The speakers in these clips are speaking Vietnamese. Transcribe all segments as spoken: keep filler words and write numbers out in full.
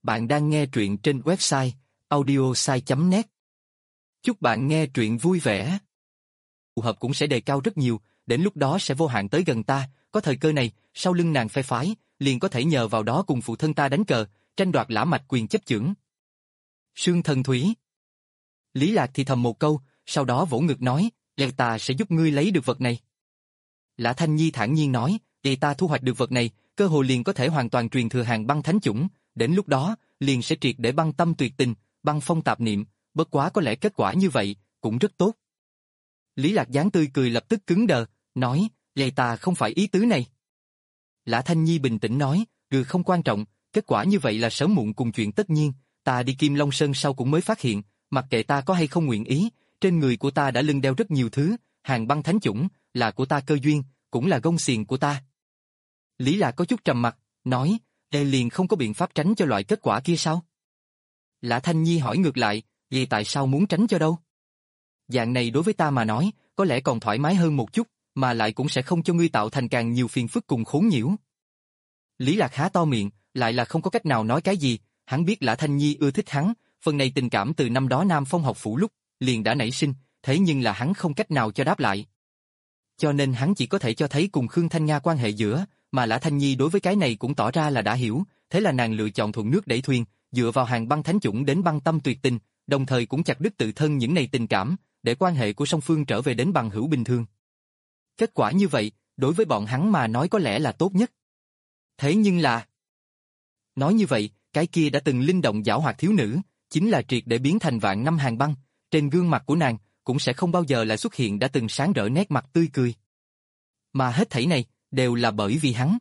Bạn đang nghe truyện trên website audiosai chấm net. Chúc bạn nghe truyện vui vẻ. Phù hợp cũng sẽ đề cao rất nhiều, đến lúc đó sẽ vô hạn tới gần ta, có thời cơ này, sau lưng nàng phe phái, liền có thể nhờ vào đó cùng phụ thân ta đánh cờ, tranh đoạt lã mạch quyền chấp chưởng. Sương Thần Thủy. Lý Lạc thì thầm một câu, sau đó vỗ ngực nói, "Lẽ ta sẽ giúp ngươi lấy được vật này." Lã Thanh Nhi thản nhiên nói, "Để ta thu hoạch được vật này, cơ hội liền có thể hoàn toàn truyền thừa hàng băng thánh chủng, đến lúc đó, liền sẽ triệt để băng tâm tuyệt tình, băng phong tạp niệm, bất quá có lẽ kết quả như vậy, cũng rất tốt." Lý Lạc dáng tươi cười lập tức cứng đờ, nói, "Lẽ ta không phải ý tứ này." Lã Thanh Nhi bình tĩnh nói, "Ừ không quan trọng, kết quả như vậy là sớm muộn cùng chuyện tất nhiên, ta đi Kim Long Sơn sau cũng mới phát hiện, mặc kệ ta có hay không nguyện ý, trên người của ta đã lưng đeo rất nhiều thứ, hàng băng thánh chủng, là của ta cơ duyên, cũng là gông xiềng của ta." Lý Lạc có chút trầm mặt, nói, "Đây liền không có biện pháp tránh cho loại kết quả kia sao?" Lã Thanh Nhi hỏi ngược lại, "Vậy tại sao muốn tránh cho đâu?" "Dạng này đối với ta mà nói, có lẽ còn thoải mái hơn một chút, mà lại cũng sẽ không cho ngươi tạo thành càng nhiều phiền phức cùng khốn nhiễu." Lý Lạc há to miệng, lại là không có cách nào nói cái gì, hắn biết Lã Thanh Nhi ưa thích hắn, phần này tình cảm từ năm đó Nam Phong học phủ lúc, liền đã nảy sinh, thế nhưng là hắn không cách nào cho đáp lại. Cho nên hắn chỉ có thể cho thấy cùng Khương Thanh Nga quan hệ giữa, mà Lã Thanh Nhi đối với cái này cũng tỏ ra là đã hiểu, thế là nàng lựa chọn thuận nước đẩy thuyền, dựa vào hàng băng thánh chủng đến băng tâm tuyệt tình, đồng thời cũng chặt đứt tự thân những này tình cảm, để quan hệ của song phương trở về đến bằng hữu bình thường. Kết quả như vậy, đối với bọn hắn mà nói có lẽ là tốt nhất. Thế nhưng là... Nói như vậy, cái kia đã từng linh động giảo hoạt thiếu nữ, chính là triệt để biến thành vạn năm hàng băng, trên gương mặt của nàng, cũng sẽ không bao giờ lại xuất hiện đã từng sáng rỡ nét mặt tươi cười. Mà hết thảy này, đều là bởi vì hắn.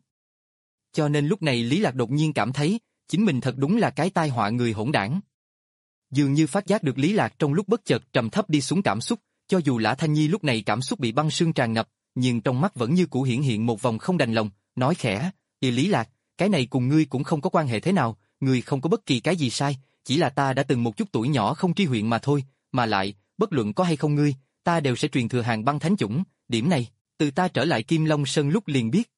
Cho nên lúc này Lý Lạc đột nhiên cảm thấy, chính mình thật đúng là cái tai họa người hỗn đảng. Dường như phát giác được Lý Lạc trong lúc bất chợt trầm thấp đi xuống cảm xúc, cho dù Lã Thanh Nhi lúc này cảm xúc bị băng sương tràn ngập, nhưng trong mắt vẫn như cũ hiển hiện một vòng không đành lòng, nói khẽ, "Thì Lý Lạc, cái này cùng ngươi cũng không có quan hệ thế nào, ngươi không có bất kỳ cái gì sai, chỉ là ta đã từng một chút tuổi nhỏ không tri huyện mà thôi, mà lại, bất luận có hay không ngươi, ta đều sẽ truyền thừa hàng băng thánh chủng, điểm này, từ ta trở lại Kim Long Sơn lúc liền biết.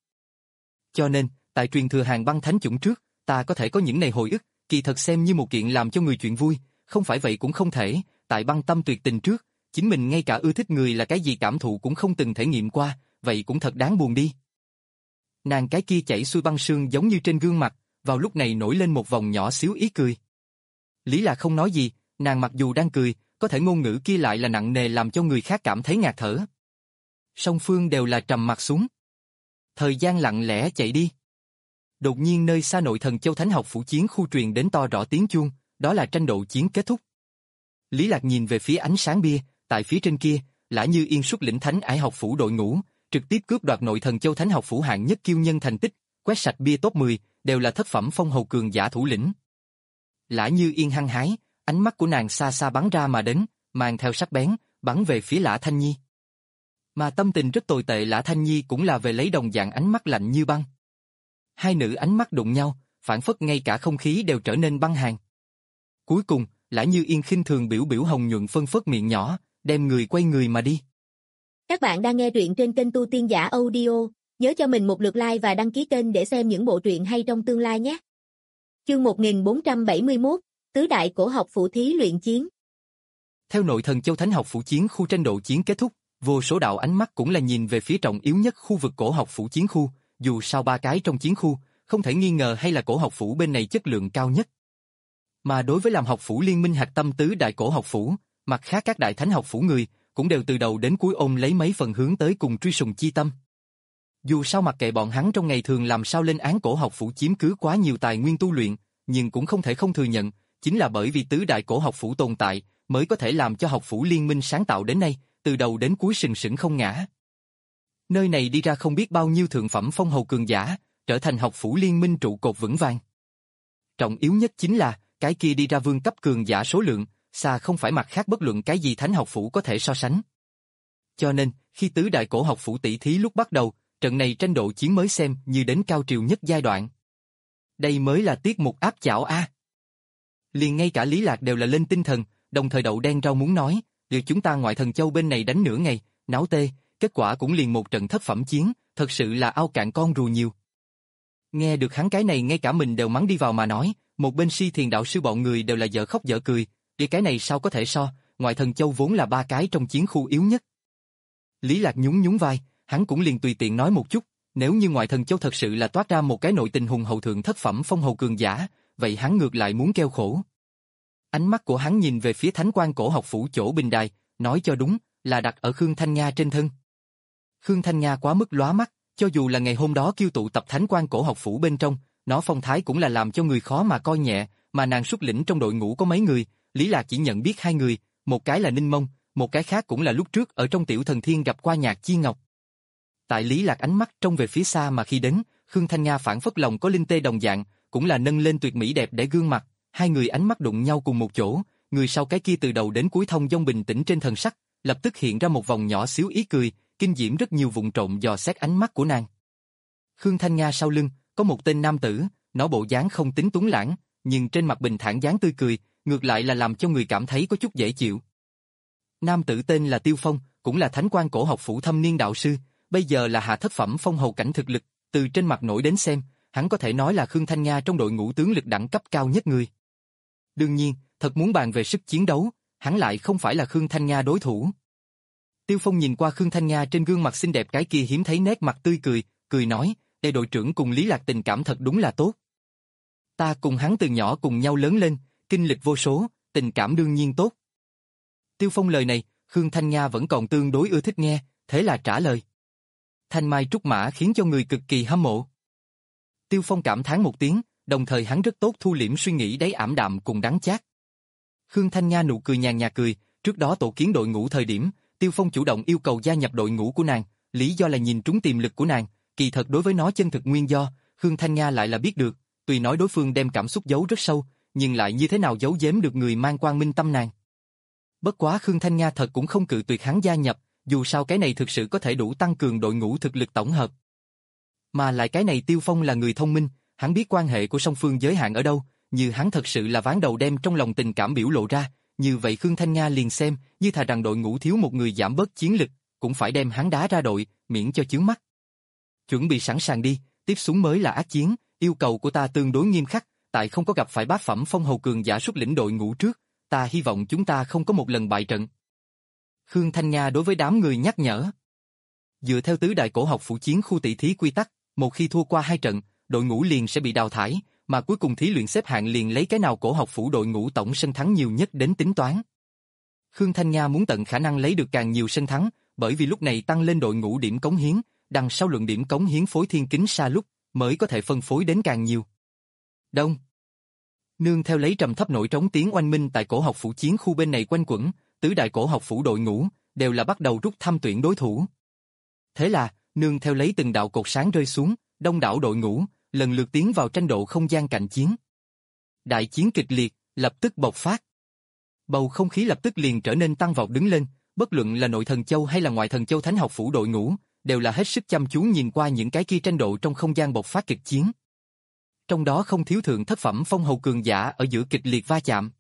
Cho nên, tại truyền thừa hàng băng thánh chủng trước, ta có thể có những này hồi ức, kỳ thật xem như một kiện làm cho người chuyện vui, không phải vậy cũng không thể, tại băng tâm tuyệt tình trước, chính mình ngay cả ưa thích người là cái gì cảm thụ cũng không từng thể nghiệm qua, vậy cũng thật đáng buồn đi." Nàng cái kia chảy xuôi băng sương giống như trên gương mặt, vào lúc này nổi lên một vòng nhỏ xíu ý cười. Lý Lạc không nói gì, nàng mặc dù đang cười, có thể ngôn ngữ kia lại là nặng nề làm cho người khác cảm thấy ngạt thở. Song phương đều là trầm mặt xuống. Thời gian lặng lẽ chạy đi. Đột nhiên nơi xa nội Thần Châu Thánh học phủ chiến khu truyền đến to rõ tiếng chuông, đó là tranh độ chiến kết thúc. Lý Lạc nhìn về phía ánh sáng bia, tại phía trên kia, Lã Như Yên xuất lĩnh Thánh Ải học phủ đội ngũ, trực tiếp cướp đoạt nội Thần Châu Thánh học phủ hạng nhất kiêu nhân thành tích, quét sạch bia top mười, đều là thất phẩm phong hầu cường giả thủ lĩnh. Lã Như Yên hăng hái, ánh mắt của nàng xa xa bắn ra mà đến, mang theo sắc bén, bắn về phía Lã Thanh Nhi. Mà tâm tình rất tồi tệ Lã Thanh Nhi cũng là về lấy đồng dạng ánh mắt lạnh như băng. Hai nữ ánh mắt đụng nhau, phản phất ngay cả không khí đều trở nên băng hàn. Cuối cùng, Lã Như Yên khinh thường biểu biểu hồng nhuận phân phất miệng nhỏ, đem người quay người mà đi. Các bạn đang nghe truyện trên kênh Tu Tiên Giả Audio, nhớ cho mình một lượt like và đăng ký kênh để xem những bộ truyện hay trong tương lai nhé. Chương một nghìn bốn trăm bảy mươi mốt, Tứ Đại Cổ học phủ thí luyện chiến. Theo nội Thần Châu Thánh học phủ chiến khu tranh độ chiến kết thúc, vô số đạo ánh mắt cũng là nhìn về phía trọng yếu nhất khu vực cổ học phủ chiến khu, dù sao ba cái trong chiến khu, không thể nghi ngờ hay là cổ học phủ bên này chất lượng cao nhất. Mà đối với làm học phủ liên minh hạch tâm tứ đại cổ học phủ, mặt khác các đại thánh học phủ người, cũng đều từ đầu đến cuối ôm lấy mấy phần hướng tới cùng truy sùng chi tâm. Dù sao mặc kệ bọn hắn trong ngày thường làm sao lên án cổ học phủ chiếm cứ quá nhiều tài nguyên tu luyện, nhưng cũng không thể không thừa nhận, chính là bởi vì tứ đại cổ học phủ tồn tại, mới có thể làm cho học phủ liên minh sáng tạo đến nay, từ đầu đến cuối sừng sững không ngã. Nơi này đi ra không biết bao nhiêu thượng phẩm phong hầu cường giả, trở thành học phủ liên minh trụ cột vững vàng. Trọng yếu nhất chính là, cái kia đi ra vương cấp cường giả số lượng, xa không phải mặt khác bất luận cái gì thánh học phủ có thể so sánh. Cho nên, khi tứ đại cổ học phủ tỷ thí lúc bắt đầu, trận này tranh độ chiến mới xem như đến cao triều nhất giai đoạn. Đây mới là tiết mục áp chảo a. Liền ngay cả Lý Lạc đều là lên tinh thần, đồng thời đậu đen rau muốn nói, liệu chúng ta ngoại Thần Châu bên này đánh nửa ngày, náo tê, kết quả cũng liền một trận thất phẩm chiến, thật sự là ao cạn con rùa nhiều. Nghe được hắn cái này ngay cả mình đều mắng đi vào mà nói, Một bên Si Thiền đạo sư bọn người đều là dở khóc dở cười, đi cái này sao có thể so, ngoại thần châu vốn là ba cái trong chiến khu yếu nhất. Lý Lạc nhún nhún vai, hắn cũng liền tùy tiện nói một chút, nếu như ngoại thần châu thật sự là toát ra một cái nội tình hùng hậu thượng thất phẩm phong hầu cường giả, vậy hắn ngược lại muốn keo khổ. Ánh mắt của hắn nhìn về phía Thánh Quan Cổ Học Phủ chỗ bình đài, nói cho đúng, là đặt ở Khương Thanh Nga trên thân. Khương Thanh Nga quá mức lóa mắt, cho dù là ngày hôm đó kêu tụ tập Thánh Quan Cổ Học Phủ bên trong, nó phong thái cũng là làm cho người khó mà coi nhẹ, mà nàng xuất lĩnh trong đội ngũ có mấy người, Lý Lạc chỉ nhận biết hai người, một cái là Ninh Mông, một cái khác cũng là lúc trước ở trong Tiểu Thần Thiên gặp qua Nhạc Chi Ngọc. Tại Lý Lạc ánh mắt trông về phía xa mà khi đến, Khương Thanh Nga phản phất lòng có linh tê đồng dạng, cũng là nâng lên tuyệt mỹ đẹp để gương mặt, hai người ánh mắt đụng nhau cùng một chỗ, người sau cái kia từ đầu đến cuối thông dong bình tĩnh trên thần sắc, lập tức hiện ra một vòng nhỏ xíu ý cười, kinh diễm rất nhiều vụng trộm dò xét ánh mắt của nàng. Khương Thanh Nga sau lưng, có một tên nam tử, nó bộ dáng không tính tuấn lãng, nhưng trên mặt bình thản dáng tươi cười, ngược lại là làm cho người cảm thấy có chút dễ chịu. Nam tử tên là Tiêu Phong, cũng là Thánh Quan Cổ Học Phủ thâm niên đạo sư, bây giờ là hạ thất phẩm phong hầu cảnh thực lực, từ trên mặt nổi đến xem, hắn có thể nói là Khương Thanh Nga trong đội ngũ tướng lực đẳng cấp cao nhất người. Đương nhiên, thật muốn bàn về sức chiến đấu, hắn lại không phải là Khương Thanh Nga đối thủ. Tiêu Phong nhìn qua Khương Thanh Nga trên gương mặt xinh đẹp cái kia hiếm thấy nét mặt tươi cười, cười nói, "Đây đội trưởng cùng Lý Lạc tình cảm thật đúng là tốt. Ta cùng hắn từ nhỏ cùng nhau lớn lên, kinh lịch vô số, tình cảm đương nhiên tốt." Tiêu Phong lời này, Khương Thanh Nga vẫn còn tương đối ưa thích nghe, thế là trả lời. Thanh mai trúc mã khiến cho người cực kỳ hâm mộ. Tiêu Phong cảm thán một tiếng, đồng thời hắn rất tốt thu liễm suy nghĩ đáy ảm đạm cùng đắng chát. Khương Thanh Nga nụ cười nhàn nhạt cười, trước đó tổ kiến đội ngũ thời điểm, Tiêu Phong chủ động yêu cầu gia nhập đội ngũ của nàng, lý do là nhìn trúng tiềm lực của nàng, kỳ thật đối với nó chân thực nguyên do, Khương Thanh Nga lại là biết được, tuy nói đối phương đem cảm xúc giấu rất sâu, nhưng lại như thế nào giấu giếm được người mang quang minh tâm nàng. Bất quá Khương Thanh Nga thật cũng không cự tuyệt hắn gia nhập, dù sao cái này thực sự có thể đủ tăng cường đội ngũ thực lực tổng hợp. Mà lại cái này Tiêu Phong là người thông minh, hắn biết quan hệ của song phương giới hạn ở đâu, như hắn thật sự là ván đầu đem trong lòng tình cảm biểu lộ ra, như vậy Khương Thanh Nga liền xem, như thà rằng đội ngũ thiếu một người giảm bớt chiến lực, cũng phải đem hắn đá ra đội, miễn cho chướng mắt. Chuẩn bị sẵn sàng đi, tiếp xuống mới là ác chiến, yêu cầu của ta tương đối nghiêm khắc, tại không có gặp phải bát phẩm phong hầu cường giả xuất lĩnh đội ngũ trước, ta hy vọng chúng ta không có một lần bại trận. Khương Thanh Nga đối với đám người nhắc nhở. Dựa theo tứ đại cổ học phủ chiến khu tỷ thí quy tắc, một khi thua qua hai trận, đội ngũ liền sẽ bị đào thải, mà cuối cùng thí luyện xếp hạng liền lấy cái nào cổ học phủ đội ngũ tổng sân thắng nhiều nhất đến tính toán. Khương Thanh Nga muốn tận khả năng lấy được càng nhiều sân thắng, bởi vì lúc này tăng lên đội ngũ điểm cống hiến, đằng sau luận điểm cống hiến phối thiên kính xa lúc, mới có thể phân phối đến càng nhiều. Đông. Nương theo lấy trầm thấp nổi trống tiếng oanh minh tại cổ học phủ chiến khu bên này quanh quẩn, tứ đại cổ học phủ đội ngũ đều là bắt đầu rút thăm tuyển đối thủ. Thế là, nương theo lấy từng đạo cột sáng rơi xuống, đông đảo đội ngũ lần lượt tiến vào tranh độ không gian cạnh chiến. Đại chiến kịch liệt lập tức bộc phát. Bầu không khí lập tức liền trở nên tăng vọt đứng lên, bất luận là nội thần châu hay là ngoại thần châu thánh học phủ đội ngũ, đều là hết sức chăm chú nhìn qua những cái kia tranh độ trong không gian bộc phát kịch chiến. Trong đó không thiếu thượng thất phẩm phong hầu cường giả ở giữa kịch liệt va chạm.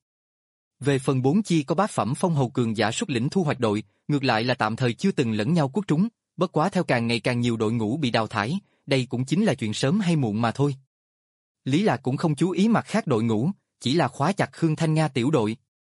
Về phần bốn chi có bát phẩm phong hầu cường giả xuất lĩnh thu hoạch đội, ngược lại là tạm thời chưa từng lẫn nhau quất trúng, bất quá theo càng ngày càng nhiều đội ngũ bị đào thải, đây cũng chính là chuyện sớm hay muộn mà thôi. Lý Lạc cũng không chú ý mặt khác đội ngũ, chỉ là khóa chặt Khương Thanh Nga tiểu đội.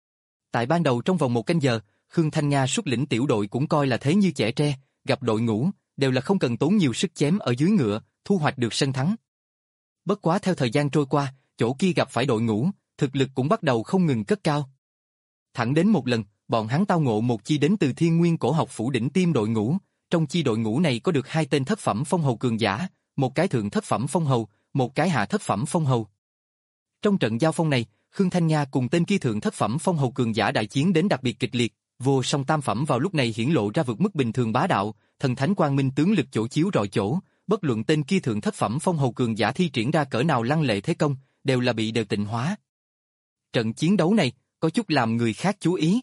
Tại ban đầu trong vòng một canh giờ, Khương Thanh Nga xuất lĩnh tiểu đội cũng coi là thế như trẻ tre, gặp đội ngũ, đều là không cần tốn nhiều sức chém ở dưới ngựa, thu hoạch được sân thắng. Bất quá theo thời gian trôi qua, chỗ kia gặp phải đội ngũ, thực lực cũng bắt đầu không ngừng cất cao. Thẳng đến một lần, bọn hắn tao ngộ một chi đến từ Thiên Nguyên cổ học phủ đỉnh tiêm đội ngũ, trong chi đội ngũ này có được hai tên thất phẩm phong hầu cường giả, một cái thượng thất phẩm phong hầu, một cái hạ thất phẩm phong hầu. Trong trận giao phong này, Khương Thanh Nga cùng tên kia thượng thất phẩm phong hầu cường giả đại chiến đến đặc biệt kịch liệt, vô song tam phẩm vào lúc này hiển lộ ra vượt mức bình thường bá đạo, thần thánh quang minh tướng lực chỗ chiếu rọi chỗ, bất luận tên kia thượng thất phẩm phong hầu cường giả thi triển ra cỡ nào lăng lệ thế công, đều là bị đều tịnh hóa. Trận chiến đấu này có chút làm người khác chú ý.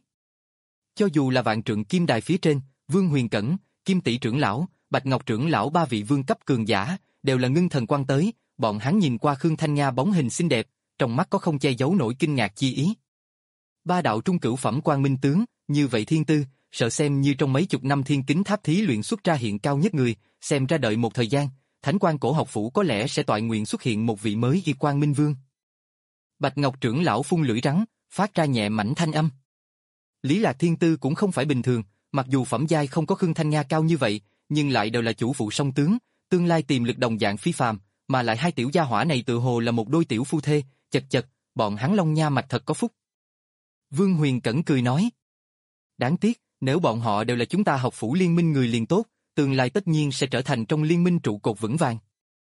Cho dù là vạn trượng kim đài phía trên, Vương Huyền Cẩn, Kim Tỷ trưởng lão, Bạch Ngọc trưởng lão ba vị vương cấp cường giả, đều là ngưng thần quan tới, bọn hắn nhìn qua Khương Thanh Nga bóng hình xinh đẹp, trong mắt có không che giấu nổi kinh ngạc chi ý. Ba đạo trung cửu phẩm quang minh tướng, như vậy thiên tư, sợ xem như trong mấy chục năm thiên kính tháp thí luyện xuất ra hiện cao nhất người, xem ra đợi một thời gian, Thánh Quan cổ học phủ có lẽ sẽ toại nguyện xuất hiện một vị mới y quang minh vương. Bạch Ngọc trưởng lão phun lưỡi rắn, phát ra nhẹ mảnh thanh âm. Lý Lạc Thiên Tư cũng không phải bình thường, mặc dù phẩm giai không có Khương Thanh Nga cao như vậy, nhưng lại đều là chủ phụ song tướng, tương lai tiềm lực đồng dạng phi phàm, mà lại hai tiểu gia hỏa này tự hồ là một đôi tiểu phu thê, chật chật, bọn hắn Long Nha mạch thật có phúc. Vương Huyền Cẩn cười nói. Đáng tiếc, nếu bọn họ đều là chúng ta học phủ liên minh người liền tốt, tương lai tất nhiên sẽ trở thành trong liên minh trụ cột vững vàng.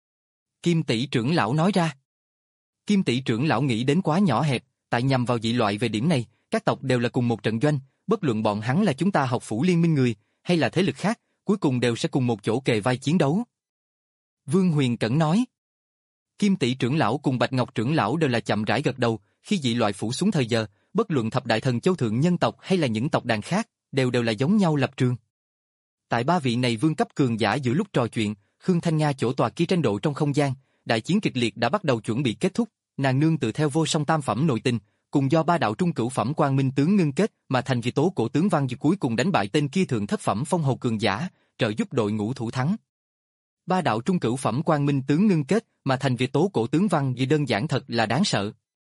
Kim tỷ trưởng lão nói ra. Kim tỷ trưởng lão nghĩ đến quá nhỏ hẹp, tại nhằm vào dị loại về điểm này, các tộc đều là cùng một trận doanh, bất luận bọn hắn là chúng ta học phủ liên minh người, hay là thế lực khác, cuối cùng đều sẽ cùng một chỗ kề vai chiến đấu. Vương Huyền Cẩn nói. Kim tỷ trưởng lão cùng Bạch Ngọc trưởng lão đều là chậm rãi gật đầu, khi dị loại phủ xuống thời giờ, bất luận thập đại thần châu thượng nhân tộc hay là những tộc đàn khác, đều đều là giống nhau lập trường. Tại ba vị này vương cấp cường giả giữa lúc trò chuyện, Khương Thanh Nga chỗ tòa kia tranh độ trong không gian, đại chiến kịch liệt đã bắt đầu chuẩn bị kết thúc, nàng nương tự theo vô song tam phẩm nội tình, cùng do ba đạo trung cửu phẩm quang minh tướng ngưng kết mà thành vì tố cổ tướng Văn Dư cuối cùng đánh bại tên kia thượng thất phẩm phong hầu cường giả, trợ giúp đội ngũ thủ thắng. Ba đạo trung cửu phẩm quang minh tướng ngưng kết mà thành vì tố cổ tướng Văn Dư đơn giản thật là đáng sợ.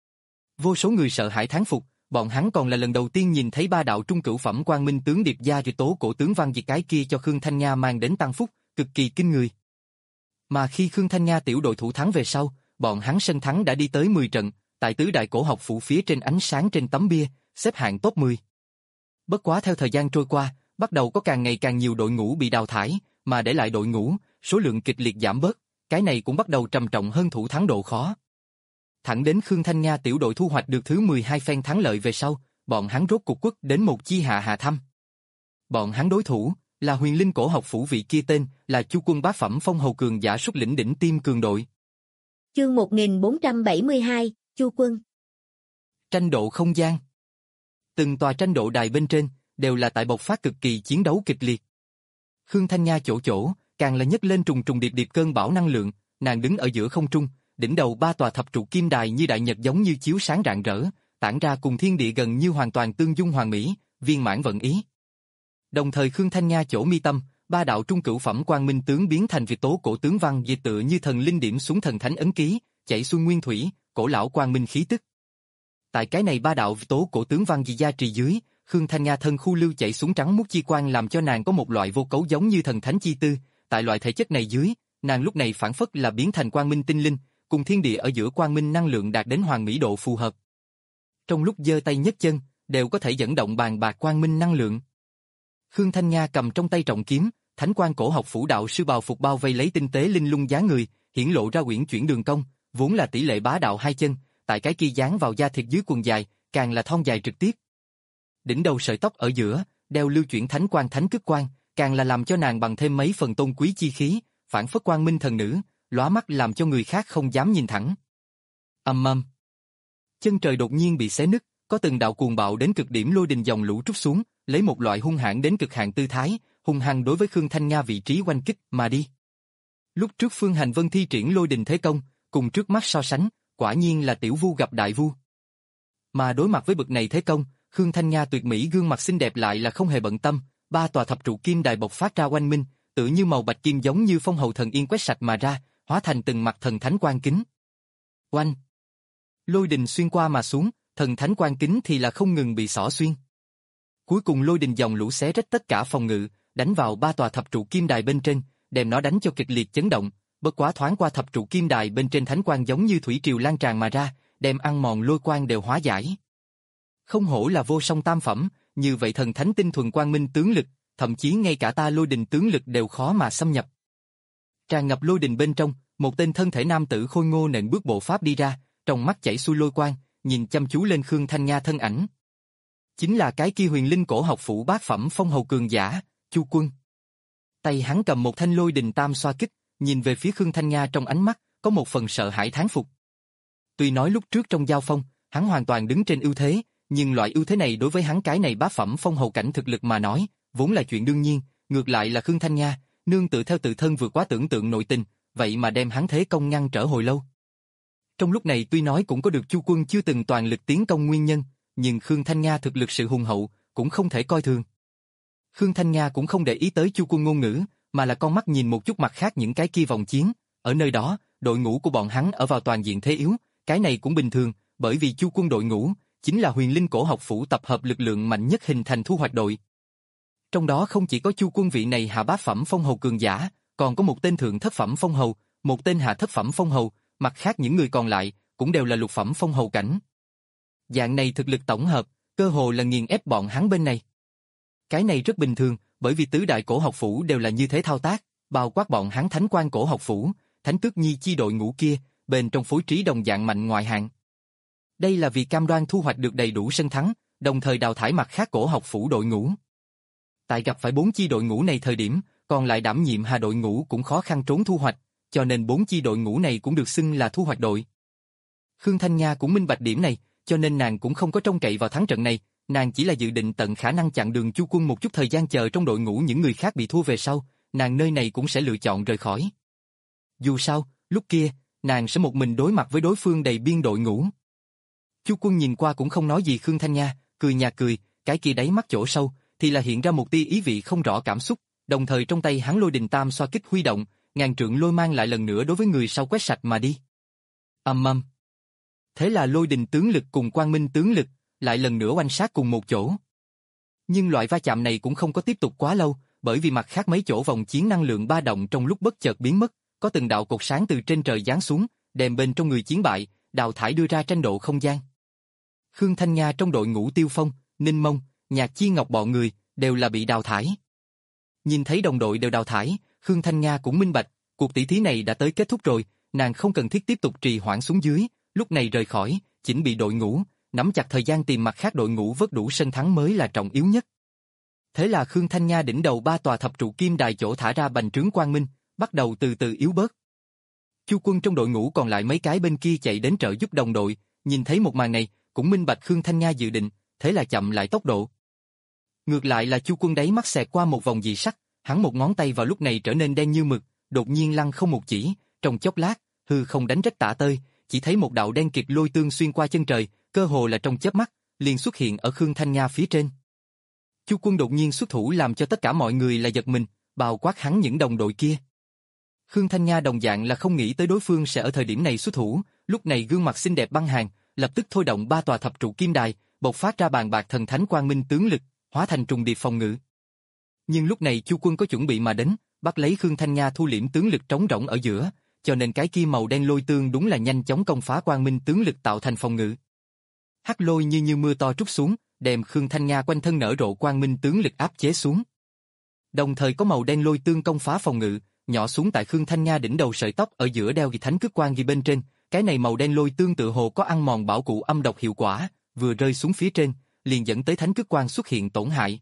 Vô số người sợ hãi thán phục, bọn hắn còn là lần đầu tiên nhìn thấy ba đạo trung cửu phẩm quang minh tướng điệp gia Dư tố cổ tướng Văn Dư cái kia cho Khương Thanh Nga mang đến tăng phúc, cực kỳ kinh người. Mà khi Khương Thanh Nga tiểu đội thủ thắng về sau, bọn hắn sân thắng đã đi tới mười trận, tại tứ đại cổ học phủ phía trên ánh sáng trên tấm bia, xếp hạng top mười. Bất quá theo thời gian trôi qua, bắt đầu có càng ngày càng nhiều đội ngũ bị đào thải, mà để lại đội ngũ, số lượng kịch liệt giảm bớt, cái này cũng bắt đầu trầm trọng hơn thủ thắng độ khó. Thẳng đến Khương Thanh Nga tiểu đội thu hoạch được thứ mười hai phen thắng lợi về sau, bọn hắn rốt cuộc quất đến một chi hạ hạ thăm. Bọn hắn đối thủ là Huyền Linh cổ học phủ vị kia tên là Chu Quân bá phẩm phong hầu cường giả xuất lĩnh đỉnh tiêm cường đội. Chương một nghìn bốn trăm bảy mươi hai, Chu Quân. Tranh độ không gian. Từng tòa tranh độ đài bên trên đều là tại bộc phát cực kỳ chiến đấu kịch liệt. Khương Thanh Nga chỗ chỗ, càng là nhấc lên trùng trùng điệp điệp cơn bão năng lượng, nàng đứng ở giữa không trung, đỉnh đầu ba tòa thập trụ kim đài như đại nhật giống như chiếu sáng rạng rỡ, tản ra cùng thiên địa gần như hoàn toàn tương dung hoàn mỹ, viên mãn vận ý. Đồng thời Khương Thanh Nga chỗ mi tâm, ba đạo trung cửu phẩm quang minh tướng biến thành Việt tố cổ tướng Văn Dư tựa như thần linh điểm xuống thần thánh ấn ký, chảy xuôi nguyên thủy, cổ lão quang minh khí tức. Tại cái này ba đạo Việt tố cổ tướng Văn Dư gia trì dưới, Khương Thanh Nga thân khu lưu chảy xuống trắng muốt chi quang làm cho nàng có một loại vô cấu giống như thần thánh chi tư, tại loại thể chất này dưới, nàng lúc này phản phất là biến thành quang minh tinh linh, cùng thiên địa ở giữa quang minh năng lượng đạt đến hoàn mỹ độ phù hợp. Trong lúc giơ tay nhấc chân, đều có thể dẫn động bàn bạc quang minh năng lượng. Khương Thanh Nga cầm trong tay trọng kiếm, thánh quan cổ học phủ đạo sư bào phục bao vây lấy tinh tế linh lung dáng người, hiển lộ ra uyển chuyển đường cong, vốn là tỷ lệ bá đạo hai chân, tại cái kia dán vào da thịt dưới quần dài, càng là thon dài trực tiếp. Đỉnh đầu sợi tóc ở giữa, đeo lưu chuyển thánh quan thánh cức quan, càng là làm cho nàng bằng thêm mấy phần tôn quý chi khí, phản phất quang minh thần nữ, lóa mắt làm cho người khác không dám nhìn thẳng. Ầm ầm. Chân trời đột nhiên bị xé nứt, có từng đạo cuồng bạo đến cực điểm lôi đình dòng lũ trút xuống, lấy một loại hung hãn đến cực hạn tư thái, hung hăng đối với Khương Thanh Nga vị trí oanh kích mà đi. Lúc trước Phương Hành Vân thi triển lôi đình thế công, cùng trước mắt so sánh, quả nhiên là tiểu vu gặp đại vu. Mà đối mặt với bực này thế công, Khương Thanh Nga tuyệt mỹ gương mặt xinh đẹp lại là không hề bận tâm, ba tòa thập trụ kim đài bộc phát ra oanh minh, tự như màu bạch kim giống như phong hầu thần yên quét sạch mà ra, hóa thành từng mặt thần thánh quan kính. Oanh! Lôi đình xuyên qua mà xuống, thần thánh quan kính thì là không ngừng bị xỏ xuyên. Cuối cùng lôi đình dòng lũ xé rách tất cả phòng ngự, đánh vào ba tòa thập trụ kim đài bên trên, đem nó đánh cho kịch liệt chấn động, bất quá thoáng qua thập trụ kim đài bên trên thánh quang giống như thủy triều lan tràn mà ra, đem ăn mòn lôi quang đều hóa giải. Không hổ là vô song tam phẩm, như vậy thần thánh tinh thuần quang minh tướng lực, thậm chí ngay cả ta lôi đình tướng lực đều khó mà xâm nhập. Tràn ngập lôi đình bên trong, một tên thân thể nam tử khôi ngô nện bước bộ pháp đi ra, trong mắt chảy xuôi lôi quang, nhìn chăm chú lên Khương Thanh Nga thân ảnh. Chính là cái kia Huyền Linh cổ học phủ bát phẩm phong hầu cường giả, Chu Quân. Tay hắn cầm một thanh lôi đình tam xoa kích, nhìn về phía Khương Thanh Nga trong ánh mắt, có một phần sợ hãi thán phục. Tuy nói lúc trước trong giao phong, hắn hoàn toàn đứng trên ưu thế, nhưng loại ưu thế này đối với hắn cái này bát phẩm phong hầu cảnh thực lực mà nói, vốn là chuyện đương nhiên, ngược lại là Khương Thanh Nga, nương tự theo tự thân vượt quá tưởng tượng nội tình, vậy mà đem hắn thế công ngăn trở hồi lâu. Trong lúc này tuy nói cũng có được Chu Quân chưa từng toàn lực tiến công nguyên nhân, nhưng Khương Thanh Nga thực lực sự hùng hậu, cũng không thể coi thường. Khương Thanh Nga cũng không để ý tới Chu Quân ngôn ngữ, mà là con mắt nhìn một chút mặt khác những cái kia vòng chiến, ở nơi đó, đội ngũ của bọn hắn ở vào toàn diện thế yếu, cái này cũng bình thường, bởi vì Chu Quân đội ngũ chính là Huyền Linh Cổ Học Phủ tập hợp lực lượng mạnh nhất hình thành thu hoạch đội. Trong đó không chỉ có Chu Quân vị này hạ bát phẩm phong hầu cường giả, còn có một tên thượng thất phẩm phong hầu, một tên hạ thất phẩm phong hầu, mặt khác những người còn lại cũng đều là lục phẩm phong hầu cảnh. Dạng này thực lực tổng hợp, cơ hồ là nghiền ép bọn hắn bên này. Cái này rất bình thường, bởi vì tứ đại cổ học phủ đều là như thế thao tác, bao quát bọn hắn Thánh Quan Cổ Học Phủ, Thánh Tước Nhi chi đội ngũ kia, bên trong phối trí đồng dạng mạnh ngoại hạng. Đây là vì cam đoan thu hoạch được đầy đủ sân thắng, đồng thời đào thải mặt khác cổ học phủ đội ngũ. Tại gặp phải bốn chi đội ngũ này thời điểm, còn lại đảm nhiệm hà đội ngũ cũng khó khăn trốn thu hoạch, cho nên bốn chi đội ngũ này cũng được xưng là thu hoạch đội. Khương Thanh Nha cũng minh bạch điểm này, cho nên nàng cũng không có trông cậy vào thắng trận này, nàng chỉ là dự định tận khả năng chặn đường Chu Quân một chút thời gian chờ trong đội ngũ những người khác bị thua về sau, nàng nơi này cũng sẽ lựa chọn rời khỏi. Dù sao, lúc kia, nàng sẽ một mình đối mặt với đối phương đầy biên đội ngũ. Chu Quân nhìn qua cũng không nói gì Khương Thanh Nha, cười nhạt cười, cái kia đáy mắt chỗ sâu, thì là hiện ra một tia ý vị không rõ cảm xúc, đồng thời trong tay hắn lôi đình tam xoa kích huy động, ngàn trượng lôi mang lại lần nữa đối với người sau quét sạch mà đi. Ầm ầm. Thế là lôi đình tướng lực cùng quang minh tướng lực, lại lần nữa oanh sát cùng một chỗ. Nhưng loại va chạm này cũng không có tiếp tục quá lâu, bởi vì mặt khác mấy chỗ vòng chiến năng lượng ba động trong lúc bất chợt biến mất, có từng đạo cột sáng từ trên trời giáng xuống, đem bên trong người chiến bại, đào thải đưa ra tranh độ không gian. Khương Thanh Nha trong đội ngũ Tiêu Phong, Ninh Mông, Nhạc Chi Ngọc bọn người, đều là bị đào thải. Nhìn thấy đồng đội đều đào thải, Khương Thanh Nha cũng minh bạch, cuộc tỷ thí này đã tới kết thúc rồi, nàng không cần thiết tiếp tục trì hoãn xuống dưới, lúc này rời khỏi, chỉnh bị đội ngũ, nắm chặt thời gian tìm mặt khác đội ngũ vớt đủ sân thắng mới là trọng yếu nhất. Thế là Khương Thanh Nha đỉnh đầu ba tòa thập trụ kim đài chỗ thả ra bành trướng quang minh, bắt đầu từ từ yếu bớt. Chu Quân trong đội ngũ còn lại mấy cái bên kia chạy đến trợ giúp đồng đội, nhìn thấy một màn này, cũng minh bạch Khương Thanh Nha dự định, thế là chậm lại tốc độ. Ngược lại là Chu Quân đáy mắt xẹt qua một vòng dị sắc, hắn một ngón tay vào lúc này trở nên đen như mực, đột nhiên lăng không một chỉ, trong chốc lát, hư không đánh rách tả tơi, chỉ thấy một đạo đen kịt lôi tương xuyên qua chân trời, cơ hồ là trong chớp mắt, liền xuất hiện ở Khương Thanh Nha phía trên. Chu Quân đột nhiên xuất thủ làm cho tất cả mọi người là giật mình, bao quát hắn những đồng đội kia. Khương Thanh Nha đồng dạng là không nghĩ tới đối phương sẽ ở thời điểm này xuất thủ, lúc này gương mặt xinh đẹp băng hàng, lập tức thôi động ba tòa thập trụ kim đài, bộc phát ra bàn bạc thần thánh quang minh tướng lực, hóa thành trùng điệp phòng ngự. Nhưng lúc này Chu Quân có chuẩn bị mà đến, bắt lấy Khương Thanh Nha thu liễm tướng lực trống rỗng ở giữa, cho nên cái kia màu đen lôi tương đúng là nhanh chóng công phá quang minh tướng lực tạo thành phòng ngự. Hắc lôi như như mưa to trút xuống, đem Khương Thanh Nha quanh thân nở rộ quang minh tướng lực áp chế xuống. Đồng thời có màu đen lôi tương công phá phòng ngự, nhỏ xuống tại Khương Thanh Nha đỉnh đầu sợi tóc ở giữa đeo ghi thánh cước quang ghi bên trên, cái này màu đen lôi tương tự hồ có ăn mòn bảo cụ âm độc hiệu quả, vừa rơi xuống phía trên, liền dẫn tới thánh cước quang xuất hiện tổn hại.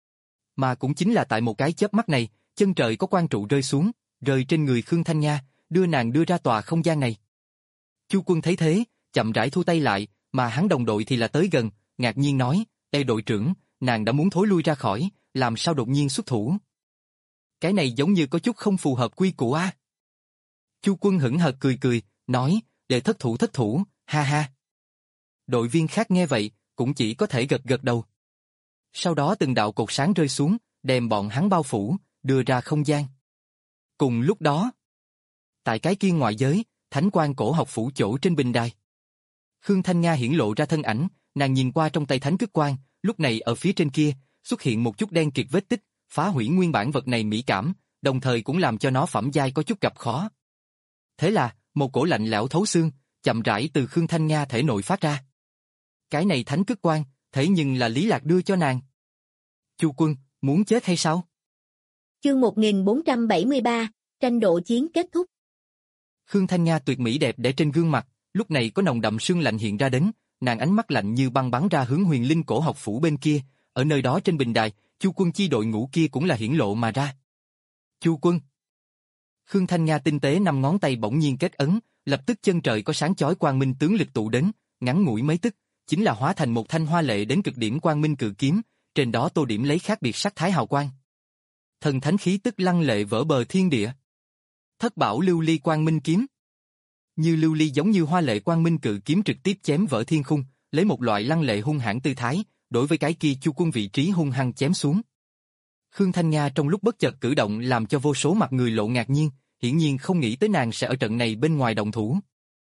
Mà cũng chính là tại một cái chớp mắt này, chân trời có quang trụ rơi xuống, rơi trên người Khương Thanh Nha, đưa nàng đưa ra tòa không gian này. Chu Quân thấy thế, chậm rãi thu tay lại, mà hắn đồng đội thì là tới gần, ngạc nhiên nói, "Ê đội trưởng, nàng đã muốn thối lui ra khỏi, làm sao đột nhiên xuất thủ? Cái này giống như có chút không phù hợp quy củ a." Chu Quân hững hờ cười cười, nói, "Để thất thủ thất thủ, ha ha." Đội viên khác nghe vậy, cũng chỉ có thể gật gật đầu. Sau đó từng đạo cột sáng rơi xuống, đem bọn hắn bao phủ, đưa ra không gian. Cùng lúc đó, tại cái kia ngoại giới, Thánh Quan Cổ Học Phủ chỗ trên bình đài, Khương Thanh Nha hiển lộ ra thân ảnh, nàng nhìn qua trong tay thánh cước quang, lúc này ở phía trên kia, xuất hiện một chút đen kịt vết tích, phá hủy nguyên bản vật này mỹ cảm, đồng thời cũng làm cho nó phẩm giai có chút gặp khó. Thế là, một cổ lạnh lẽo thấu xương, chậm rãi từ Khương Thanh Nha thể nội phát ra. Cái này thánh cước quang, thế nhưng là Lý Lạc đưa cho nàng. Chu Quân, muốn chết hay sao? Chương một nghìn bốn trăm bảy mươi ba, tranh độ chiến kết thúc. Khương Thanh Nha tuyệt mỹ đẹp để trên gương mặt, lúc này có nồng đậm sương lạnh hiện ra đến, nàng ánh mắt lạnh như băng bắn ra hướng Huyền Linh Cổ Học Phủ bên kia, ở nơi đó trên bình đài, Chu Quân chi đội ngũ kia cũng là hiển lộ mà ra. Chu Quân. Khương Thanh Nha tinh tế năm ngón tay bỗng nhiên kết ấn, lập tức chân trời có sáng chói quang minh tướng lực tụ đến, ngắn ngủi mấy tức, chính là hóa thành một thanh hoa lệ đến cực điểm quang minh cự kiếm, trên đó tô điểm lấy khác biệt sắc thái hào quang. Thần thánh khí tức lăng lệ vỡ bờ thiên địa. Thất bảo lưu ly quang minh kiếm. Như lưu ly giống như hoa lệ quang minh cự kiếm trực tiếp chém vỡ thiên khung, lấy một loại lăng lệ hung hãn tư thái, đối với cái kia Chu Quân vị trí hung hăng chém xuống. Khương Thanh Nha trong lúc bất chợt cử động làm cho vô số mặt người lộ ngạc nhiên, hiển nhiên không nghĩ tới nàng sẽ ở trận này bên ngoài động thủ.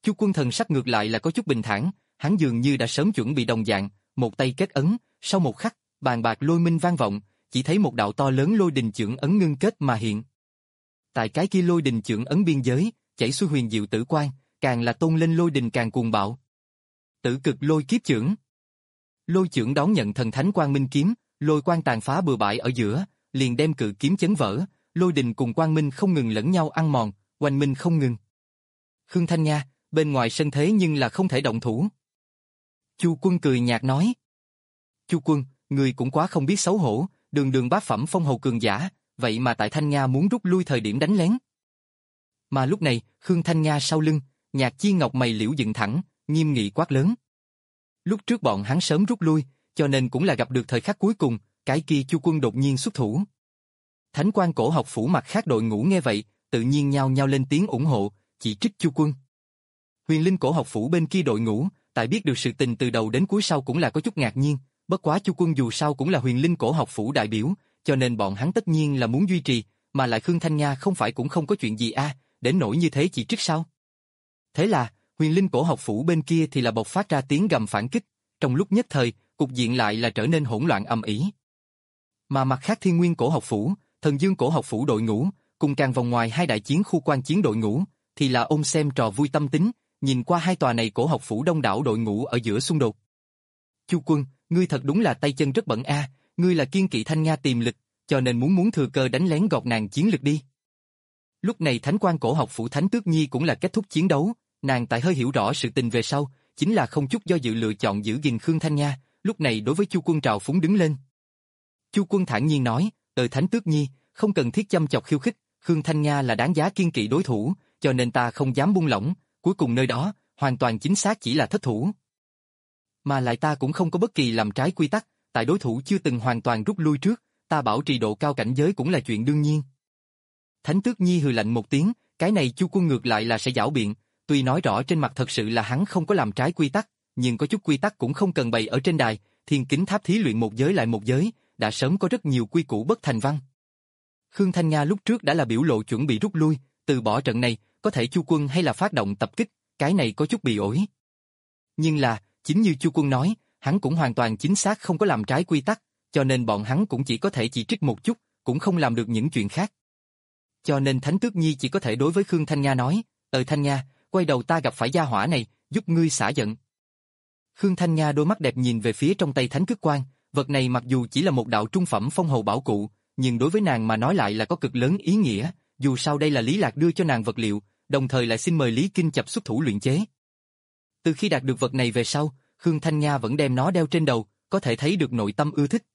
Chu Quân thần sắc ngược lại là có chút bình thản, hắn dường như đã sớm chuẩn bị đồng dạng, một tay kết ấn, sau một khắc, bàn bạc lôi minh vang vọng, chỉ thấy một đạo to lớn lôi đình chưởng ấn ngưng kết mà hiện. Tại cái kia lôi đình chưởng ấn biên giới, chảy xuôi huyền diệu tử quang, càng là tôn lên lôi đình càng cuồng bạo. Tử cực lôi kiếp chưởng. Lôi chưởng đón nhận thần thánh quang minh kiếm, lôi quang tàn phá bừa bãi ở giữa, liền đem cự kiếm chấn vỡ, lôi đình cùng quang minh không ngừng lẫn nhau ăn mòn, oanh minh không ngừng. Khương Thanh Nha, bên ngoài sân thế nhưng là không thể động thủ. Chu Quân cười nhạt nói. Chu Quân, người cũng quá không biết xấu hổ, đường đường bát phẩm phong hầu cường giả, vậy mà tại Thanh Nha muốn rút lui thời điểm đánh lén. Mà lúc này, Khương Thanh Nha sau lưng, Nhạc Chi Ngọc mày liễu dựng thẳng, nghiêm nghị quát lớn. Lúc trước bọn hắn sớm rút lui, cho nên cũng là gặp được thời khắc cuối cùng, cái kia Chu Quân đột nhiên xuất thủ. Thánh quan cổ học phủ mặt khác đội ngũ nghe vậy, tự nhiên nhao nhao lên tiếng ủng hộ, chỉ trích Chu Quân. Huyền Linh cổ học phủ bên kia đội ngũ, tại biết được sự tình từ đầu đến cuối sau cũng là có chút ngạc nhiên, bất quá Chu Quân dù sao cũng là Huyền Linh cổ học phủ đại biểu, cho nên bọn hắn tất nhiên là muốn duy trì, mà lại Khương Thanh Nha không phải cũng không có chuyện gì a, à, đến nỗi như thế chỉ trích sao? Thế là, Huyền Linh cổ học phủ bên kia thì là bộc phát ra tiếng gầm phản kích, trong lúc nhất thời, cục diện lại là trở nên hỗn loạn ầm ĩ. Mà mặt khác Thiên Nguyên cổ học phủ, Thần Dương cổ học phủ đội ngũ, cùng càng vòng ngoài hai đại chiến khu quan chiến đội ngũ, thì là ôm xem trò vui tâm tính, nhìn qua hai tòa này cổ học phủ đông đảo đội ngũ ở giữa xung đột. Chu Quân, ngươi thật đúng là tay chân rất bẩn a, à, ngươi là kiên kỵ Thanh Nha tiềm lực, cho nên muốn muốn thừa cơ đánh lén gọt nàng chiến lực đi. Lúc này Thánh quan cổ học phủ Thánh Tước Nhi cũng là kết thúc chiến đấu, nàng tại hơi hiểu rõ sự tình về sau, chính là không chút do dự lựa chọn giữ gìn Khương Thanh Nha, lúc này đối với Chu Quân trào phúng đứng lên. Chu Quân thản nhiên nói, "Ờ Thánh Tước Nhi, không cần thiết chăm chọc khiêu khích, Khương Thanh Nha là đáng giá kiên kỵ đối thủ, cho nên ta không dám buông lỏng, cuối cùng nơi đó, hoàn toàn chính xác chỉ là thất thủ. Mà lại ta cũng không có bất kỳ làm trái quy tắc, tại đối thủ chưa từng hoàn toàn rút lui trước, ta bảo trì độ cao cảnh giới cũng là chuyện đương nhiên." Thánh Tước Nhi hừ lạnh một tiếng, cái này Chu Quân ngược lại là sẽ giảo biện, tuy nói rõ trên mặt thật sự là hắn không có làm trái quy tắc, nhưng có chút quy tắc cũng không cần bày ở trên đài, Thiên Kính Tháp thí luyện một giới lại một giới, đã sớm có rất nhiều quy củ bất thành văn. Khương Thanh Nha lúc trước đã là biểu lộ chuẩn bị rút lui, từ bỏ trận này, có thể Chu Quân hay là phát động tập kích, cái này có chút bị ổi. Nhưng là, chính như Chu Quân nói, hắn cũng hoàn toàn chính xác không có làm trái quy tắc, cho nên bọn hắn cũng chỉ có thể chỉ trích một chút, cũng không làm được những chuyện khác. Cho nên Thánh Tước Nhi chỉ có thể đối với Khương Thanh Nha nói, "Ờ Thanh Nha, quay đầu ta gặp phải gia hỏa này, giúp ngươi xả giận." Khương Thanh Nha đôi mắt đẹp nhìn về phía trong tay Thánh Cước Quan, vật này mặc dù chỉ là một đạo trung phẩm phong hầu bảo cụ, nhưng đối với nàng mà nói lại là có cực lớn ý nghĩa, dù sao đây là Lý Lạc đưa cho nàng vật liệu, đồng thời lại xin mời Lý Kinh Chập xuất thủ luyện chế. Từ khi đạt được vật này về sau, Khương Thanh Nha vẫn đem nó đeo trên đầu, có thể thấy được nội tâm ưa thích.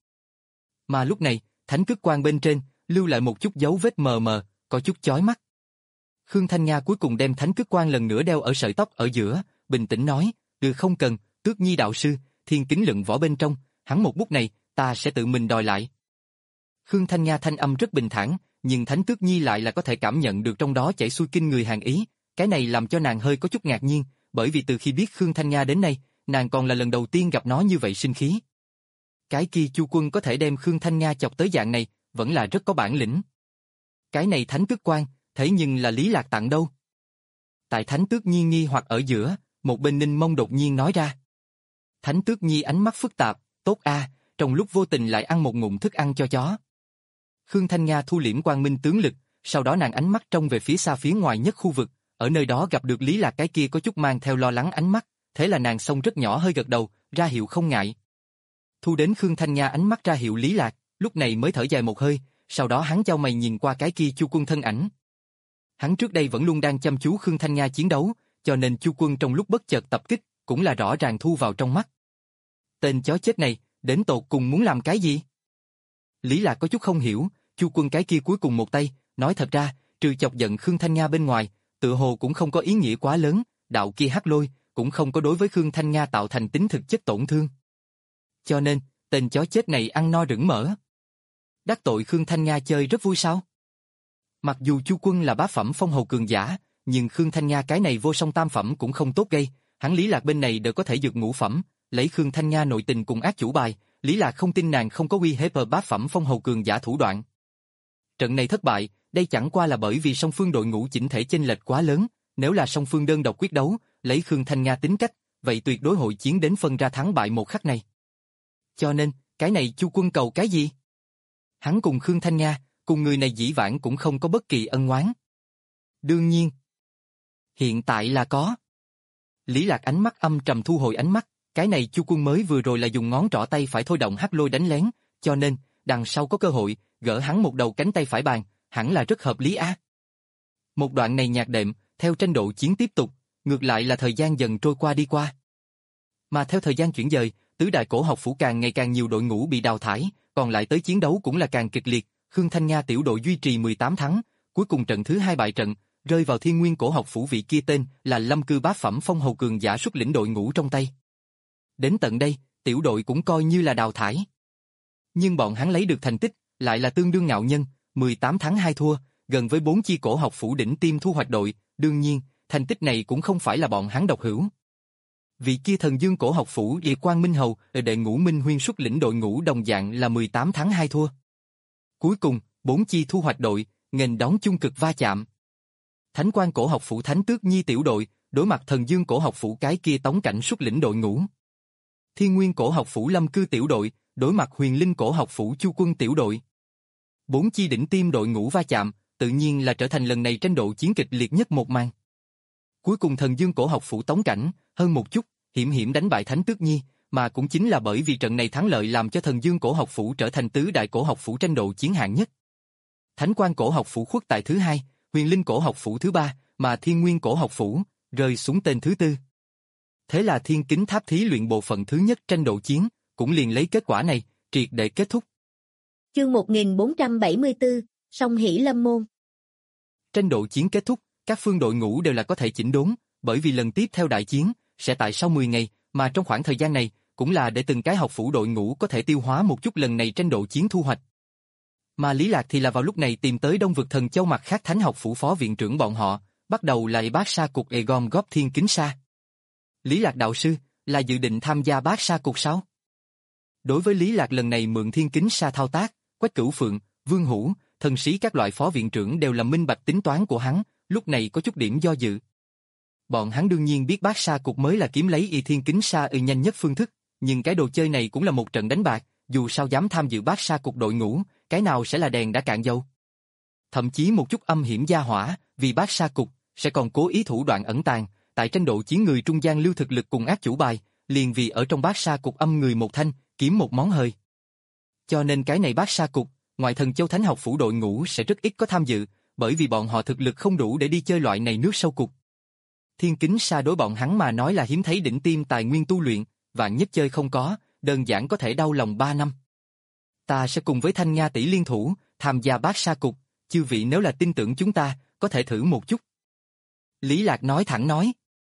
Mà lúc này, Thánh Cước Quan bên trên, lưu lại một chút dấu vết mờ mờ, có chút chói mắt. Khương Thanh Nha cuối cùng đem Thánh Cước Quan lần nữa đeo ở sợi tóc ở giữa, bình tĩnh nói, "Được không cần, Tước Nhi đạo sư, thiên kính luận võ bên trong, hắn một bút này, ta sẽ tự mình đòi lại." Khương Thanh Nha thanh âm rất bình thản, nhưng Thánh Tước Nhi lại là có thể cảm nhận được trong đó chảy xuôi kinh người hàn ý, cái này làm cho nàng hơi có chút ngạc nhiên, bởi vì từ khi biết Khương Thanh Nha đến nay, nàng còn là lần đầu tiên gặp nó như vậy sinh khí. Cái kia Chu Quân có thể đem Khương Thanh Nha chọc tới dạng này, vẫn là rất có bản lĩnh. Cái này Thánh Tước Quan, thế nhưng là Lý Lạc tặng đâu? Tại Thánh Tước Nhi nghi hoặc ở giữa, một bên Ninh Mông đột nhiên nói ra. Thánh Tước Nhi ánh mắt phức tạp, tốt a, trong lúc vô tình lại ăn một ngụm thức ăn cho chó. Khương Thanh Nha thu liễm quang minh tướng lực, sau đó nàng ánh mắt trông về phía xa phía ngoài nhất khu vực, ở nơi đó gặp được Lý Lạc cái kia có chút mang theo lo lắng ánh mắt, thế là nàng xông rất nhỏ hơi gật đầu, ra hiệu không ngại. Thu đến Khương Thanh Nha ánh mắt ra hiệu Lý Lạc, lúc này mới thở dài một hơi, sau đó hắn chau mày nhìn qua cái kia Chu Quân thân ảnh. Hắn trước đây vẫn luôn đang chăm chú Khương Thanh Nha chiến đấu, cho nên Chu Quân trong lúc bất chợt tập kích, cũng là rõ ràng thu vào trong mắt. Tên chó chết này, đến tột cùng muốn làm cái gì? Lý Lạc có chút không hiểu, Chu Quân cái kia cuối cùng một tay, nói thật ra, trừ chọc giận Khương Thanh Nha bên ngoài, tự hồ cũng không có ý nghĩa quá lớn, đạo kia hắc lôi, cũng không có đối với Khương Thanh Nha tạo thành tính thực chất tổn thương. Cho nên, tên chó chết này ăn no rửng mỡ. Đắc tội Khương Thanh Nha chơi rất vui sao? Mặc dù Chu Quân là bá phẩm phong hầu cường giả, nhưng Khương Thanh Nha cái này vô song tam phẩm cũng không tốt gây, hắn Lý Lạc bên này đều có thể dược ngũ phẩm, lấy Khương Thanh Nha nội tình cùng ác chủ bài, Lý Lạc không tin nàng không có uy hiếp ở bá phẩm phong hầu cường giả thủ đoạn. Trận này thất bại, đây chẳng qua là bởi vì song phương đội ngũ chỉnh thể chênh lệch quá lớn, nếu là song phương đơn độc quyết đấu, lấy Khương Thanh Nga tính cách, vậy tuyệt đối hội chiến đến phân ra thắng bại một khắc này. Cho nên, cái này Chu Quân cầu cái gì? Hắn cùng Khương Thanh Nga, cùng người này dĩ vãng cũng không có bất kỳ ân oán. Đương nhiên, hiện tại là có. Lý Lạc ánh mắt âm trầm thu hồi ánh mắt, cái này Chu Quân mới vừa rồi là dùng ngón trỏ tay phải thôi động hắc lôi đánh lén, cho nên, đằng sau có cơ hội, gỡ hắn một đầu cánh tay phải bàn, hẳn là rất hợp lý á. Một đoạn này nhạc đệm, theo tranh độ chiến tiếp tục, ngược lại là thời gian dần trôi qua đi qua. Mà theo thời gian chuyển dời, tứ đại cổ học phủ càng ngày càng nhiều đội ngũ bị đào thải, còn lại tới chiến đấu cũng là càng kịch liệt, Khương Thanh Nga tiểu đội duy trì mười tám thắng, cuối cùng trận thứ hai bại trận, rơi vào Thiên Nguyên cổ học phủ vị kia tên là Lâm Cư bát phẩm phong hầu cường giả xuất lĩnh đội ngũ trong tay. Đến tận đây, tiểu đội cũng coi như là đào thải. Nhưng bọn hắn lấy được thành tích, lại là tương đương ngạo nhân, mười tám thắng hai thua, gần với bốn chi cổ học phủ đỉnh tiêm thu hoạch đội, đương nhiên, thành tích này cũng không phải là bọn hắn độc hữu. Vị kia thần dương cổ học phủ Địa Quang Minh Hầu, ở đệ ngũ Minh Huyên xuất lĩnh đội ngũ đồng dạng là mười tám thắng hai thua. Cuối cùng, bốn chi thu hoạch đội, nghênh đón chung cực va chạm. Thánh Quan cổ học phủ Thánh Tước Nhi tiểu đội, đối mặt thần dương cổ học phủ cái kia Tống Cảnh xuất lĩnh đội ngũ. Thiên Nguyên cổ học phủ Lâm Cư tiểu đội, đối mặt Huyền Linh cổ học phủ Chu Quân tiểu đội. Bốn chi đỉnh tiêm đội ngũ va chạm, tự nhiên là trở thành lần này tranh độ chiến kịch liệt nhất một màn. Cuối cùng thần dương cổ học phủ Tống Cảnh, hơn một chút, hiểm hiểm đánh bại Thánh Tước Nhi, mà cũng chính là bởi vì trận này thắng lợi làm cho thần dương cổ học phủ trở thành tứ đại cổ học phủ tranh độ chiến hạng nhất. Thánh Quan cổ học phủ khuất tại thứ hai, Huyền Linh cổ học phủ thứ ba, mà Thiên Nguyên cổ học phủ rơi xuống tên thứ tư. Thế là Thiên Kính Tháp thí luyện bộ phận thứ nhất tranh độ chiến, cũng liền lấy kết quả này, triệt để kết thúc. Chương một nghìn bốn trăm bảy mươi tư, Song Hỷ Lâm Môn. Tranh độ chiến kết thúc, các phương đội ngũ đều là có thể chỉnh đốn, bởi vì lần tiếp theo đại chiến sẽ tại sau mười ngày, mà trong khoảng thời gian này cũng là để từng cái học phủ đội ngũ có thể tiêu hóa một chút lần này tranh độ chiến thu hoạch. Mà Lý Lạc thì là vào lúc này tìm tới Đông Vực Thần Châu mặt khác Thánh học phủ phó viện trưởng bọn họ, bắt đầu lại bát sa cục e gom góp Thiên Kính Sa. Lý Lạc đạo sư, là dự định tham gia bát sa cục sao? Đối với Lý Lạc lần này mượn Thiên Kính Sa thao tác, Quách Cửu Phượng, Vương Hữu, Thần Sĩ các loại phó viện trưởng đều là minh bạch tính toán của hắn, lúc này có chút điểm do dự. Bọn hắn đương nhiên biết bát sa cục mới là kiếm lấy y Thiên Kính Sa y nhanh nhất phương thức, nhưng cái đồ chơi này cũng là một trận đánh bạc, dù sao dám tham dự bát sa cục đội ngũ, cái nào sẽ là đèn đã cạn dầu. Thậm chí một chút âm hiểm gia hỏa, vì bát sa cục, sẽ còn cố ý thủ đoạn ẩn tàng, tại tranh độ chiến người trung gian lưu thực lực cùng ác chủ bài, liền vì ở trong bát sa cục âm người một thanh, kiếm một món hời. Cho nên cái này bát sa cục, ngoại Thần Châu Thánh học phủ đội ngũ sẽ rất ít có tham dự, bởi vì bọn họ thực lực không đủ để đi chơi loại này nước sâu cục. Thiên Kính Sa đối bọn hắn mà nói là hiếm thấy đỉnh tiêm tài nguyên tu luyện, vạn nhất chơi không có, đơn giản có thể đau lòng ba năm. Ta sẽ cùng với Thanh Nga tỷ liên thủ, tham gia bát sa cục, chư vị nếu là tin tưởng chúng ta, có thể thử một chút. Lý Lạc nói thẳng nói.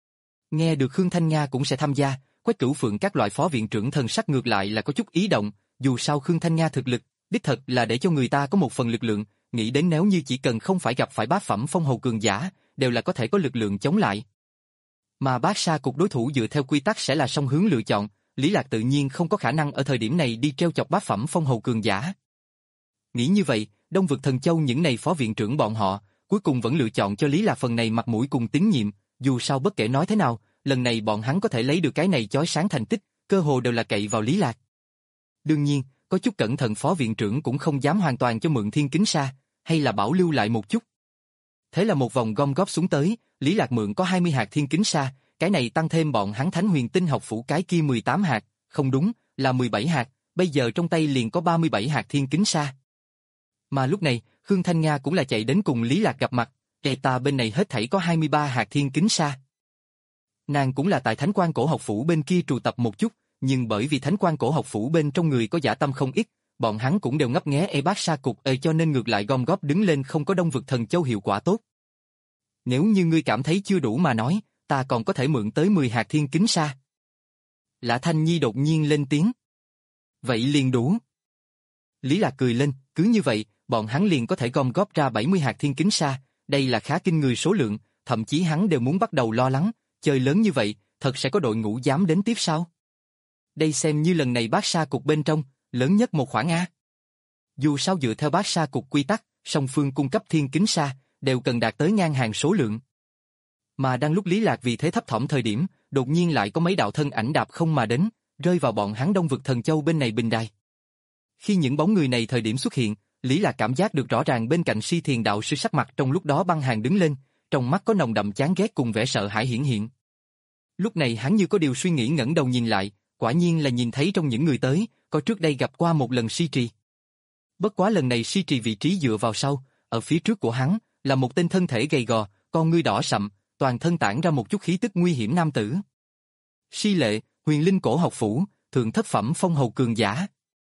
Nghe được Khương Thanh Nga cũng sẽ tham gia, Quách Cửu Phượng các loại phó viện trưởng thần sắc ngược lại là có chút ý động, dù sao Khương Thanh Nga thực lực, đích thật là để cho người ta có một phần lực lượng, nghĩ đến nếu như chỉ cần không phải gặp phải bát phẩm phong hầu cường giả, đều là có thể có lực lượng chống lại. Mà bát sa cục đối thủ dựa theo quy tắc sẽ là song hướng lựa chọn, Lý Lạc tự nhiên không có khả năng ở thời điểm này đi treo chọc bát phẩm phong hầu cường giả. Nghĩ như vậy, Đông Vực Thần Châu những này phó viện trưởng bọn họ, cuối cùng vẫn lựa chọn cho Lý Lạc phần này mặt mũi cùng tín nhiệm, dù sao bất kể nói thế nào, lần này bọn hắn có thể lấy được cái này chói sáng thành tích, cơ hồ đều là cậy vào Lý Lạc. Đương nhiên, có chút cẩn thận phó viện trưởng cũng không dám hoàn toàn cho mượn Thiên Kính Sa, hay là bảo lưu lại một chút. Thế là một vòng gom góp xuống tới, Lý Lạc mượn có hai mươi hạt Thiên Kính Sa, cái này tăng thêm bọn hắn Thánh Huyền Tinh học phủ cái kia mười tám hạt, không đúng, là mười bảy hạt, bây giờ trong tay liền có ba mươi bảy hạt Thiên Kính Sa. Mà lúc này, Khương Thanh Nga cũng là chạy đến cùng Lý Lạc gặp mặt, e ta bên này hết thảy có hai mươi ba hạt Thiên Kính Sa. Nàng cũng là tại Thánh Quan cổ học phủ bên kia trù tập một chút, nhưng bởi vì Thánh Quan cổ học phủ bên trong người có dã tâm không ít, bọn hắn cũng đều ngấp nghé e bát sa cục ê cho nên ngược lại gom góp đứng lên không có Đông Vực Thần Châu hiệu quả tốt. Nếu như ngươi cảm thấy chưa đủ mà nói, ta còn có thể mượn tới mười hạt Thiên Kính Sa. Lã Thanh Nhi đột nhiên lên tiếng. Vậy liền đủ. Lý Lạc cười lên, cứ như vậy, bọn hắn liền có thể gom góp ra bảy mươi hạt Thiên Kính Sa, đây là khá kinh người số lượng, thậm chí hắn đều muốn bắt đầu lo lắng, chơi lớn như vậy, thật sẽ có đội ngũ dám đến tiếp sao? Đây xem như lần này bát sa cục bên trong, lớn nhất một khoản A. Dù sao dựa theo bát sa cục quy tắc, song phương cung cấp Thiên Kính Sa, đều cần đạt tới ngang hàng số lượng. Mà đang lúc Lý Lạc vì thế thấp thỏm thời điểm, đột nhiên lại có mấy đạo thân ảnh đạp không mà đến, rơi vào bọn hắn Đông Vực Thần Châu bên này bình đài. Khi những bóng người này thời điểm xuất hiện, Lý Lạc cảm giác được rõ ràng bên cạnh Si Thiền đạo sư sắc mặt trong lúc đó băng hàng đứng lên, trong mắt có nồng đậm chán ghét cùng vẻ sợ hãi hiển hiện. Lúc này hắn như có điều suy nghĩ ngẩng đầu nhìn lại, quả nhiên là nhìn thấy trong những người tới, có trước đây gặp qua một lần Si Trì. Bất quá lần này Si Trì vị trí dựa vào sau, ở phía trước của hắn là một tên thân thể gầy gò, con ngươi đỏ sậm, toàn thân tản ra một chút khí tức nguy hiểm nam tử. Si Lệ, Huyền Linh Cổ Học Phủ, thượng thất phẩm phong hầu cường giả.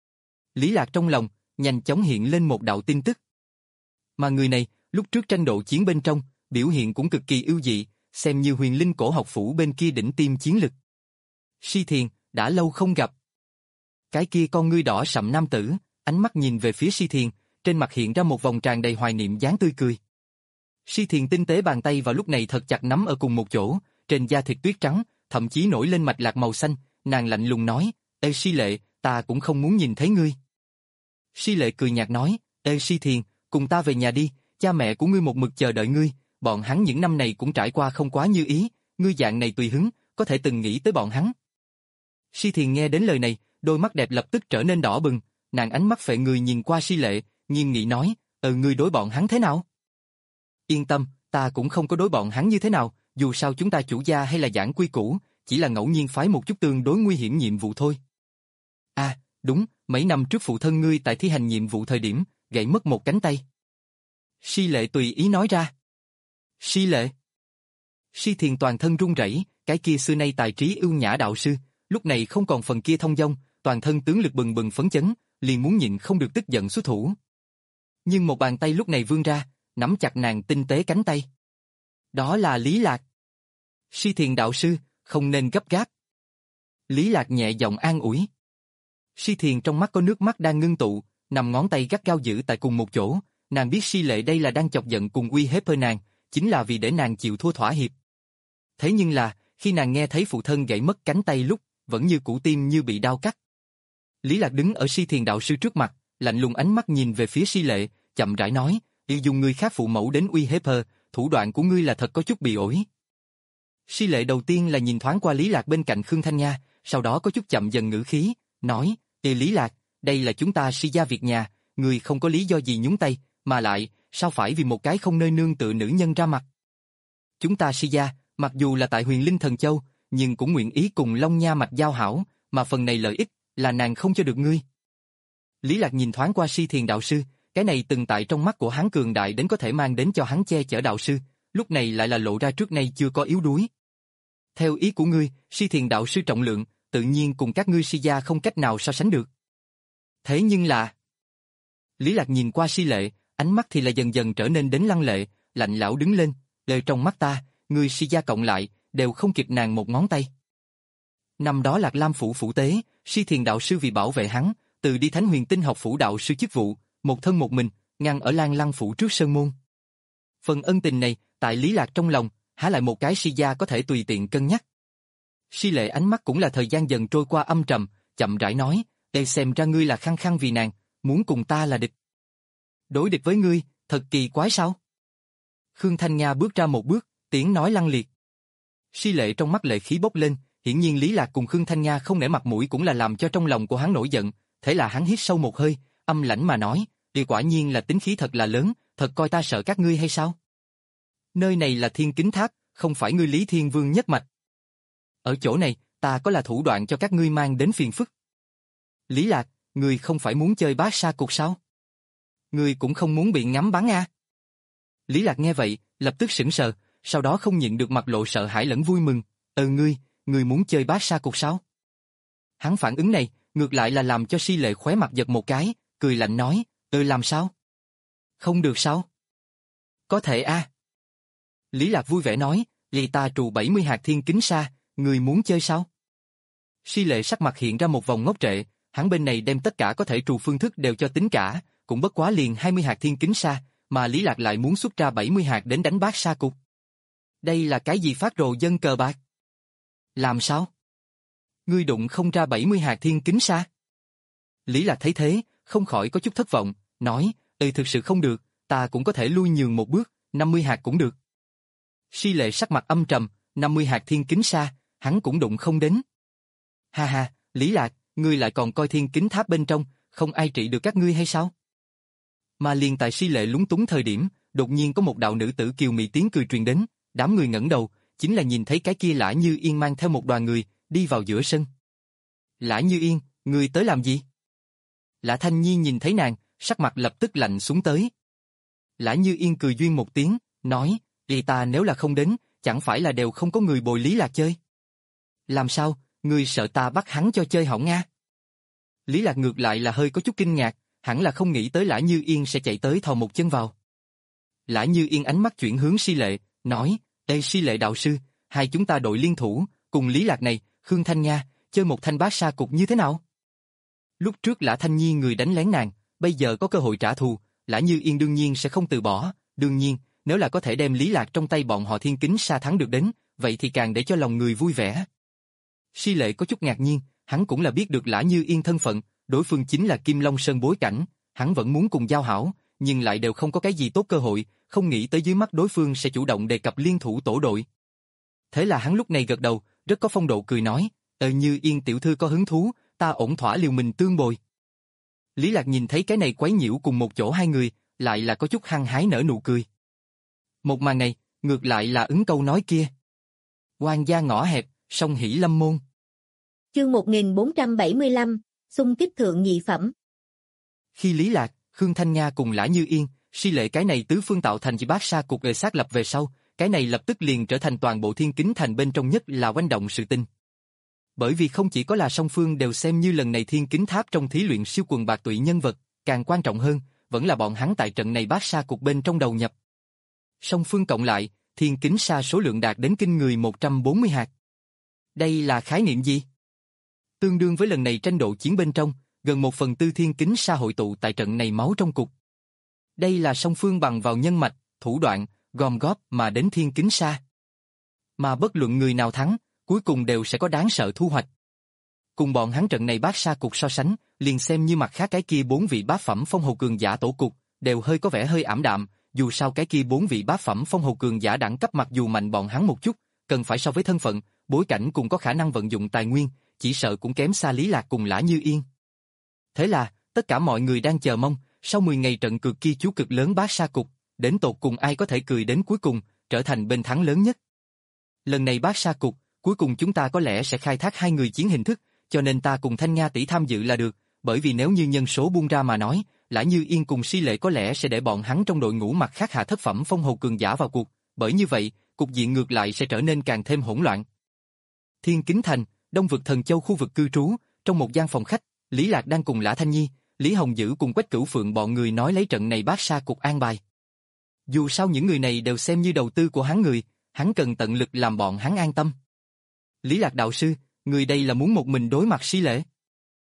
Lý Lạc trong lòng nhanh chóng hiện lên một đạo tin tức. Mà người này, lúc trước tranh độ chiến bên trong, biểu hiện cũng cực kỳ ưu dị, xem như Huyền Linh Cổ Học Phủ bên kia đỉnh tiêm chiến lực. Si Thiền, đã lâu không gặp. Cái kia con ngươi đỏ sậm nam tử, ánh mắt nhìn về phía Si Thiền, trên mặt hiện ra một vòng tràn đầy hoài niệm dáng tươi cười. Si Thiền tinh tế bàn tay vào lúc này thật chặt nắm ở cùng một chỗ, trên da thịt tuyết trắng, thậm chí nổi lên mạch lạc màu xanh, nàng lạnh lùng nói, ê Si Lệ, ta cũng không muốn nhìn thấy ngươi. Si Lệ cười nhạt nói, ê Si Thiền, cùng ta về nhà đi, cha mẹ của ngươi một mực chờ đợi ngươi, bọn hắn những năm này cũng trải qua không quá như ý, ngươi dạng này tùy hứng, có thể từng nghĩ tới bọn hắn. Si Thiền nghe đến lời này, đôi mắt đẹp lập tức trở nên đỏ bừng, nàng ánh mắt phệ người nhìn qua Si Lệ, nghiêm nghị nói, ờ ngươi đối bọn hắn thế nào? Yên tâm, ta cũng không có đối bọn hắn như thế nào, dù sao chúng ta chủ gia hay là giảng quy củ, chỉ là ngẫu nhiên phái một chút tương đối nguy hiểm nhiệm vụ thôi. À, đúng, mấy năm trước phụ thân ngươi tại thi hành nhiệm vụ thời điểm, gãy mất một cánh tay. Si Lệ tùy ý nói ra. Si Lệ. Si Thiền toàn thân run rẩy, cái kia xưa nay tài trí ưu nhã đạo sư, lúc này không còn phần kia thông dong, toàn thân tướng lực bừng bừng phấn chấn, liền muốn nhịn không được tức giận xuất thủ. Nhưng một bàn tay lúc này vươn ra, nắm chặt nàng tinh tế cánh tay. Đó là Lý Lạc. Si Thiền đạo sư, không nên gấp gáp. Lý Lạc nhẹ giọng an ủi. Si Thiền trong mắt có nước mắt đang ngưng tụ, nằm ngón tay gắt gao giữ tại cùng một chỗ, nàng biết Si Lệ đây là đang chọc giận cùng uy hiếp nàng, chính là vì để nàng chịu thua thỏa hiệp. Thế nhưng là, khi nàng nghe thấy phụ thân gãy mất cánh tay lúc, vẫn như củ tim như bị đau cắt. Lý Lạc đứng ở Si Thiền đạo sư trước mặt, lạnh lùng ánh mắt nhìn về phía Si Lệ, chậm rãi nói, yêu dùng người khác phụ mẫu đến uy hiếp hờ, thủ đoạn của ngươi là thật có chút bị ổi. Si Lệ đầu tiên là nhìn thoáng qua Lý Lạc bên cạnh Khương Thanh Nha, sau đó có chút chậm dần ngữ khí, nói, ê Lý Lạc, đây là chúng ta Si gia việc nhà, ngươi không có lý do gì nhúng tay, mà lại, sao phải vì một cái không nơi nương tựa nữ nhân ra mặt. Chúng ta Si gia, mặc dù là tại Huyền Linh Thần Châu, nhưng cũng nguyện ý cùng Long Nha Mạch giao hảo, mà phần này lợi ích, là nàng không cho được ngươi. Lý Lạc nhìn thoáng qua Si Thiền đạo sư, cái này từng tại trong mắt của hắn cường đại đến có thể mang đến cho hắn che chở đạo sư, lúc này lại là lộ ra trước nay chưa có yếu đuối. Theo ý của ngươi, Si Thiền đạo sư trọng lượng, tự nhiên cùng các ngươi Si gia không cách nào so sánh được. Thế nhưng là... Lý Lạc nhìn qua Si Lệ, ánh mắt thì là dần dần trở nên đến lăng lệ, lạnh lão đứng lên, lời trong mắt ta, ngươi Si gia cộng lại, đều không kịp nàng một ngón tay. Năm đó Lạc Lam phủ phủ tế, Si Thiền đạo sư vì bảo vệ hắn, từ đi Thánh Huyền Tinh học phủ đạo sư chức vụ, một thân một mình, ngăn ở Lan Lăng phủ trước sơn môn. Phần ân tình này, tại Lý Lạc trong lòng, há lại một cái Si gia có thể tùy tiện cân nhắc. Si Lệ ánh mắt cũng là thời gian dần trôi qua âm trầm, chậm rãi nói, đây xem ra ngươi là khăng khăng vì nàng, muốn cùng ta là địch. Đối địch với ngươi, thật kỳ quái sao? Khương Thanh Nga bước ra một bước, tiếng nói lăng liệt. Si Lệ trong mắt lệ khí bốc lên, hiển nhiên Lý Lạc cùng Khương Thanh Nga không nể mặt mũi cũng là làm cho trong lòng của hắn nổi giận, thế là hắn hít sâu một hơi, âm lãnh mà nói, điều quả nhiên là tính khí thật là lớn, thật coi ta sợ các ngươi hay sao? Nơi này là Thiên Kính Tháp, không phải ngươi Lý Thiên Vương nhất mạch. Ở chỗ này, ta có là thủ đoạn cho các ngươi mang đến phiền phức. Lý Lạc, ngươi không phải muốn chơi bát sa cục sao? Ngươi cũng không muốn bị ngắm bắn à? Lý Lạc nghe vậy, lập tức sững sờ, sau đó không nhịn được mặt lộ sợ hãi lẫn vui mừng, ờ ngươi, ngươi muốn chơi bát sa cục sao? Hắn phản ứng này, ngược lại là làm cho Si Lệ khóe mặt giật một cái, cười lạnh nói, ừ làm sao? Không được sao? Có thể a. À. Lý Lạc vui vẻ nói, vì ta trù bảy mươi hạt thiên kính sa, ngươi muốn chơi sao? Si Lệ sắc mặt hiện ra một vòng ngốc trệ, hắn bên này đem tất cả có thể trù phương thức đều cho tính cả, cũng bất quá liền hai mươi hạt thiên kính sa, mà Lý Lạc lại muốn xuất ra bảy mươi hạt đến đánh bát sa cục. Đây là cái gì phát rồ dân cờ bạc? Làm sao? Ngươi đụng không ra bảy mươi hạt thiên kính sa? Lý Lạc thấy thế, không khỏi có chút thất vọng, nói, ừ thực sự không được, ta cũng có thể lui nhường một bước, năm mươi hạt cũng được. Si Lệ sắc mặt âm trầm, năm mươi hạt thiên kính sa, hắn cũng đụng không đến. Ha ha, Lý Lạc, ngươi lại còn coi thiên kính tháp bên trong, không ai trị được các ngươi hay sao? Mà liền tại Si Lệ lúng túng thời điểm, đột nhiên có một đạo nữ tử kiều mị tiếng cười truyền đến, đám người ngẩng đầu, chính là nhìn thấy cái kia Lã Như Yên mang theo một đoàn người, đi vào giữa sân. Lã Như Yên, ngươi tới làm gì? Lã Thanh Nhi nhìn thấy nàng, sắc mặt lập tức lạnh xuống tới. Lã Như Yên cười duyên một tiếng, nói, "Vì ta nếu là không đến, chẳng phải là đều không có người bồi Lý Lạc chơi." "Làm sao, ngươi sợ ta bắt hắn cho chơi hỏng nga?" Lý Lạc ngược lại là hơi có chút kinh ngạc, hẳn là không nghĩ tới Lã Như Yên sẽ chạy tới thò một chân vào. Lã Như Yên ánh mắt chuyển hướng Si Lệ, nói, "Ê Si Lệ đạo sư, hai chúng ta đội liên thủ, cùng Lý Lạc này, Khương Thanh Nha, chơi một thanh bát sa cục như thế nào?" Lúc trước Lã Thanh Nhi người đánh lén nàng, bây giờ có cơ hội trả thù, Lã Như Yên đương nhiên sẽ không từ bỏ, đương nhiên, nếu là có thể đem Lý Lạc trong tay bọn họ thiên kính sa thắng được đến, vậy thì càng để cho lòng người vui vẻ. Si Lệ có chút ngạc nhiên, hắn cũng là biết được Lã Như Yên thân phận, đối phương chính là Kim Long Sơn bối cảnh, hắn vẫn muốn cùng giao hảo, nhưng lại đều không có cái gì tốt cơ hội, không nghĩ tới dưới mắt đối phương sẽ chủ động đề cập liên thủ tổ đội. Thế là hắn lúc này gật đầu, rất có phong độ cười nói, "Ờ Như Yên tiểu thư có hứng thú, ta ổn thỏa liều mình tương bồi." Lý Lạc nhìn thấy cái này quấy nhiễu cùng một chỗ hai người, lại là có chút hăng hái nở nụ cười. Một màn này, ngược lại là ứng câu nói kia. Quan gia ngõ hẹp, song hỷ lâm môn. Chương một nghìn bốn trăm bảy mươi lăm, xung kích thượng nhị phẩm. Khi Lý Lạc, Khương Thanh Nga cùng Lã Như Yên, Si Lệ cái này tứ phương tạo thành chỉ bát sa cục về xác lập về sau, cái này lập tức liền trở thành toàn bộ thiên kính thành bên trong nhất là oanh động sự tình. Bởi vì không chỉ có là song phương đều xem như lần này thiên kính tháp trong thí luyện siêu quần bạc tụy nhân vật, càng quan trọng hơn, vẫn là bọn hắn tại trận này bát sa cục bên trong đầu nhập. Song phương cộng lại, thiên kính sa số lượng đạt đến kinh người một trăm bốn mươi hạt. Đây là khái niệm gì? Tương đương với lần này tranh độ chiến bên trong, gần một phần tư thiên kính sa hội tụ tại trận này máu trong cục. Đây là song phương bằng vào nhân mạch, thủ đoạn, gom góp mà đến thiên kính sa. Mà bất luận người nào thắng, cuối cùng đều sẽ có đáng sợ thu hoạch. Cùng bọn hắn trận này bát sa cục so sánh, liền xem như mặt khác cái kia bốn vị bát phẩm phong hầu cường giả tổ cục, đều hơi có vẻ hơi ảm đạm, dù sao cái kia bốn vị bát phẩm phong hầu cường giả đẳng cấp mặc dù mạnh bọn hắn một chút, cần phải so với thân phận, bối cảnh cùng có khả năng vận dụng tài nguyên, chỉ sợ cũng kém xa Lý Lạc cùng Lã Như Yên. Thế là, tất cả mọi người đang chờ mong, sau mười ngày trận cược kia chú cực lớn bát sa cục, đến tột cùng ai có thể cười đến cuối cùng, trở thành bên thắng lớn nhất. Lần này bát sa cục, cuối cùng chúng ta có lẽ sẽ khai thác hai người chiến hình thức, cho nên ta cùng Thanh Nga tỷ tham dự là được, bởi vì nếu như nhân số buông ra mà nói, Lã Như Yên cùng Si Lệ có lẽ sẽ để bọn hắn trong đội ngũ mặt khác hạ thất phẩm phong hầu cường giả vào cuộc, bởi như vậy, cục diện ngược lại sẽ trở nên càng thêm hỗn loạn. Thiên Kính Thành, Đông vực Thần Châu khu vực cư trú, trong một gian phòng khách, Lý Lạc đang cùng Lã Thanh Nhi, Lý Hồng Dữ cùng Quách Cửu Phượng bọn người nói lấy trận này bát sa cục an bài. Dù sao những người này đều xem như đầu tư của hắn người, hắn cần tận lực làm bọn hắn an tâm. Lý Lạc đạo sư, người đây là muốn một mình đối mặt Si Lệ.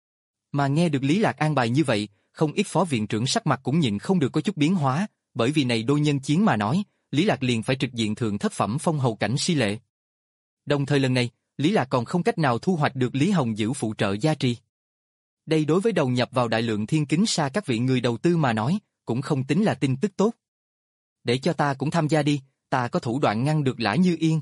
Mà nghe được Lý Lạc an bài như vậy, không ít phó viện trưởng sắc mặt cũng nhịn không được có chút biến hóa, bởi vì này đôi nhân chiến mà nói, Lý Lạc liền phải trực diện thượng thất phẩm phong hầu cảnh Si Lệ. Đồng thời lần này, Lý Lạc còn không cách nào thu hoạch được Lý Hồng Dữ phụ trợ gia trì. Đây đối với đầu nhập vào đại lượng thiên kính sa các vị người đầu tư mà nói, cũng không tính là tin tức tốt. Để cho ta cũng tham gia đi, ta có thủ đoạn ngăn được Lã Như Yên.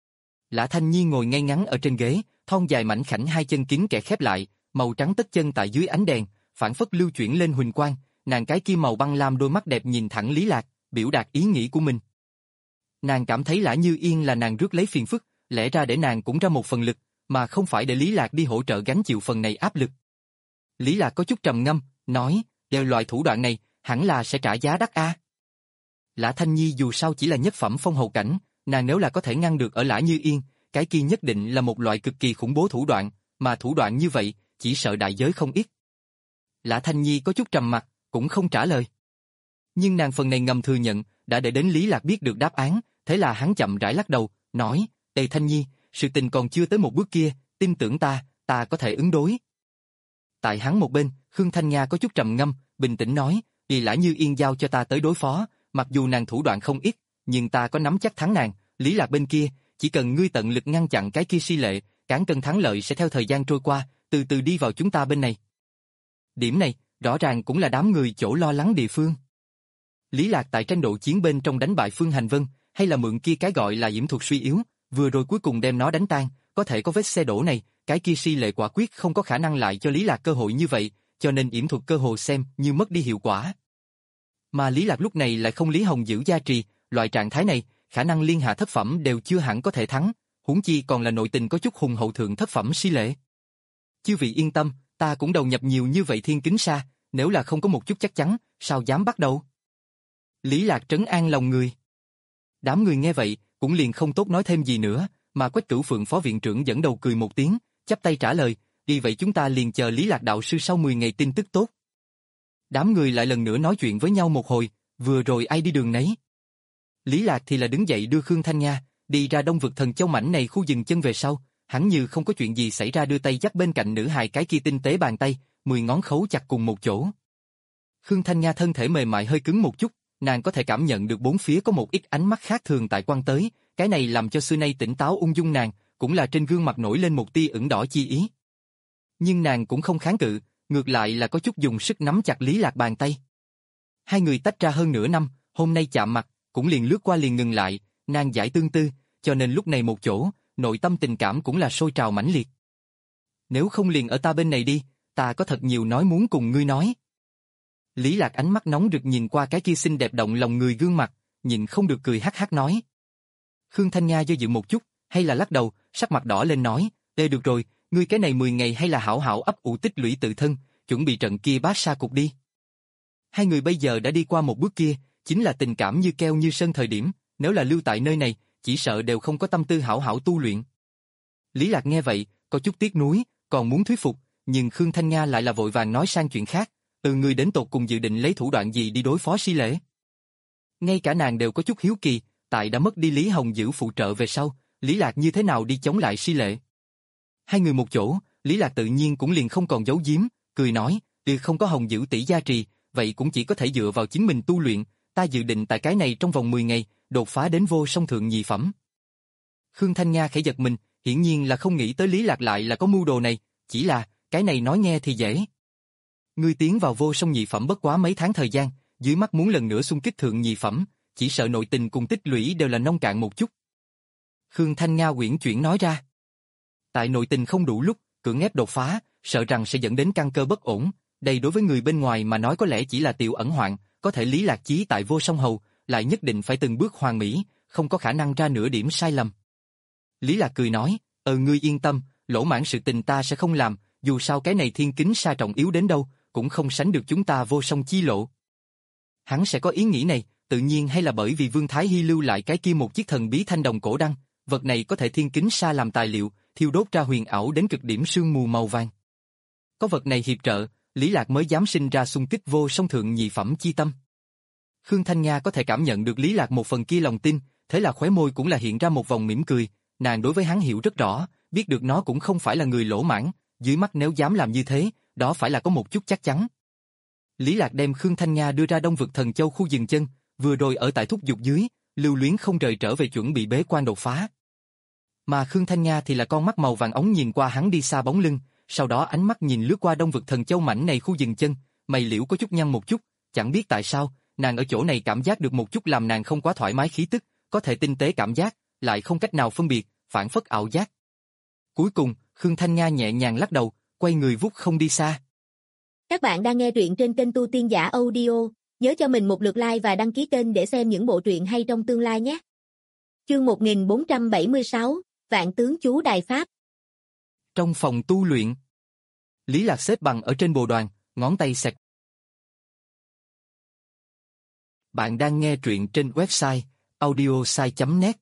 Lã Thanh Nhi ngồi ngay ngắn ở trên ghế, thon dài mảnh khảnh hai chân kín kẽ khép lại, màu trắng tất chân tại dưới ánh đèn, phản phất lưu chuyển lên huỳnh quang, nàng cái kia màu băng lam đôi mắt đẹp nhìn thẳng Lý Lạc, biểu đạt ý nghĩ của mình. Nàng cảm thấy Lã Như Yên là nàng rước lấy phiền phức, lẽ ra để nàng cũng ra một phần lực, mà không phải để Lý Lạc đi hỗ trợ gánh chịu phần này áp lực. Lý Lạc có chút trầm ngâm, nói, đều loại thủ đoạn này, hẳn là sẽ trả giá đắt a. Lã Thanh Nhi dù sao chỉ là nhất phẩm phong hầu cảnh, nàng nếu là có thể ngăn được ở Lã Như Yên, cái kia nhất định là một loại cực kỳ khủng bố thủ đoạn, mà thủ đoạn như vậy, chỉ sợ đại giới không ít. Lã Thanh Nhi có chút trầm mặc, cũng không trả lời. Nhưng nàng phần này ngầm thừa nhận, đã để đến Lý Lạc biết được đáp án, thế là hắn chậm rãi lắc đầu, nói, Ê Thanh Nhi, sự tình còn chưa tới một bước kia, tin tưởng ta, ta có thể ứng đối. Tại hắn một bên, Khương Thanh Nga có chút trầm ngâm, bình tĩnh nói, vì Lã Như Yên giao cho ta tới đối phó, mặc dù nàng thủ đoạn không ít, nhưng ta có nắm chắc thắng nàng, Lý Lạc bên kia, chỉ cần ngươi tận lực ngăn chặn cái kia Si Lệ, cán cân thắng lợi sẽ theo thời gian trôi qua, từ từ đi vào chúng ta bên này. Điểm này, rõ ràng cũng là đám người chỗ lo lắng địa phương. Lý Lạc tại tranh độ chiến bên trong đánh bại Phương Hành Vân, hay là mượn kia cái gọi là yểm thuật suy yếu, vừa rồi cuối cùng đem nó đánh tan, có thể có vết xe đổ này, cái kia si lệ quả quyết không có khả năng lại cho Lý Lạc cơ hội như vậy, cho nên yểm thuật cơ hồ xem như mất đi hiệu quả. Mà Lý Lạc lúc này lại không Lý Hồng giữ gia trì, loại trạng thái này, khả năng liên hạ thất phẩm đều chưa hẳn có thể thắng, huống chi còn là nội tình có chút hùng hậu thượng thất phẩm si lệ. Chư vị yên tâm, ta cũng đầu nhập nhiều như vậy thiên kính sa, nếu là không có một chút chắc chắn, sao dám bắt đầu? Lý Lạc trấn an lòng người. Đám người nghe vậy, cũng liền không tốt nói thêm gì nữa, mà Quách Cửu Phượng phó viện trưởng dẫn đầu cười một tiếng, chắp tay trả lời, đi vậy chúng ta liền chờ Lý Lạc đạo sư sau mười ngày tin tức tốt. Đám người lại lần nữa nói chuyện với nhau một hồi, vừa rồi ai đi đường nấy. Lý Lạc thì là đứng dậy đưa Khương Thanh Nha, đi ra Đông Vực Thần Châu mảnh này khu dừng chân về sau, hắn như không có chuyện gì xảy ra đưa tay dắt bên cạnh nữ hài cái kia tinh tế bàn tay, mười ngón khấu chặt cùng một chỗ. Khương Thanh Nha thân thể mềm mại hơi cứng một chút, nàng có thể cảm nhận được bốn phía có một ít ánh mắt khác thường tại quan tới, cái này làm cho xưa nay tỉnh táo ung dung nàng, cũng là trên gương mặt nổi lên một tia ửng đỏ chi ý. Nhưng nàng cũng không kháng cự, ngược lại là có chút dùng sức nắm chặt Lý Lạc bàn tay. Hai người tách ra hơn nửa năm, hôm nay chạm mặt, cũng liền lướt qua liền ngừng lại, nàng giải tương tư, cho nên lúc này một chỗ, nội tâm tình cảm cũng là sôi trào mãnh liệt. Nếu không liền ở ta bên này đi, ta có thật nhiều nói muốn cùng ngươi nói. Lý Lạc ánh mắt nóng rực nhìn qua cái kia xinh đẹp động lòng người gương mặt, nhìn không được cười hắc hắc nói. Khương Thanh Nha do dự một chút, hay là lắc đầu, sắc mặt đỏ lên nói, ê được rồi, ngươi cái này mười ngày hay là hảo hảo ấp ủ tích lũy tự thân, chuẩn bị trận kia bát sa cục đi. Hai người bây giờ đã đi qua một bước kia, chính là tình cảm như keo như sơn thời điểm, nếu là lưu tại nơi này, chỉ sợ đều không có tâm tư hảo hảo tu luyện. Lý Lạc nghe vậy, có chút tiếc nuối, còn muốn thuyết phục, nhưng Khương Thanh Nha lại là vội vàng nói sang chuyện khác, từ người đến tột cùng dự định lấy thủ đoạn gì đi đối phó si lễ. Ngay cả nàng đều có chút hiếu kỳ, tại đã mất đi Lý Hồng giữ phụ trợ về sau, Lý Lạc như thế nào đi chống lại si lễ. Hai người một chỗ, Lý Lạc tự nhiên cũng liền không còn giấu giếm, cười nói, từ không có Hồng giữ tỷ gia trì, vậy cũng chỉ có thể dựa vào chính mình tu luyện, ta dự định tại cái này trong vòng mười ngày, đột phá đến vô song thượng nhị phẩm. Khương Thanh Nha khẽ giật mình, hiển nhiên là không nghĩ tới Lý Lạc lại là có mưu đồ này, chỉ là, cái này nói nghe thì dễ. Ngươi tiến vào vô song nhị phẩm bất quá mấy tháng thời gian, dưới mắt muốn lần nữa xung kích thượng nhị phẩm, chỉ sợ nội tình cùng tích lũy đều là nông cạn một chút. Khương Thanh Nga uyển chuyển nói ra. Tại nội tình không đủ lúc, cưỡng ép đột phá, sợ rằng sẽ dẫn đến căn cơ bất ổn, đây đối với người bên ngoài mà nói có lẽ chỉ là tiểu ẩn hoạn, có thể Lý Lạc chí tại vô song hầu, lại nhất định phải từng bước hoàn mỹ, không có khả năng ra nửa điểm sai lầm. Lý Lạc cười nói, ờ ngươi yên tâm, lỗ mãn sự tình ta sẽ không làm, dù sao cái này thiên kính sa trọng yếu đến đâu, cũng không sánh được chúng ta vô song chi lộ. Hắn sẽ có ý nghĩ này, tự nhiên hay là bởi vì Vương Thái Hy lưu lại cái kia một chiếc thần bí thanh đồng cổ đăng, vật này có thể thiên kính sa làm tài liệu, thiêu đốt ra huyền ảo đến cực điểm sương mù màu vàng. Có vật này hiệp trợ, Lý Lạc mới dám sinh ra xung kích vô song thượng nhị phẩm chi tâm. Khương Thanh Nga có thể cảm nhận được Lý Lạc một phần kia lòng tin, thế là khóe môi cũng là hiện ra một vòng mỉm cười, nàng đối với hắn hiểu rất rõ, biết được nó cũng không phải là người lỗ mãng, dưới mắt nếu dám làm như thế, đó phải là có một chút chắc chắn. Lý Lạc đem Khương Thanh Nga đưa ra Đông Vực Thần Châu khu dừng chân, vừa rồi ở tại thúc dục dưới, lưu luyến không rời trở về chuẩn bị bế quan đột phá. Mà Khương Thanh Nga thì là con mắt màu vàng ống nhìn qua hắn đi xa bóng lưng, sau đó ánh mắt nhìn lướt qua Đông Vực Thần Châu mảnh này khu dừng chân, mày liễu có chút nhăn một chút, chẳng biết tại sao, nàng ở chỗ này cảm giác được một chút làm nàng không quá thoải mái khí tức, có thể tinh tế cảm giác, lại không cách nào phân biệt, phản phất ảo giác. Cuối cùng, Khương Thanh Nga nhẹ nhàng lắc đầu, quay người vút không đi xa. Các bạn đang nghe truyện trên kênh Tu Tiên Giả Audio, nhớ cho mình một lượt like và đăng ký kênh để xem những bộ truyện hay trong tương lai nhé. Chương một nghìn bốn trăm bảy mươi sáu, Vạn Tướng Chú Đại Pháp. Trong phòng tu luyện, Lý Lạc xếp bằng ở trên bồ đoàn, ngón tay xẹt. Bạn đang nghe truyện trên website audiosai chấm net.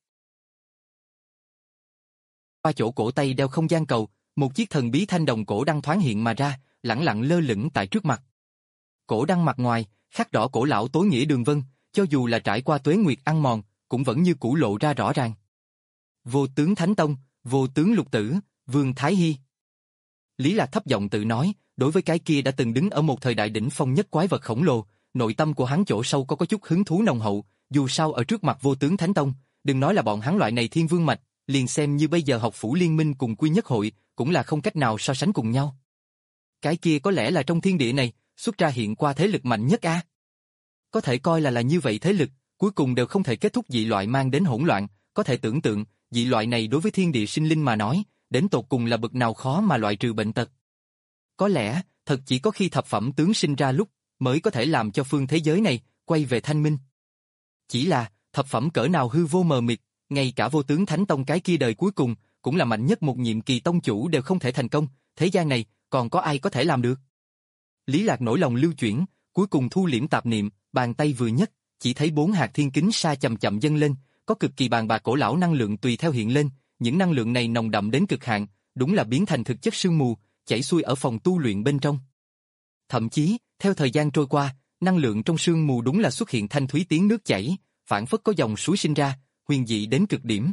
Qua chỗ cổ tay đeo không gian cầu, một chiếc thần bí thanh đồng cổ đăng thoáng hiện mà ra, lẳng lặng lơ lửng tại trước mặt. Cổ đăng mặt ngoài, khắc rõ cổ lão tối nghĩa đường vân, cho dù là trải qua tuế nguyệt ăn mòn, cũng vẫn như cũ lộ ra rõ ràng. Vô tướng Thánh Tông, vô tướng Lục Tử, Vương Thái Hy. Lý Lạc thấp giọng tự nói, đối với cái kia đã từng đứng ở một thời đại đỉnh phong nhất quái vật khổng lồ, nội tâm của hắn chỗ sâu có có chút hứng thú nồng hậu, dù sao ở trước mặt vô tướng Thánh Tông, đừng nói là bọn hắn loại này thiên vương mạch, liền xem như bây giờ học phủ liên minh cùng quy nhất hội, cũng là không cách nào so sánh cùng nhau. Cái kia có lẽ là trong thiên địa này, xuất ra hiện qua thế lực mạnh nhất a. Có thể coi là là như vậy thế lực, cuối cùng đều không thể kết thúc dị loại mang đến hỗn loạn, có thể tưởng tượng, dị loại này đối với thiên địa sinh linh mà nói, đến tột cùng là bậc nào khó mà loại trừ bệnh tật. Có lẽ, thật chỉ có khi thập phẩm tướng sinh ra lúc, mới có thể làm cho phương thế giới này quay về thanh minh. Chỉ là, thập phẩm cỡ nào hư vô mờ mịt, ngay cả vô tướng thánh tông cái kia đời cuối cùng, cũng là mạnh nhất một nhiệm kỳ tông chủ đều không thể thành công, thế gian này, còn có ai có thể làm được? Lý Lạc nổi lòng lưu chuyển, cuối cùng thu liễm tạp niệm, bàn tay vừa nhấc, chỉ thấy bốn hạt thiên kính sa chậm chậm dâng lên, có cực kỳ bàn bạc cổ lão năng lượng tùy theo hiện lên, những năng lượng này nồng đậm đến cực hạn, đúng là biến thành thực chất sương mù, chảy xuôi ở phòng tu luyện bên trong. Thậm chí, theo thời gian trôi qua, năng lượng trong sương mù đúng là xuất hiện thanh thúy tiếng nước chảy, phản phất có dòng suối sinh ra, huyền dị đến cực điểm.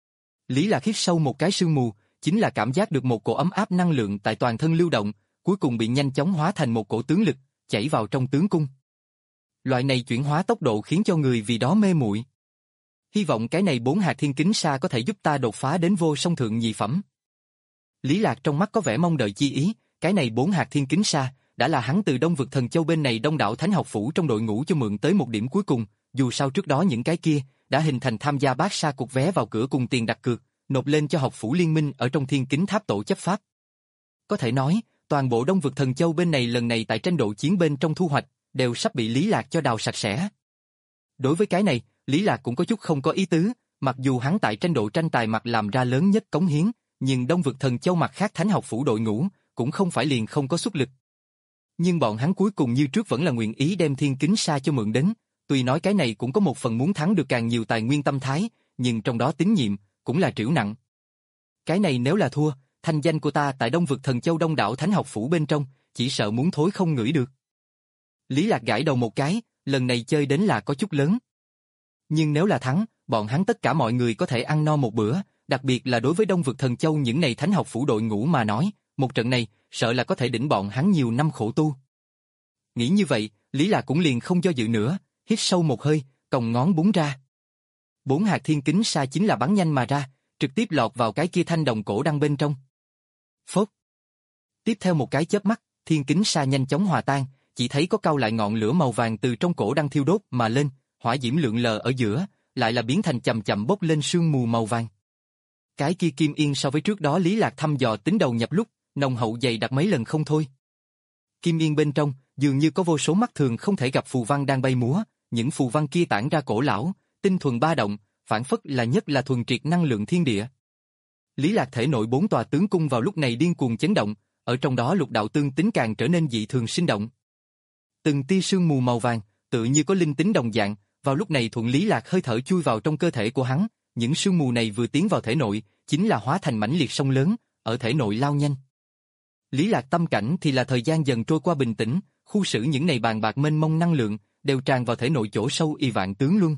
Lý Lạc hít sâu một cái sương mù, chính là cảm giác được một cổ ấm áp năng lượng tại toàn thân lưu động, cuối cùng bị nhanh chóng hóa thành một cổ tướng lực, chảy vào trong tướng cung. Loại này chuyển hóa tốc độ khiến cho người vì đó mê muội. Hy vọng cái này bốn hạt thiên kính sa có thể giúp ta đột phá đến vô song thượng nhị phẩm. Lý Lạc trong mắt có vẻ mong đợi chi ý, cái này bốn hạt thiên kính sa đã là hắn từ Đông vực Thần Châu bên này Đông đảo Thánh học phủ trong đội ngũ cho mượn tới một điểm cuối cùng, dù sao trước đó những cái kia đã hình thành tham gia bát sa cuộc vé vào cửa cùng tiền đặt cược, nộp lên cho học phủ liên minh ở trong Thiên Kính Tháp tổ chấp pháp. Có thể nói, toàn bộ Đông vực Thần Châu bên này lần này tại tranh độ chiến bên trong thu hoạch, đều sắp bị Lý Lạc cho đào sạch sẽ. Đối với cái này, Lý Lạc cũng có chút không có ý tứ, mặc dù hắn tại tranh độ tranh tài mặt làm ra lớn nhất cống hiến, nhưng Đông vực Thần Châu mặt khác Thánh học phủ đội ngũ, cũng không phải liền không có xuất lực. Nhưng bọn hắn cuối cùng như trước vẫn là nguyện ý đem thiên kính sa cho mượn đến, tuy nói cái này cũng có một phần muốn thắng được càng nhiều tài nguyên tâm thái, nhưng trong đó tín nhiệm, cũng là trĩu nặng. Cái này nếu là thua, thanh danh của ta tại Đông vực Thần Châu Đông đảo Thánh học phủ bên trong, chỉ sợ muốn thối không ngửi được. Lý Lạc gãi đầu một cái, lần này chơi đến là có chút lớn. Nhưng nếu là thắng, bọn hắn tất cả mọi người có thể ăn no một bữa, đặc biệt là đối với Đông vực Thần Châu những này Thánh học phủ đội ngũ mà nói, một trận này, sợ là có thể đỉnh bọn hắn nhiều năm khổ tu. Nghĩ như vậy, Lý Lạc cũng liền không do dự nữa, hít sâu một hơi, còng ngón búng ra. Bốn hạt thiên kính sa chính là bắn nhanh mà ra, trực tiếp lọt vào cái kia thanh đồng cổ đăng bên trong. Phốt. Tiếp theo một cái chớp mắt, thiên kính sa nhanh chóng hòa tan, chỉ thấy có cau lại ngọn lửa màu vàng từ trong cổ đăng thiêu đốt mà lên, hỏa diễm lượn lờ ở giữa, lại là biến thành chậm chậm bốc lên sương mù màu vàng. Cái kia kim yên so với trước đó Lý Lạc thăm dò tính đầu nhập lúc, nồng hậu dày đặc mấy lần không thôi. Kim yên bên trong, dường như có vô số mắt thường không thể gặp phù văn đang bay múa, những phù văn kia tản ra cổ lão, tinh thuần ba động, phản phất là nhất là thuần triệt năng lượng thiên địa. Lý Lạc thể nội bốn tòa tướng cung vào lúc này điên cuồng chấn động, ở trong đó lục đạo tương tính càng trở nên dị thường sinh động. Từng tia sương mù màu vàng, tự như có linh tính đồng dạng, vào lúc này thuận Lý Lạc hơi thở chui vào trong cơ thể của hắn, những sương mù này vừa tiến vào thể nội, chính là hóa thành mãnh liệt sông lớn, ở thể nội lao nhanh. Lý Lạc tâm cảnh thì là thời gian dần trôi qua bình tĩnh, khu xử những này bàn bạc mênh mông năng lượng, đều tràn vào thể nội chỗ sâu y vạn tướng luân.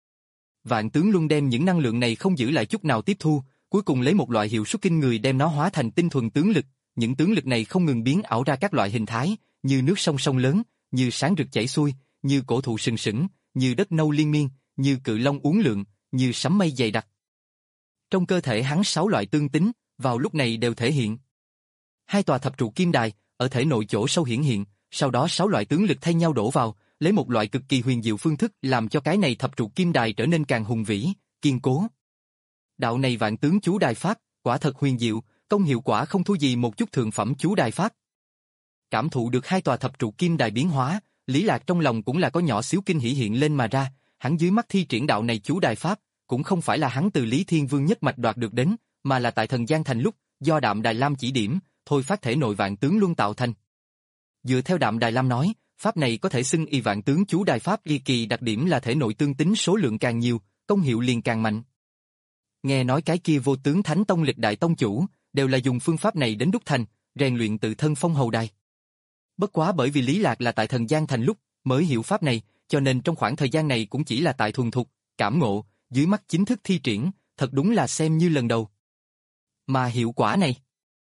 Vạn tướng luân đem những năng lượng này không giữ lại chút nào tiếp thu, cuối cùng lấy một loại hiệu suất kinh người đem nó hóa thành tinh thuần tướng lực, những tướng lực này không ngừng biến ảo ra các loại hình thái, như nước sông sông lớn, như sáng rực chảy xuôi, như cổ thụ sừng sững, như đất nâu liên miên, như cự long uốn lượn, như sấm mây dày đặc. Trong cơ thể hắn sáu loại tương tính, vào lúc này đều thể hiện. Hai tòa thập trụ kim đài, ở thể nội chỗ sâu hiển hiện, sau đó sáu loại tướng lực thay nhau đổ vào, lấy một loại cực kỳ huyền diệu phương thức làm cho cái này thập trụ kim đài trở nên càng hùng vĩ, kiên cố. Đạo này vạn tướng chú đài pháp, quả thật huyền diệu, công hiệu quả không thua gì một chút thượng phẩm chú đài pháp. Cảm thụ được hai tòa thập trụ kim đài biến hóa, Lý Lạc trong lòng cũng là có nhỏ xíu kinh hỉ hiện lên mà ra, hắn dưới mắt thi triển đạo này chú đài pháp, cũng không phải là hắn từ Lý Thiên Vương nhất mạch đoạt được đến, mà là tại Thần Giang Thành lúc, do Đạm Đài Lam chỉ điểm, thôi phát thể nội vạn tướng luân tạo thành. Dựa theo Đạm Đài Lam nói, pháp này có thể xưng y vạn tướng chú đài pháp, y kỳ đặc điểm là thể nội tương tính số lượng càng nhiều, công hiệu liền càng mạnh. Nghe nói cái kia Vô Tướng Thánh Tông lịch đại tông chủ, đều là dùng phương pháp này đến đúc thành, rèn luyện tự thân phong hầu đài. Bất quá bởi vì Lý Lạc là tại Thần Giang Thành lúc mới hiểu pháp này, cho nên trong khoảng thời gian này cũng chỉ là tại thuần thục, cảm ngộ, dưới mắt chính thức thi triển, thật đúng là xem như lần đầu. Mà hiệu quả này,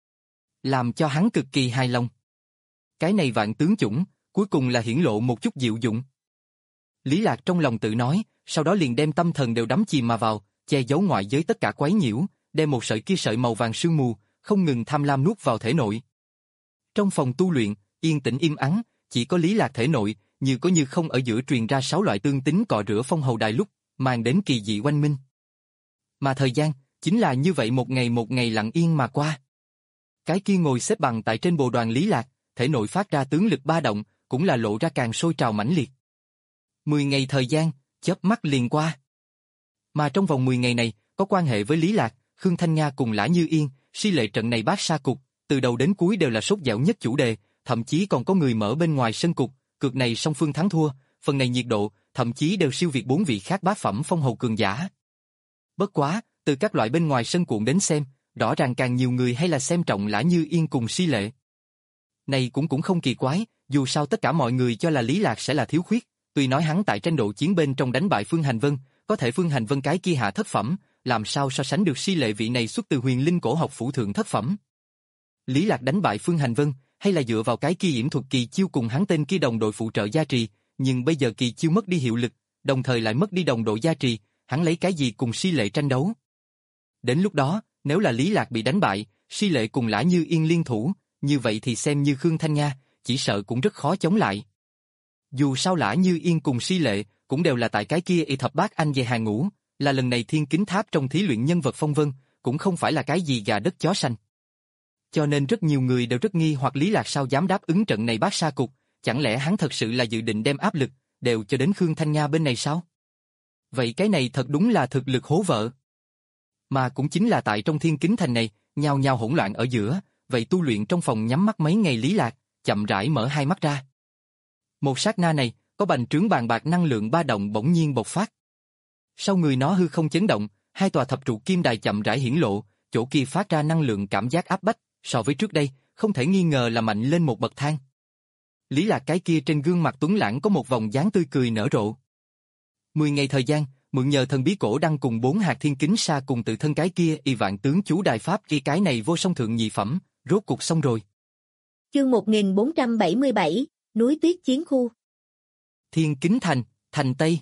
làm cho hắn cực kỳ hài lòng. Cái này vạn tướng chủng, cuối cùng là hiển lộ một chút diệu dụng. Lý Lạc trong lòng tự nói, sau đó liền đem tâm thần đều đắm chìm mà vào, che giấu ngoại giới tất cả quấy nhiễu, đem một sợi kia sợi màu vàng sương mù, không ngừng tham lam nuốt vào thể nội. Trong phòng tu luyện, yên tĩnh im ắng, chỉ có Lý Lạc thể nội, như có như không ở giữa truyền ra sáu loại tương tính cọ rửa phong hầu đài lúc, mang đến kỳ dị oanh minh. Mà thời gian, chính là như vậy một ngày một ngày lặng yên mà qua. Cái kia ngồi xếp bằng tại trên bồ đoàn Lý Lạc, thể nội phát ra tướng lực ba động, cũng là lộ ra càng sôi trào mãnh liệt. Mười ngày thời gian, chớp mắt liền qua. Mà trong vòng mười ngày này, có quan hệ với Lý Lạc, Khương Thanh Nga cùng Lã Như Yên, si lệ trận này bát sa cục, từ đầu đến cuối đều là sốt dẻo nhất chủ đề, thậm chí còn có người mở bên ngoài sân cục, cược này song phương thắng thua, phần này nhiệt độ, thậm chí đều siêu việt bốn vị khác bát phẩm phong hầu cường giả. Bất quá, từ các loại bên ngoài sân cuộn đến xem, rõ ràng càng nhiều người hay là xem trọng Lã Như Yên cùng si lệ. Này cũng cũng không kỳ quái, dù sao tất cả mọi người cho là Lý Lạc sẽ là thiếu khuyết, tuy nói hắn tại tranh độ chiến bên trong đánh bại Phương Hành Vân, có thể Phương Hành Vân cái kia hạ thất phẩm, làm sao so sánh được si lệ vị này xuất từ Huyền Linh cổ học phủ thượng thất phẩm. Lý Lạc đánh bại Phương Hành Vân, hay là dựa vào cái kia yểm thuật kỳ chiêu cùng hắn tên kia đồng đội phụ trợ gia trì, nhưng bây giờ kỳ chiêu mất đi hiệu lực, đồng thời lại mất đi đồng đội gia trì, hắn lấy cái gì cùng si lệ tranh đấu? Đến lúc đó, nếu là Lý Lạc bị đánh bại, si lệ cùng Lã Như Yên liên thủ, như vậy thì xem như Khương Thanh Nga, chỉ sợ cũng rất khó chống lại. Dù sao Lã Như Yên cùng si lệ, cũng đều là tại cái kia y thập bát anh về hàng ngũ, là lần này thiên kính tháp trong thí luyện nhân vật phong vân, cũng không phải là cái gì gà đất chó xanh. Cho nên rất nhiều người đều rất nghi hoặc Lý Lạc sao dám đáp ứng trận này bát sa cục, chẳng lẽ hắn thật sự là dự định đem áp lực, đều cho đến Khương Thanh Nga bên này sao? Vậy cái này thật đúng là thực lực hố vợ. Mà cũng chính là tại trong thiên kính thành này, nhao nhao hỗn loạn ở giữa, vậy tu luyện trong phòng nhắm mắt mấy ngày Lý Lạc, chậm rãi mở hai mắt ra. Một sát na này, có bành trướng bàn bạc năng lượng ba động bỗng nhiên bộc phát. Sau người nó hư không chấn động, hai tòa thập trụ kim đài chậm rãi hiển lộ, chỗ kia phát ra năng lượng cảm giác áp bách, so với trước đây, không thể nghi ngờ là mạnh lên một bậc thang. Lý Lạc cái kia trên gương mặt tuấn lãng có một vòng dáng tươi cười nở rộ. Mười ngày thời gian, mượn nhờ thần bí cổ đăng cùng bốn hạt thiên kính sa cùng tự thân cái kia y vạn tướng chú đại pháp y cái này vô song thượng nhị phẩm, rốt cục xong rồi. Chương một nghìn bốn trăm bảy mươi bảy, núi tuyết chiến khu. Thiên kính thành, thành Tây.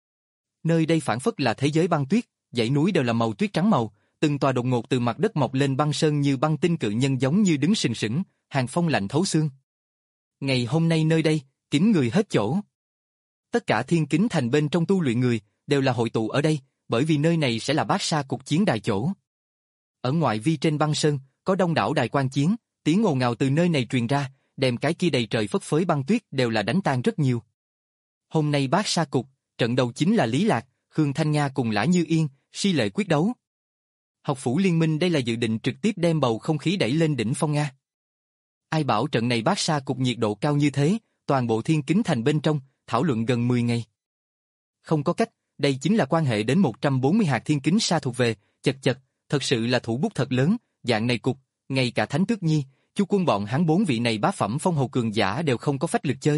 Nơi đây phản phất là thế giới băng tuyết, dãy núi đều là màu tuyết trắng màu, từng tòa đột ngột từ mặt đất mọc lên băng sơn như băng tinh cự nhân giống như đứng sừng sững, hàng phong lạnh thấu xương. Ngày hôm nay nơi đây, kín người hết chỗ. Tất cả thiên kính thành bên trong tu luyện người, đều là hội tụ ở đây, bởi vì nơi này sẽ là bát sa cuộc chiến đài chỗ. Ở ngoại vi trên băng sơn, có đông đảo đài quan chiến, tiếng ồn ào từ nơi này truyền ra, đem cái kia đầy trời phất phới băng tuyết đều là đánh tan rất nhiều. Hôm nay bát sa cục, trận đầu chính là Lý Lạc, Khương Thanh Nga cùng Lã Như Yên, si lệ quyết đấu. Học phủ liên minh đây là dự định trực tiếp đem bầu không khí đẩy lên đỉnh phong Nga. Ai bảo trận này bát sa cục nhiệt độ cao như thế, toàn bộ thiên kính thành bên trong, thảo luận gần mười ngày. Không có cách, đây chính là quan hệ đến một trăm bốn mươi hạt thiên kính sa thuộc về, chật chật, thật sự là thủ bút thật lớn, dạng này cục, ngay cả Thánh Tước Nhi, Chu Quân bọn hắn bốn vị này bá phẩm phong hầu cường giả đều không có phách lực chơi.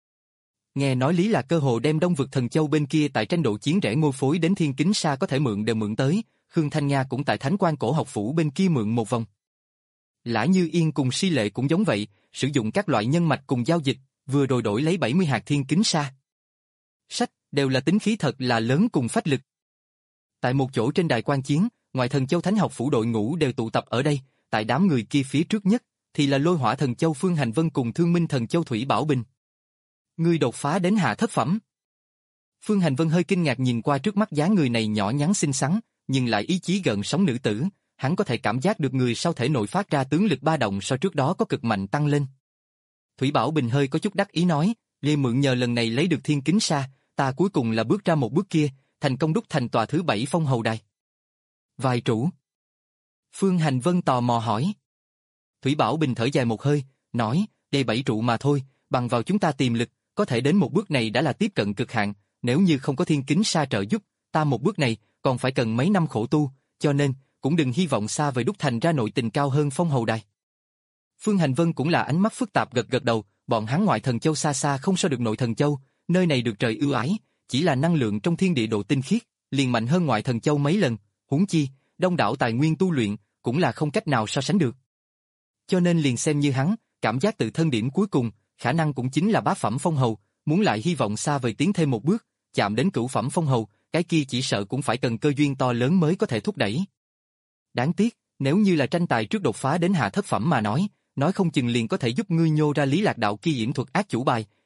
Nghe nói Lý là cơ hồ đem Đông vực Thần Châu bên kia tại tranh độ chiến rẽ ngôi phối đến thiên kính sa có thể mượn đều mượn tới, Khương Thanh Nga cũng tại Thánh Quan cổ học phủ bên kia mượn một vòng. Lã Như Yên cùng si lệ cũng giống vậy, sử dụng các loại nhân mạch cùng giao dịch, vừa rồi đổi lấy bảy mươi hạt thiên kính sa. Sách, đều là tính khí thật là lớn cùng phách lực. Tại một chỗ trên đài quan chiến, ngoài Thần Châu Thánh học phủ đội ngũ đều tụ tập ở đây, tại đám người kia phía trước nhất, thì là Lôi Hỏa Thần Châu Phương Hành Vân cùng Thương Minh Thần Châu Thủy Bảo Bình. Ngươi đột phá đến hạ thất phẩm. Phương Hành Vân hơi kinh ngạc nhìn qua trước mắt dáng người này nhỏ nhắn xinh xắn, nhưng lại ý chí gợn sóng nữ tử, hắn có thể cảm giác được người sau thể nội phát ra tướng lực ba động so trước đó có cực mạnh tăng lên. Thủy Bảo Bình hơi có chút đắc ý nói, Lê mượn nhờ lần này lấy được thiên kính sa, ta cuối cùng là bước ra một bước kia, thành công đúc thành tòa thứ bảy phong hầu đài. Vài trụ. Phương Hành Vân tò mò hỏi. Thủy Bảo Bình thở dài một hơi, nói, đây bảy trụ mà thôi, bằng vào chúng ta tiềm lực, có thể đến một bước này đã là tiếp cận cực hạn, nếu như không có thiên kính sa trợ giúp, ta một bước này còn phải cần mấy năm khổ tu, cho nên cũng đừng hy vọng xa vời đúc thành ra nội tình cao hơn phong hầu đài. Phương Hành Vân cũng là ánh mắt phức tạp gật gật đầu, bọn hắn ngoại Thần Châu xa xa không so được nội Thần Châu, nơi này được trời ưu ái, chỉ là năng lượng trong thiên địa độ tinh khiết, liền mạnh hơn ngoại Thần Châu mấy lần, huống chi, đông đảo tài nguyên tu luyện, cũng là không cách nào so sánh được. Cho nên liền xem như hắn, cảm giác tự thân điểm cuối cùng, khả năng cũng chính là bá phẩm phong hầu, muốn lại hy vọng xa vời tiến thêm một bước, chạm đến cửu phẩm phong hầu, cái kia chỉ sợ cũng phải cần cơ duyên to lớn mới có thể thúc đẩy. Đáng tiếc, nếu như là tranh tài trước đột phá đến hạ thất phẩm mà nói, nói không chừng liền có thể giúp ngươi nhô ra Lý Lạc đạo kia yểm thuật ác chủ bài,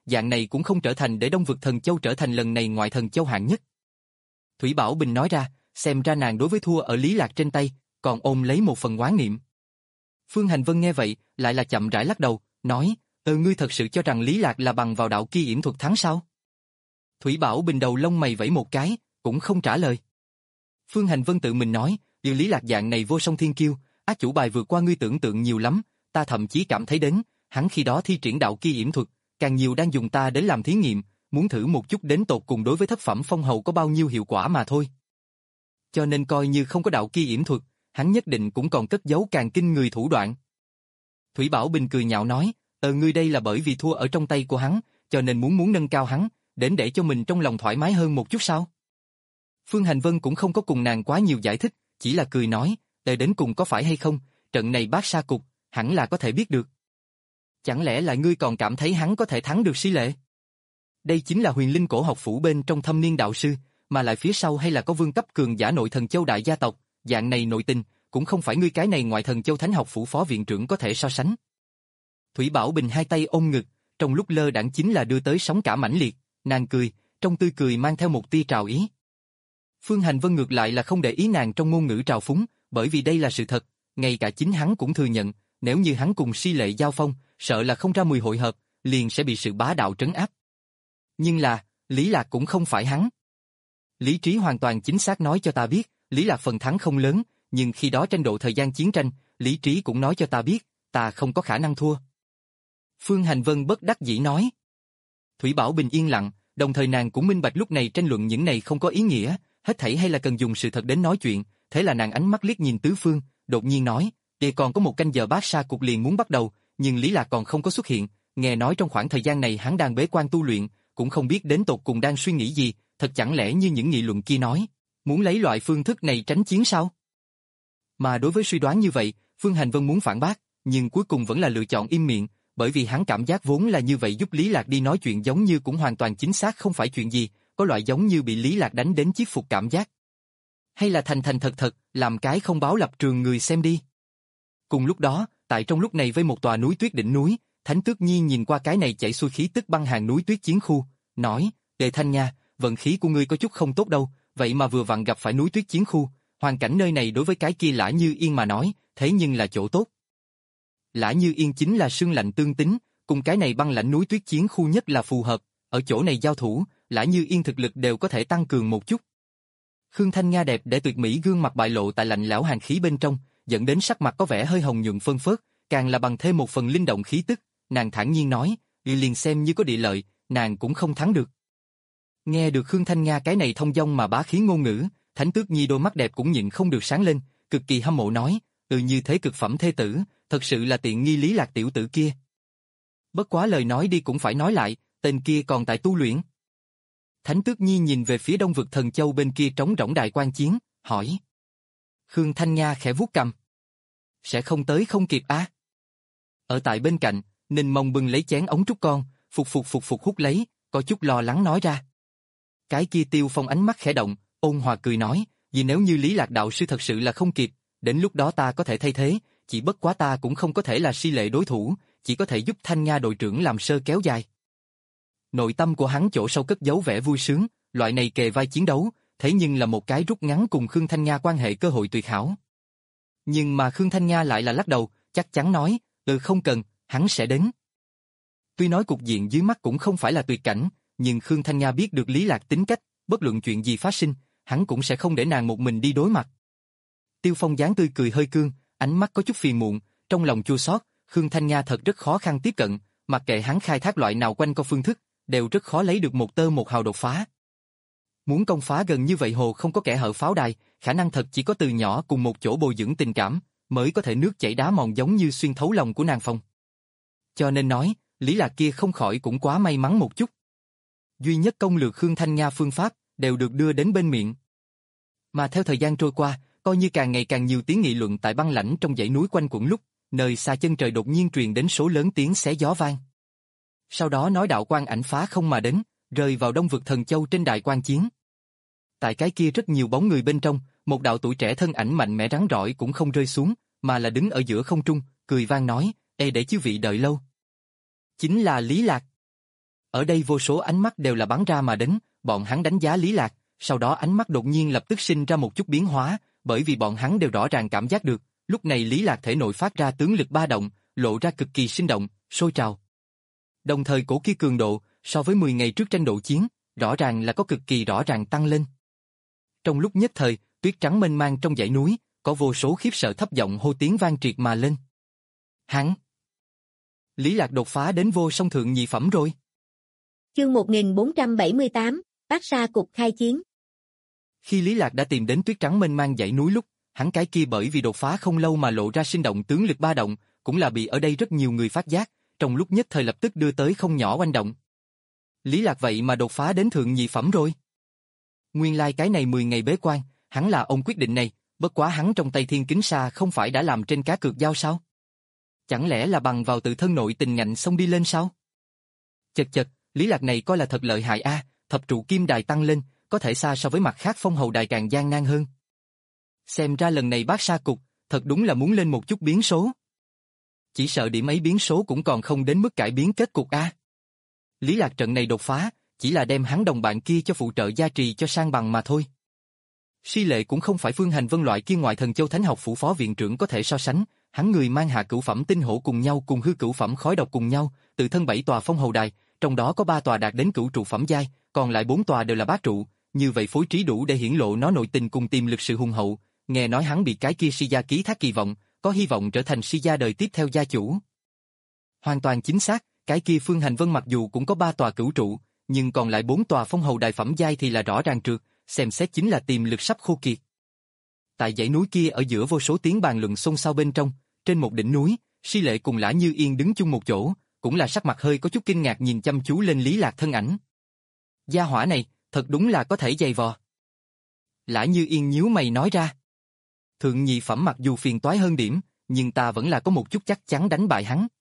dạng này cũng không trở thành để Đông Vực Thần Châu trở thành lần này ngoại thần châu hạng nhất. Thủy Bảo Bình nói ra, xem ra nàng đối với thua ở Lý Lạc trên tay, còn ôm lấy một phần oán niệm. Phương Hành Vân nghe vậy, lại là chậm rãi lắc đầu, nói, ừ ngươi thật sự cho rằng Lý Lạc là bằng vào đạo kia yểm thuật thắng sao? Thủy Bảo Bình đầu lông mày vẫy một cái, cũng không trả lời. Phương Hành Vân tự mình nói, điều Lý Lạc dạng này vô song thiên kiêu, ác chủ bài vượt qua ngươi tưởng tượng nhiều lắm, ta thậm chí cảm thấy đến, hắn khi đó thi triển đạo kia yểm thuật, càng nhiều đang dùng ta đến làm thí nghiệm, muốn thử một chút đến tột cùng đối với thất phẩm phong hầu có bao nhiêu hiệu quả mà thôi. Cho nên coi như không có đạo kia yểm thuật, hắn nhất định cũng còn cất giấu càng kinh người thủ đoạn. Thủy Bảo Bình cười nhạo nói, ờ ngươi đây là bởi vì thua ở trong tay của hắn, cho nên muốn muốn nâng cao hắn, đến để cho mình trong lòng thoải mái hơn một chút sao? Phương Hành Vân cũng không có cùng nàng quá nhiều giải thích, chỉ là cười nói, để đến cùng có phải hay không, trận này bát sa cục, hẳn là có thể biết được. Chẳng lẽ là ngươi còn cảm thấy hắn có thể thắng được Si Lệ? Đây chính là huyền linh cổ học phủ bên trong thâm niên đạo sư, mà lại phía sau hay là có vương cấp cường giả nội thần châu đại gia tộc, dạng này nội tình, cũng không phải ngươi cái này ngoại thần châu thánh học phủ phó viện trưởng có thể so sánh. Thủy Bảo Bình hai tay ôm ngực, trong lúc lơ đãng chính là đưa tới sóng cả mãnh liệt, nàng cười, trong tươi cười mang theo một tia trào ý. Phương Hành Vân ngược lại là không để ý nàng trong ngôn ngữ trào phúng, bởi vì đây là sự thật, ngay cả chính hắn cũng thừa nhận, nếu như hắn cùng Si Lệ giao phong, sợ là không ra mười hội hợp, liền sẽ bị sự bá đạo trấn áp. Nhưng là, Lý Lạc cũng không phải hắn. Lý trí hoàn toàn chính xác nói cho ta biết, Lý Lạc phần thắng không lớn, nhưng khi đó tranh độ thời gian chiến tranh, lý trí cũng nói cho ta biết, ta không có khả năng thua. Phương Hành Vân bất đắc dĩ nói. Thủy Bảo Bình yên lặng, đồng thời nàng cũng minh bạch lúc này tranh luận những này không có ý nghĩa, hết thảy hay là cần dùng sự thật đến nói chuyện, thế là nàng ánh mắt liếc nhìn tứ phương, đột nhiên nói, để còn có một canh giờ bát sa cuộc liền muốn bắt đầu, nhưng Lý Lạc còn không có xuất hiện, nghe nói trong khoảng thời gian này hắn đang bế quan tu luyện, cũng không biết đến tột cùng đang suy nghĩ gì, thật chẳng lẽ như những nghị luận kia nói, muốn lấy loại phương thức này tránh chiến sao? Mà đối với suy đoán như vậy, Phương Hành Vân muốn phản bác, nhưng cuối cùng vẫn là lựa chọn im miệng, bởi vì hắn cảm giác vốn là như vậy giúp Lý Lạc đi nói chuyện giống như cũng hoàn toàn chính xác không phải chuyện gì, có loại giống như bị Lý Lạc đánh đến chiết phục cảm giác. Hay là thành thành thật thật, làm cái không báo lập trường người xem đi. Cùng lúc đó, tại trong lúc này với một tòa núi tuyết đỉnh núi, Thánh Tước Nhi nhìn qua cái này chảy xuôi khí tức băng hàng núi tuyết chiến khu, nói, Đề Thanh nha, vận khí của ngươi có chút không tốt đâu, vậy mà vừa vặn gặp phải núi tuyết chiến khu, hoàn cảnh nơi này đối với cái kia Lã Như Yên mà nói, thế nhưng là chỗ tốt. Lã Như Yên chính là sương lạnh tương tính, cùng cái này băng lạnh núi tuyết chiến khu nhất là phù hợp, ở chỗ này giao thủ, Lã Như Yên thực lực đều có thể tăng cường một chút. Khương Thanh Nga đẹp để tuyệt mỹ gương mặt bại lộ tại lạnh lẽo hàn khí bên trong, dẫn đến sắc mặt có vẻ hơi hồng nhuận phân phớt, càng là bằng thêm một phần linh động khí tức, nàng thản nhiên nói, liền xem như có địa lợi, nàng cũng không thắng được. Nghe được Khương Thanh Nga cái này thông dong mà bá khí ngôn ngữ, Thánh Tước Nhi đôi mắt đẹp cũng nhịn không được sáng lên, cực kỳ hâm mộ nói, ừ như thế cực phẩm thê tử, thật sự là tiện nghi Lý Lạc tiểu tử kia. Bất quá lời nói đi cũng phải nói lại, tên kia còn tại tu luyện. Thánh Tước Nhi nhìn về phía Đông Vực Thần Châu bên kia trống rỗng đại quan chiến, hỏi. Khương Thanh Nga khẽ vuốt cằm. Sẽ không tới không kịp á. À? Ở tại bên cạnh, Ninh Mông bưng lấy chén ống trúc con, phục phục phục phục hút lấy, có chút lo lắng nói ra. Cái kia Tiêu Phong ánh mắt khẽ động, ôn hòa cười nói, vì nếu như Lý Lạc đạo sư thật sự là không kịp, đến lúc đó ta có thể thay thế, chỉ bất quá ta cũng không có thể là Si Lệ đối thủ, chỉ có thể giúp Thanh Nga đội trưởng làm sơ kéo dài. Nội tâm của hắn chỗ sâu cất giấu vẻ vui sướng, loại này kề vai chiến đấu, thế nhưng là một cái rút ngắn cùng Khương Thanh Nga quan hệ cơ hội tuyệt hảo. Nhưng mà Khương Thanh Nga lại là lắc đầu, chắc chắn nói, ừ không cần, hắn sẽ đến. Tuy nói cục diện dưới mắt cũng không phải là tuyệt cảnh, nhưng Khương Thanh Nga biết được Lý Lạc tính cách, bất luận chuyện gì phát sinh, hắn cũng sẽ không để nàng một mình đi đối mặt. Tiêu Phong dáng tươi cười hơi cương, ánh mắt có chút phiền muộn, trong lòng chua xót, Khương Thanh Nga thật rất khó khăn tiếp cận, mặc kệ hắn khai thác loại nào quanh co phương thức, đều rất khó lấy được một tơ một hào đột phá. Muốn công phá gần như vậy hồ không có kẻ hở pháo đài, khả năng thật chỉ có từ nhỏ cùng một chỗ bồi dưỡng tình cảm, mới có thể nước chảy đá mòn giống như xuyên thấu lòng của nàng Phong. Cho nên nói, Lý Lạc kia không khỏi cũng quá may mắn một chút. Duy nhất công lược Khương Thanh Nga phương pháp, đều được đưa đến bên miệng. Mà theo thời gian trôi qua, coi như càng ngày càng nhiều tiếng nghị luận tại băng lãnh trong dãy núi quanh quẩn lúc, nơi xa chân trời đột nhiên truyền đến số lớn tiếng xé gió vang. Sau đó nói đạo quang ảnh phá không mà đến, rơi vào Đông Vực Thần Châu trên đại quan chiến. Tại cái kia rất nhiều bóng người bên trong, một đạo tuổi trẻ thân ảnh mạnh mẽ rắn rỏi cũng không rơi xuống, mà là đứng ở giữa không trung, cười vang nói, ê để chư vị đợi lâu. Chính là Lý Lạc. Ở đây vô số ánh mắt đều là bắn ra mà đến, bọn hắn đánh giá Lý Lạc, sau đó ánh mắt đột nhiên lập tức sinh ra một chút biến hóa, bởi vì bọn hắn đều rõ ràng cảm giác được, lúc này Lý Lạc thể nội phát ra tướng lực ba động, lộ ra cực kỳ sinh động, sôi trào. Đồng thời cổ kia cường độ, so với mười ngày trước tranh độ chiến, rõ ràng là có cực kỳ rõ ràng tăng lên. Trong lúc nhất thời, tuyết trắng mênh mang trong dãy núi, có vô số khiếp sợ thấp giọng hô tiếng vang triệt mà lên. Hắn! Lý Lạc đột phá đến vô song thượng nhị phẩm rồi. Chương một nghìn bốn trăm bảy mươi tám, Bát Sa Cục khai chiến. Khi Lý Lạc đã tìm đến tuyết trắng mênh mang dãy núi lúc, hắn cái kia bởi vì đột phá không lâu mà lộ ra sinh động tướng lực ba động, cũng là bị ở đây rất nhiều người phát giác, trong lúc nhất thời lập tức đưa tới không nhỏ oanh động. Lý Lạc vậy mà đột phá đến thượng nhị phẩm rồi. Nguyên lai like cái này mười ngày bế quan, hắn là ông quyết định này, bất quá hắn trong tay thiên kính sa không phải đã làm trên cá cược giao sao? Chẳng lẽ là bằng vào tự thân nội tình ngạnh xông đi lên sao? Chật chật, Lý Lạc này coi là thật lợi hại a, thập trụ kim đài tăng lên, có thể xa so với mặt khác phong hầu đài càng gian nan hơn. Xem ra lần này Bát Sa Cục, thật đúng là muốn lên một chút biến số. Chỉ sợ điểm ấy biến số cũng còn không đến mức cải biến kết cục a. Lý Lạc trận này đột phá, chỉ là đem hắn đồng bạn kia cho phụ trợ gia trì cho sang bằng mà thôi. Si Lệ cũng không phải Phương Hành Vân loại kia ngoại thần châu thánh học phủ phó viện trưởng có thể so sánh, hắn người mang hạ cửu phẩm tinh hổ cùng nhau cùng hư cửu phẩm khói độc cùng nhau, tự thân bảy tòa phong hầu đài, trong đó có ba tòa đạt đến cửu trụ phẩm giai, còn lại bốn tòa đều là bát trụ, như vậy phối trí đủ để hiển lộ nó nội tình cùng tiềm lực sự hùng hậu. Nghe nói hắn bị cái kia Si gia ký thác kỳ vọng, có hy vọng trở thành Si gia đời tiếp theo gia chủ. Hoàn toàn chính xác, cái kia Phương Hành Vân mặc dù cũng có ba tòa cửu trụ, nhưng còn lại bốn tòa phong hầu đài phẩm giai thì là rõ ràng trượt, xem xét chính là tiềm lực sắp khô kiệt. Tại dãy núi kia ở giữa vô số tiếng bàn luận xôn xao bên trong, trên một đỉnh núi, Si Lệ cùng Lã Như Yên đứng chung một chỗ, cũng là sắc mặt hơi có chút kinh ngạc nhìn chăm chú lên Lý Lạc thân ảnh. Gia hỏa này, thật đúng là có thể dày vò. Lã Như Yên nhíu mày nói ra. Thượng nhị phẩm mặc dù phiền toái hơn điểm, nhưng ta vẫn là có một chút chắc chắn đánh bại hắn.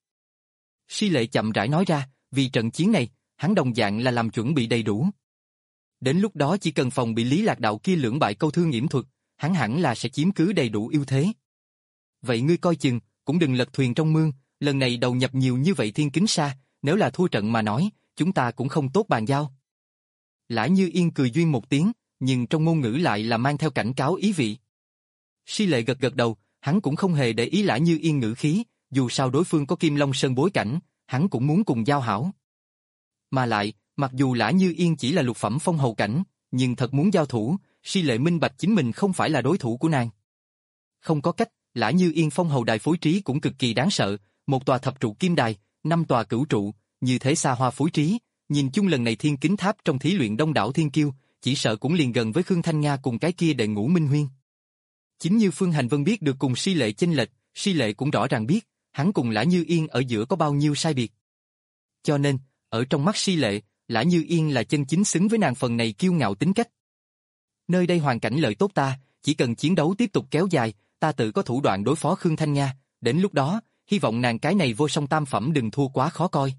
Si Lệ chậm rãi nói ra, vì trận chiến này, hắn đồng dạng là làm chuẩn bị đầy đủ. Đến lúc đó chỉ cần phòng bị Lý Lạc đạo kia lưỡng bại câu thương nghiễm thuật, hắn hẳn là sẽ chiếm cứ đầy đủ ưu thế. Vậy ngươi coi chừng, cũng đừng lật thuyền trong mương, lần này đầu nhập nhiều như vậy thiên kính sa, nếu là thua trận mà nói, chúng ta cũng không tốt bàn giao. Lã Như Yên cười duyên một tiếng, nhưng trong ngôn ngữ lại là mang theo cảnh cáo ý vị. Si Lệ gật gật đầu, hắn cũng không hề để ý Lã Như Yên ngữ khí, dù sao đối phương có Kim Long Sơn bối cảnh, hắn cũng muốn cùng giao hảo. Mà lại, mặc dù Lã Như Yên chỉ là lục phẩm phong hầu cảnh, nhưng thật muốn giao thủ, Si Lệ minh bạch chính mình không phải là đối thủ của nàng. Không có cách, Lã Như Yên phong hầu đài phối trí cũng cực kỳ đáng sợ, một tòa thập trụ kim đài, năm tòa cửu trụ, như thế xa hoa phối trí, nhìn chung lần này thiên kính tháp trong thí luyện đông đảo thiên kiêu, chỉ sợ cũng liền gần với Khương Thanh Nga cùng cái kia đệ ngũ Minh Huyên. Chính như Phương Hành Vân biết được cùng Si Lệ chênh lệch, Si Lệ cũng rõ ràng biết, hắn cùng Lã Như Yên ở giữa có bao nhiêu sai biệt. Cho nên, ở trong mắt Si Lệ, Lã Như Yên là chân chính xứng với nàng phần này kiêu ngạo tính cách. Nơi đây hoàn cảnh lợi tốt ta, chỉ cần chiến đấu tiếp tục kéo dài, ta tự có thủ đoạn đối phó Khương Thanh Nga, đến lúc đó, hy vọng nàng cái này vô song tam phẩm đừng thua quá khó coi.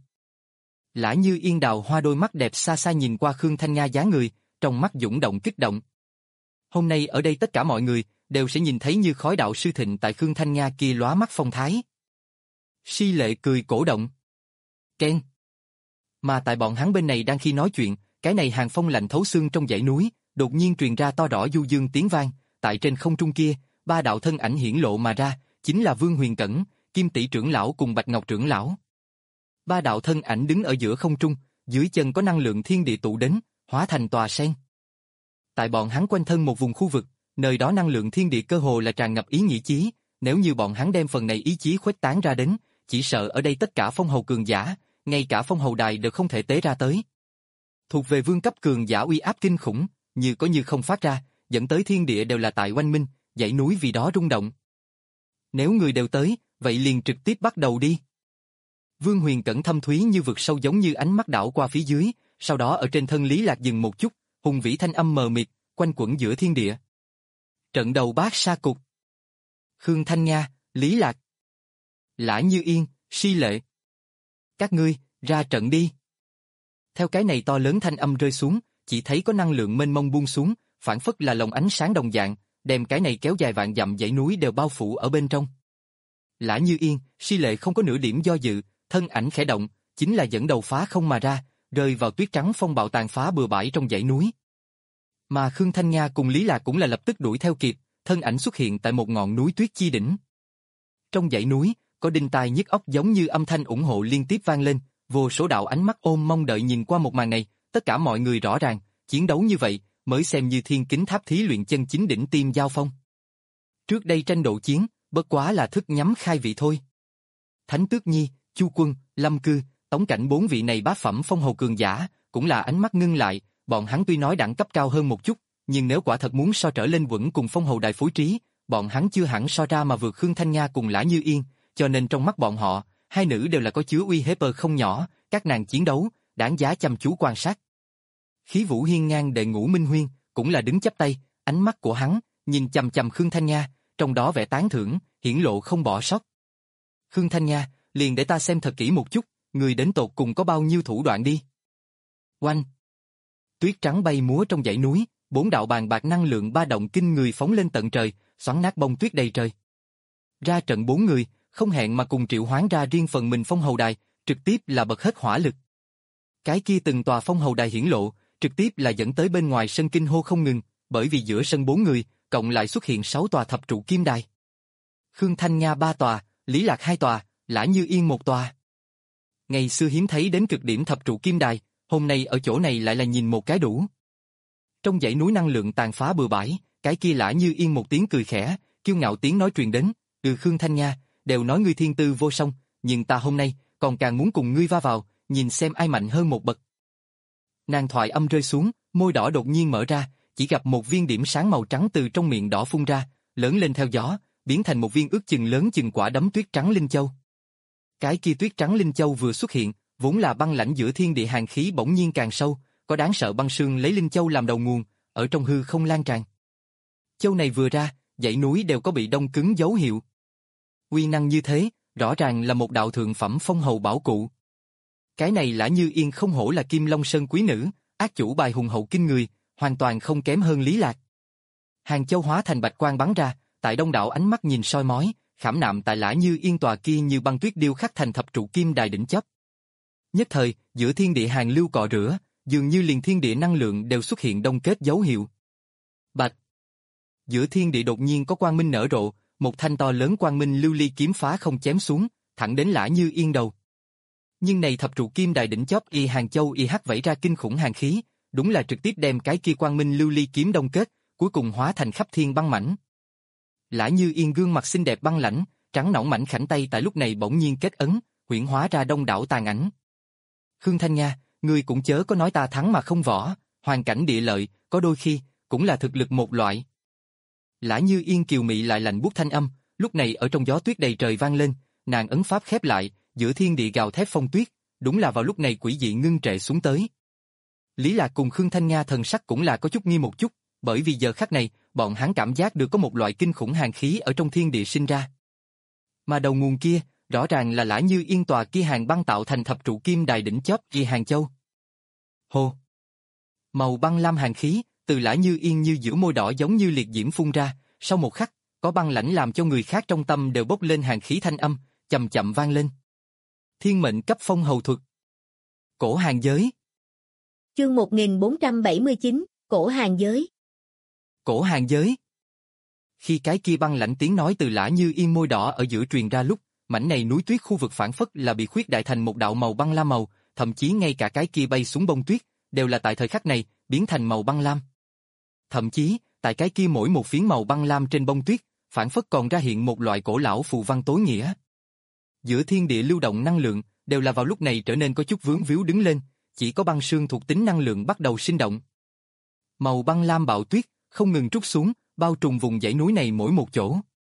Lã Như Yên đào hoa đôi mắt đẹp xa xa nhìn qua Khương Thanh Nga dáng người, trong mắt dũng động kích động. Hôm nay ở đây tất cả mọi người đều sẽ nhìn thấy như khói đạo sư thịnh tại Khương Thanh Nga kia lóa mắt phong thái. Si Lệ cười cổ động. Ken. Mà tại bọn hắn bên này đang khi nói chuyện, cái này hàng phong lạnh thấu xương trong dãy núi, đột nhiên truyền ra to rõ du dương tiếng vang, tại trên không trung kia, ba đạo thân ảnh hiển lộ mà ra, chính là Vương Huyền Cẩn, Kim Tỷ trưởng lão cùng Bạch Ngọc trưởng lão. Ba đạo thân ảnh đứng ở giữa không trung, dưới chân có năng lượng thiên địa tụ đến, hóa thành tòa sen. Tại bọn hắn quanh thân một vùng khu vực, nơi đó năng lượng thiên địa cơ hồ là tràn ngập ý nghĩa chí, nếu như bọn hắn đem phần này ý chí khuếch tán ra đến, chỉ sợ ở đây tất cả phong hầu cường giả, ngay cả phong hầu đài đều không thể tế ra tới. Thuộc về vương cấp cường giả uy áp kinh khủng, như có như không phát ra, dẫn tới thiên địa đều là tại oanh minh, dãy núi vì đó rung động. Nếu người đều tới, vậy liền trực tiếp bắt đầu đi. Vương Huyền Cẩn thâm thúy như vực sâu giống như ánh mắt đảo qua phía dưới, sau đó ở trên thân Lý Lạc dừng một chút, hùng vĩ thanh âm mờ mịt, quanh quẩn giữa thiên địa. Trận đầu Bát Sa Cục. Khương Thanh Nga, Lý Lạc, Lã Như Yên, Si Lệ. Các ngươi, ra trận đi. Theo cái này to lớn thanh âm rơi xuống, chỉ thấy có năng lượng mênh mông buông xuống, phản phất là lồng ánh sáng đồng dạng, đem cái này kéo dài vạn dặm dãy núi đều bao phủ ở bên trong. Lã Như Yên, Si Lệ không có nửa điểm do dự, thân ảnh khẽ động, chính là dẫn đầu phá không mà ra, rơi vào tuyết trắng phong bạo tàn phá bừa bãi trong dãy núi. Mà Khương Thanh Nga cùng Lý Lạc cũng là lập tức đuổi theo kịp, thân ảnh xuất hiện tại một ngọn núi tuyết chi đỉnh. Trong dãy núi, có đinh tai nhức óc giống như âm thanh ủng hộ liên tiếp vang lên, vô số đạo ánh mắt ôm mong đợi nhìn qua một màn này, tất cả mọi người rõ ràng, chiến đấu như vậy mới xem như thiên kính tháp thí luyện chân chính đỉnh tiêm giao phong. Trước đây tranh độ chiến, bất quá là thức nhắm khai vị thôi. Thánh Tước Nhi, Chu Quân, Lâm Cư, Tống Cảnh bốn vị này bá phẩm phong hầu cường giả, cũng là ánh mắt ngưng lại, bọn hắn tuy nói đẳng cấp cao hơn một chút, nhưng nếu quả thật muốn so trở lên quẫn cùng phong hầu đại phối trí, bọn hắn chưa hẳn so ra mà vượt Khương Thanh Nga cùng Lã Như Yên, cho nên trong mắt bọn họ, hai nữ đều là có chứa uy hiếp không nhỏ, các nàng chiến đấu, đáng giá chăm chú quan sát. Khí Vũ hiên ngang đệ Ngũ Minh Huyên, cũng là đứng chắp tay, ánh mắt của hắn, nhìn chằm chằm Khương Thanh Nga, trong đó vẻ tán thưởng, hiển lộ không bỏ sót. Khương Thanh Nga, liền để ta xem thật kỹ một chút, người đến tột cùng có bao nhiêu thủ đoạn đi. Oanh! Tuyết trắng bay múa trong dãy núi, bốn đạo bàn bạc năng lượng ba động kinh người phóng lên tận trời, xoắn nát bông tuyết đầy trời. Ra trận bốn người, không hẹn mà cùng triệu hoán ra riêng phần mình phong hầu đài, trực tiếp là bật hết hỏa lực. Cái kia từng tòa phong hầu đài hiển lộ, trực tiếp là dẫn tới bên ngoài sân kinh hô không ngừng, bởi vì giữa sân bốn người, cộng lại xuất hiện sáu tòa thập trụ kim đài. Khương Thanh Nga ba tòa, Lý Lạc hai tòa, Lã Như Yên một tòa. Ngày xưa hiếm thấy đến cực điểm thập trụ kim đài, hôm nay ở chỗ này lại là nhìn một cái đủ. Trong dãy núi năng lượng tàn phá bừa bãi, cái kia Lã Như Yên một tiếng cười khẽ, kiêu ngạo tiếng nói truyền đến, từ Khương Thanh Nga, đều nói ngươi thiên tư vô song, nhưng ta hôm nay, còn càng muốn cùng ngươi va vào, nhìn xem ai mạnh hơn một bậc. Nàng thoại âm rơi xuống, môi đỏ đột nhiên mở ra, chỉ gặp một viên điểm sáng màu trắng từ trong miệng đỏ phun ra, lớn lên theo gió, biến thành một viên ước chừng lớn chừng quả đấm tuyết trắng linh châu. Cái kia tuyết trắng linh châu vừa xuất hiện, vốn là băng lãnh giữa thiên địa hàn khí bỗng nhiên càng sâu, có đáng sợ băng sương lấy linh châu làm đầu nguồn, ở trong hư không lan tràn. Châu này vừa ra, dãy núi đều có bị đông cứng dấu hiệu. Uy năng như thế, rõ ràng là một đạo thượng phẩm phong hầu bảo cụ. Cái này Lã Như Yên không hổ là Kim Long Sơn quý nữ, ác chủ bài hùng hậu kinh người, hoàn toàn không kém hơn Lý Lạc. Hàng châu hóa thành bạch quang bắn ra, tại đông đảo ánh mắt nhìn soi mói, khảm nạm tại Lã Như Yên tòa kia như băng tuyết điêu khắc thành thập trụ kim đài đỉnh chóp. Nhất thời, giữa thiên địa hàn lưu cọ rửa, dường như liền thiên địa năng lượng đều xuất hiện đông kết dấu hiệu. Bạch! Giữa thiên địa đột nhiên có quang minh nở rộ, một thanh to lớn quang minh lưu ly kiếm phá không chém xuống, thẳng đến Lã Như Yên đầu. Nhưng này thập trụ kim đài đỉnh chóp y hàng châu y hắc vẫy ra kinh khủng hàn khí, đúng là trực tiếp đem cái kia quang minh lưu ly kiếm đông kết, cuối cùng hóa thành khắp thiên băng mảnh. Lã Như Yên gương mặt xinh đẹp băng lãnh, trắng nõn mảnh khảnh tay tại lúc này bỗng nhiên kết ấn, huyễn hóa ra đông đảo tàn ảnh. Khương Thanh Nga, ngươi cũng chớ có nói ta thắng mà không võ, hoàn cảnh địa lợi, có đôi khi, cũng là thực lực một loại. Lã Như Yên kiều mị lại lạnh buốt thanh âm, lúc này ở trong gió tuyết đầy trời vang lên, nàng ấn pháp khép lại, giữa thiên địa gào thét phong tuyết, đúng là vào lúc này quỷ dị ngưng trệ xuống tới. Lý Lạc cùng Khương Thanh Nga thần sắc cũng là có chút nghi một chút, bởi vì giờ khắc này, bọn hắn cảm giác được có một loại kinh khủng hàn khí ở trong thiên địa sinh ra. Mà đầu nguồn kia, rõ ràng là Lã Như Yên tòa kia hàng băng tạo thành thập trụ kim đài đỉnh chóp y hàng châu. Hô! Màu băng lam hàn khí, từ Lã Như Yên như giữa môi đỏ giống như liệt diễm phun ra, sau một khắc, có băng lãnh làm cho người khác trong tâm đều bốc lên hàn khí thanh âm, chậm chậm vang lên. Thiên mệnh cấp phong hầu thuật. Cổ hàng giới. Chương một nghìn bốn trăm bảy mươi chín, Cổ hàng giới. Cổ hàng giới. Khi cái kia băng lãnh tiếng nói từ Lã Như Yên môi đỏ ở giữa truyền ra lúc, mảnh này núi tuyết khu vực phản phất là bị khuyết đại thành một đạo màu băng lam màu, thậm chí ngay cả cái kia bay xuống bông tuyết, đều là tại thời khắc này, biến thành màu băng lam. Thậm chí, tại cái kia mỗi một phiến màu băng lam trên bông tuyết, phản phất còn ra hiện một loại cổ lão phù văn tối nghĩa. Giữa thiên địa lưu động năng lượng, đều là vào lúc này trở nên có chút vướng víu đứng lên, chỉ có băng sương thuộc tính năng lượng bắt đầu sinh động. Màu băng lam bạo tuyết, không ngừng trút xuống, bao trùm vùng dãy núi này mỗi một chỗ.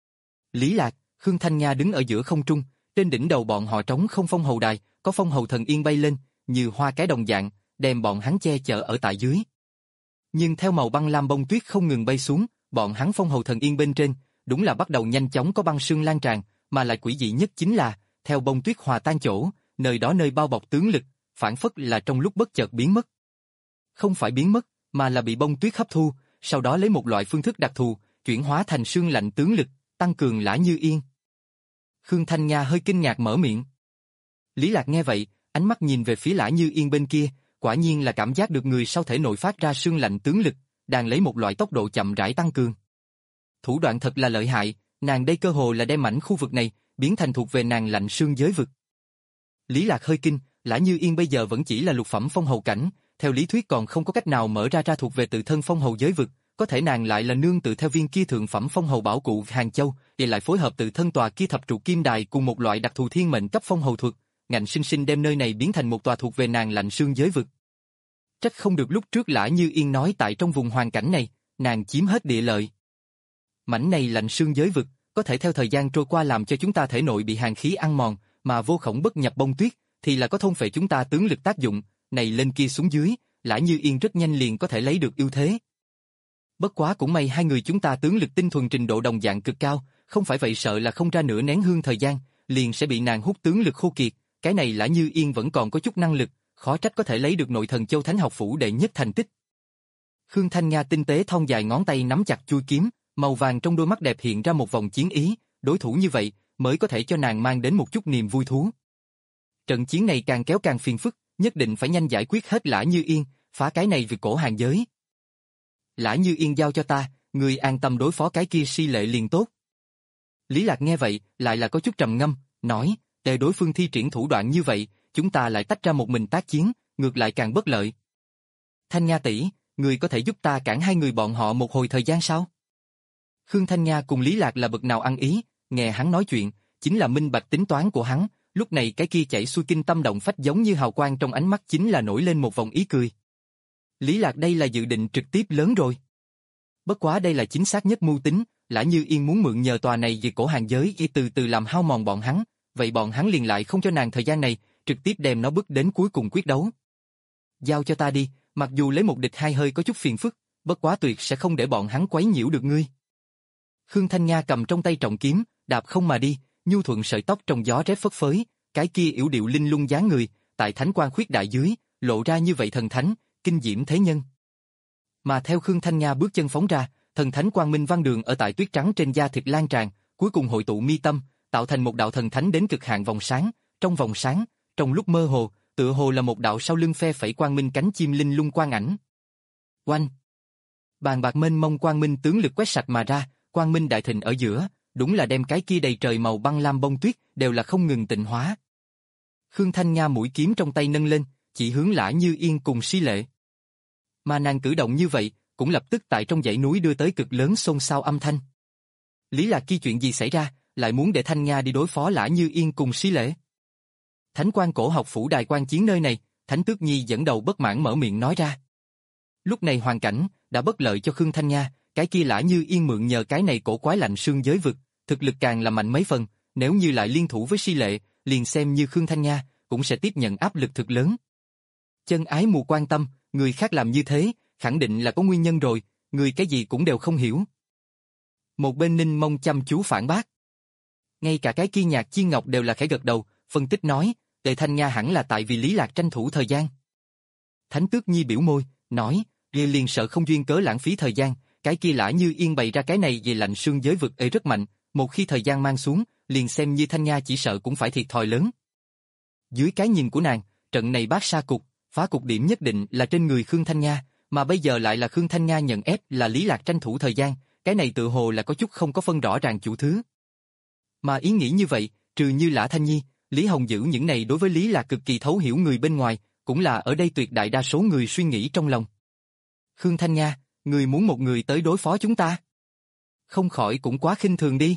Lý Lạc, Khương Thanh Nga đứng ở giữa không trung, trên đỉnh đầu bọn họ trống không phong hầu đài, có phong hầu thần yên bay lên, như hoa cái đồng dạng, đem bọn hắn che chở ở tại dưới. Nhưng theo màu băng lam bông tuyết không ngừng bay xuống, bọn hắn phong hầu thần yên bên trên, đúng là bắt đầu nhanh chóng có băng sương lan tràn, mà lại quỷ dị nhất chính là, theo bông tuyết hòa tan chỗ, nơi đó nơi bao bọc tướng lực, phản phất là trong lúc bất chợt biến mất. Không phải biến mất, mà là bị bông tuyết hấp thu, sau đó lấy một loại phương thức đặc thù, chuyển hóa thành sương lạnh tướng lực, tăng cường Lã Như Yên. Khương Thanh Nga hơi kinh ngạc mở miệng. Lý Lạc nghe vậy, ánh mắt nhìn về phía Lã Như Yên bên kia, quả nhiên là cảm giác được người sau thể nội phát ra sương lạnh tướng lực, đang lấy một loại tốc độ chậm rãi tăng cường. Thủ đoạn thật là lợi hại, nàng đây cơ hồ là đem mảnh khu vực này biến thành thuộc về nàng lạnh sương giới vực. Lý Lạc hơi kinh, Lã Như Yên bây giờ vẫn chỉ là lục phẩm phong hầu cảnh, theo lý thuyết còn không có cách nào mở ra ra thuộc về tự thân phong hầu giới vực, có thể nàng lại là nương tự theo viên kia thượng phẩm phong hầu bảo cụ Hàng Châu, thì lại phối hợp tự thân tòa kia thập trụ kim đài cùng một loại đặc thù thiên mệnh cấp phong hầu thuật, ngạnh sinh sinh đem nơi này biến thành một tòa thuộc về nàng lạnh sương giới vực. Trách không được lúc trước Lã Như Yên nói tại trong vùng hoàn cảnh này, nàng chiếm hết địa lợi. Mảnh này lạnh sương giới vực, có thể theo thời gian trôi qua làm cho chúng ta thể nội bị hàn khí ăn mòn, mà vô khổng bất nhập bông tuyết, thì là có thôn phệ chúng ta tướng lực tác dụng, này lên kia xuống dưới, Lã Như Yên rất nhanh liền có thể lấy được ưu thế. Bất quá cũng may hai người chúng ta tướng lực tinh thuần trình độ đồng dạng cực cao, không phải vậy sợ là không ra nửa nén hương thời gian, liền sẽ bị nàng hút tướng lực khô kiệt, cái này Lã Như Yên vẫn còn có chút năng lực, khó trách có thể lấy được nội thần châu thánh học phủ đệ nhất thành tích. Khương Thanh Nga tinh tế thon dài ngón tay nắm chặt chuôi kiếm, màu vàng trong đôi mắt đẹp hiện ra một vòng chiến ý, đối thủ như vậy mới có thể cho nàng mang đến một chút niềm vui thú. Trận chiến này càng kéo càng phiền phức, nhất định phải nhanh giải quyết hết Lã Như Yên, phá cái này vì cổ hàng giới. Lã Như Yên giao cho ta, người an tâm đối phó cái kia si lệ liền tốt. Lý Lạc nghe vậy, lại là có chút trầm ngâm, nói, để đối phương thi triển thủ đoạn như vậy, chúng ta lại tách ra một mình tác chiến, ngược lại càng bất lợi. Thanh Nga tỷ, người có thể giúp ta cản hai người bọn họ một hồi thời gian sao? Khương Thanh Nga cùng Lý Lạc là bậc nào ăn ý, nghe hắn nói chuyện, chính là minh bạch tính toán của hắn, lúc này cái kia chảy xuôi kinh tâm động phách giống như hào quang trong ánh mắt chính là nổi lên một vòng ý cười. Lý Lạc đây là dự định trực tiếp lớn rồi. Bất quá đây là chính xác nhất mưu tính, Lã Như Yên muốn mượn nhờ tòa này về cổ hàng giới y từ từ làm hao mòn bọn hắn, vậy bọn hắn liền lại không cho nàng thời gian này, trực tiếp đem nó bước đến cuối cùng quyết đấu. Giao cho ta đi, mặc dù lấy một địch hai hơi có chút phiền phức, bất quá tuyệt sẽ không để bọn hắn quấy nhiễu được ngươi. Khương Thanh Nga cầm trong tay trọng kiếm, đạp không mà đi, nhu thuận sợi tóc trong gió rét phất phới, cái kia yểu điệu linh lung dáng người, tại thánh quang khuyết đại dưới, lộ ra như vậy thần thánh, kinh diễm thế nhân. Mà theo Khương Thanh Nga bước chân phóng ra, thần thánh quang minh văn đường ở tại tuyết trắng trên da thịt lan tràn, cuối cùng hội tụ mi tâm, tạo thành một đạo thần thánh đến cực hạn vòng sáng, trong vòng sáng, trong lúc mơ hồ, tựa hồ là một đạo sau lưng phe phẩy quang minh cánh chim linh lung quang ảnh. Oanh! Bàn bạc mênh mông quang minh tướng lực quét sạch mà ra, quang minh đại thịnh ở giữa, đúng là đem cái kia đầy trời màu băng lam bông tuyết đều là không ngừng tịnh hóa. Khương Thanh Nga mũi kiếm trong tay nâng lên, chỉ hướng Lã Như Yên cùng Si Lệ. Mà nàng cử động như vậy, cũng lập tức tại trong dãy núi đưa tới cực lớn xôn xao âm thanh. Lý Lạc kia chuyện gì xảy ra, lại muốn để Thanh Nga đi đối phó Lã Như Yên cùng Si Lệ? Thánh quan cổ học phủ đài quan chiến nơi này, Thánh Tước Nhi dẫn đầu bất mãn mở miệng nói ra. Lúc này hoàn cảnh đã bất lợi cho Khương Thanh Nga, cái kia Lã Như Yên mượn nhờ cái này cổ quái lạnh sương giới vực, thực lực càng là mạnh mấy phần, nếu như lại liên thủ với Si Lệ, liền xem như Khương Thanh Nga cũng sẽ tiếp nhận áp lực thực lớn. Chân ái mù quan tâm, người khác làm như thế, khẳng định là có nguyên nhân rồi, người cái gì cũng đều không hiểu. Một bên Ninh Mông chăm chú phản bác. Ngay cả cái kia Nhạc Chi Ngọc đều là khẽ gật đầu, phân tích nói, Tề Thanh Nga hẳn là tại vì Lý Lạc tranh thủ thời gian. Thánh Tước Nhi biểu môi, nói, liền liền sợ không duyên cớ lãng phí thời gian, cái kia Lã Như Yên bày ra cái này về lạnh sương giới vực ấy rất mạnh, một khi thời gian mang xuống, liền xem như Thanh Nga chỉ sợ cũng phải thiệt thòi lớn. Dưới cái nhìn của nàng, trận này bát sa cục, phá cục điểm nhất định là trên người Khương Thanh Nga, mà bây giờ lại là Khương Thanh Nga nhận ép là Lý Lạc tranh thủ thời gian, cái này tự hồ là có chút không có phân rõ ràng chủ thứ. Mà ý nghĩ như vậy, trừ như Lã Thanh Nhi, Lý Hồng Dữ những này đối với Lý Lạc cực kỳ thấu hiểu người bên ngoài, cũng là ở đây tuyệt đại đa số người suy nghĩ trong lòng. Khương Thanh Nga, người muốn một người tới đối phó chúng ta? Không khỏi cũng quá khinh thường đi.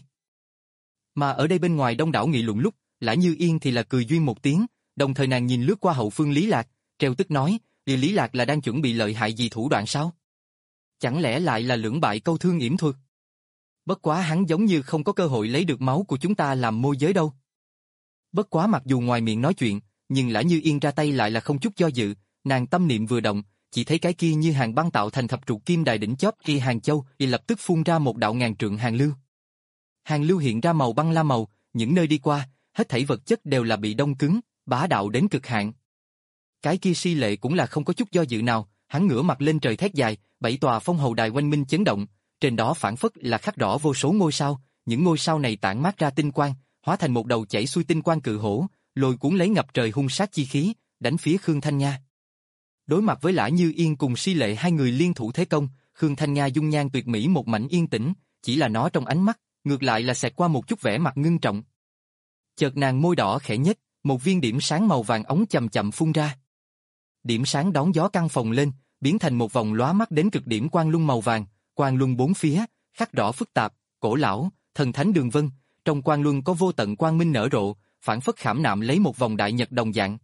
Mà ở đây bên ngoài đông đảo nghị luận lúc, Lã Như Yên thì là cười duyên một tiếng, đồng thời nàng nhìn lướt qua hậu phương Lý Lạc, treo tức nói, Lý Lý Lạc là đang chuẩn bị lợi hại gì thủ đoạn sao? Chẳng lẽ lại là lưỡng bại câu thương yểm thuật? Bất quá hắn giống như không có cơ hội lấy được máu của chúng ta làm môi giới đâu. Bất quá mặc dù ngoài miệng nói chuyện, nhưng Lã Như Yên ra tay lại là không chút do dự, nàng tâm niệm vừa động, chỉ thấy cái kia như hàng băng tạo thành thập trụ kim đài đỉnh chóp kia Hàng Châu, thì lập tức phun ra một đạo ngàn trượng hàng lưu. Hàng lưu hiện ra màu băng lam màu, những nơi đi qua, hết thảy vật chất đều là bị đông cứng, bá đạo đến cực hạn. Cái kia Si Lệ cũng là không có chút do dự nào, hắn ngửa mặt lên trời thét dài, bảy tòa phong hầu đài quanh minh chấn động, trên đó phảng phất là khắc rõ vô số ngôi sao, những ngôi sao này tản mát ra tinh quang, hóa thành một đầu chảy xuôi tinh quang cự hổ, lôi cuốn lấy ngập trời hung sát chi khí, đánh phía Khương Thanh Nga. Đối mặt với Lã Như Yên cùng Si Lệ hai người liên thủ thế công, Khương Thanh Nga dung nhan tuyệt mỹ một mảnh yên tĩnh, chỉ là nó trong ánh mắt, ngược lại là xẹt qua một chút vẻ mặt ngưng trọng. Chợt nàng môi đỏ khẽ nhếch, một viên điểm sáng màu vàng óng chậm chậm phun ra. Điểm sáng đón gió căng phồng lên, biến thành một vòng lóa mắt đến cực điểm quang luân màu vàng, quang luân bốn phía, khắc rõ phức tạp, cổ lão, thần thánh đường vân, trong quang luân có vô tận quang minh nở rộ, phản phất khảm nạm lấy một vòng đại nhật đồng dạng.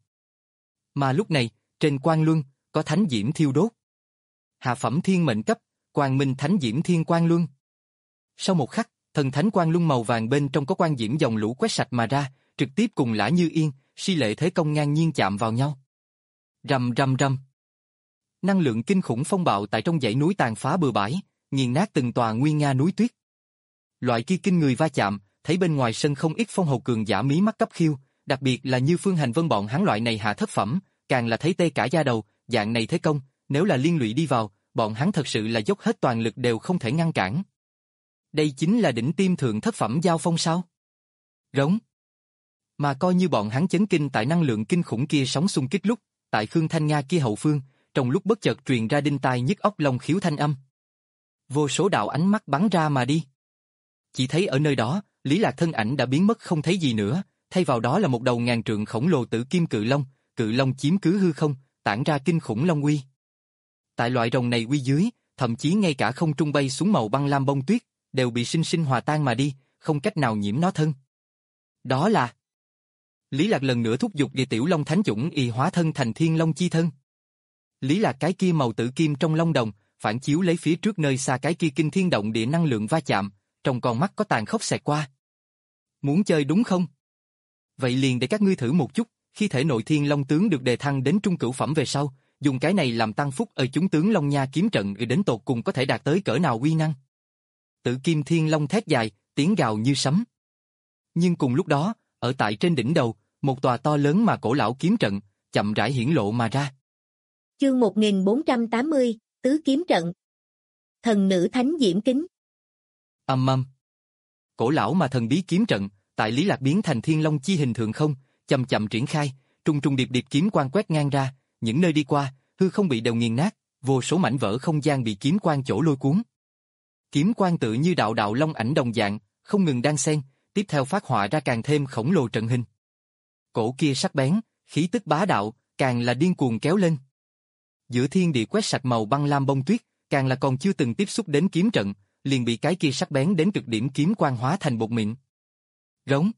Mà lúc này, trên quang luân có thánh diễm thiêu đốt. Hạ phẩm thiên mệnh cấp, quang minh thánh diễm thiên quang luân. Sau một khắc, thần thánh quang luân màu vàng bên trong có quang diễm dòng lũ quét sạch mà ra, trực tiếp cùng Lã Như Yên, Si Lệ thế công ngang nhiên chạm vào nhau. Rầm rầm rầm. Năng lượng kinh khủng phong bạo tại trong dãy núi tàn phá bừa bãi, nghiền nát từng tòa nguy nga núi tuyết. Loại kia kinh người va chạm, thấy bên ngoài sân không ít phong hầu cường giả mí mắt cấp khiêu, đặc biệt là như Phương Hành Vân bọn hắn loại này hạ thất phẩm, càng là thấy tê cả da đầu, dạng này thế công, nếu là liên lụy đi vào, bọn hắn thật sự là dốc hết toàn lực đều không thể ngăn cản. Đây chính là đỉnh tiêm thượng thất phẩm giao phong sao? Rống. Mà coi như bọn hắn chấn kinh tại năng lượng kinh khủng kia sóng xung kích lúc, tại Khương Thanh Nga kia hậu phương, trong lúc bất chợt truyền ra đinh tai nhức óc long khiếu thanh âm. Vô số đạo ánh mắt bắn ra mà đi. Chỉ thấy ở nơi đó, Lý Lạc thân ảnh đã biến mất không thấy gì nữa, thay vào đó là một đầu ngàn trượng khổng lồ tử kim cự long, cự long chiếm cứ hư không, tản ra kinh khủng long uy. Tại loại rồng này uy dưới, thậm chí ngay cả không trung bay xuống màu băng lam bông tuyết, đều bị sinh sinh hòa tan mà đi, không cách nào nhiễm nó thân. Đó là... Lý Lạc lần nữa thúc giục Địa Tiểu Long Thánh Chủng y hóa thân thành Thiên Long chi thân. Lý Lạc cái kia màu tử kim trong long đồng, phản chiếu lấy phía trước nơi xa cái kia kinh thiên động địa năng lượng va chạm, trong con mắt có tàn khốc xẹt qua. Muốn chơi đúng không? Vậy liền để các ngươi thử một chút, khi thể nội Thiên Long tướng được đề thăng đến trung cửu phẩm về sau, dùng cái này làm tăng phúc ở chúng tướng Long Nha kiếm trận đến tột cùng có thể đạt tới cỡ nào uy năng. Tử kim Thiên Long thét dài, tiếng gào như sấm. Nhưng cùng lúc đó, ở tại trên đỉnh đầu, một tòa to lớn mà cổ lão kiếm trận, chậm rãi hiển lộ mà ra. Chương một nghìn bốn trăm tám mươi, Tứ Kiếm Trận. Thần nữ thánh diễm kính. Ầm ầm. Cổ lão mà thần bí kiếm trận, tại Lý Lạc biến thành Thiên Long chi hình thượng không, chậm chậm triển khai, trung trung điệp điệp kiếm quang quét ngang ra, những nơi đi qua, hư không bị đều nghiền nát, vô số mảnh vỡ không gian bị kiếm quang chỗ lôi cuốn. Kiếm quang tự như đạo đạo long ảnh đồng dạng, không ngừng đan xen, tiếp theo phát họa ra càng thêm khổng lồ trận hình. Cổ kia sắc bén, khí tức bá đạo, càng là điên cuồng kéo lên. Giữa thiên địa quét sạch màu băng lam bông tuyết, càng là còn chưa từng tiếp xúc đến kiếm trận, liền bị cái kia sắc bén đến cực điểm kiếm quang hóa thành bột mịn. Rống.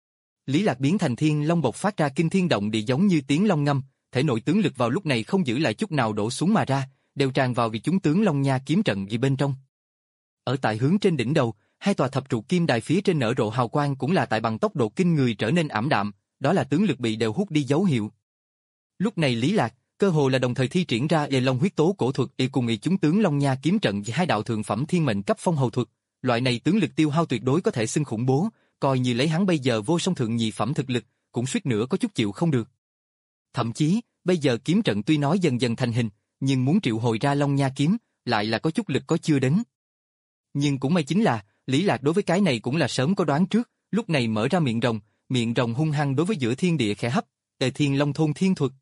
Lý Lạc biến thành Thiên Long bộc phát ra kinh thiên động địa giống như tiếng long ngâm, thể nội tướng lực vào lúc này không giữ lại chút nào đổ xuống mà ra, đều tràn vào vì chúng tướng Long Nha kiếm trận gì bên trong. Ở tại hướng trên đỉnh đầu, hai tòa thập trụ kim đài phía trên nở rộ hào quang cũng là tại bằng tốc độ kinh người trở nên ảm đạm, đó là tướng lực bị đều hút đi dấu hiệu. Lúc này Lý Lạc, cơ hồ là đồng thời thi triển ra Ê Long huyết tố cổ thuật y cùng y chúng tướng Long Nha kiếm trận với hai đạo thượng phẩm thiên mệnh cấp phong hầu thuật, loại này tướng lực tiêu hao tuyệt đối có thể xưng khủng bố, coi như lấy hắn bây giờ vô song thượng nhị phẩm thực lực, cũng suýt nữa có chút chịu không được. Thậm chí, bây giờ kiếm trận tuy nói dần dần thành hình, nhưng muốn triệu hồi ra Long Nha kiếm, lại là có chút lực có chưa đến. Nhưng cũng may chính là, Lý Lạc đối với cái này cũng là sớm có đoán trước, lúc này mở ra miệng rồng, miệng rồng hung hăng đối với giữa thiên địa khẽ hấp, Tề Thiên Long thôn thiên thuật.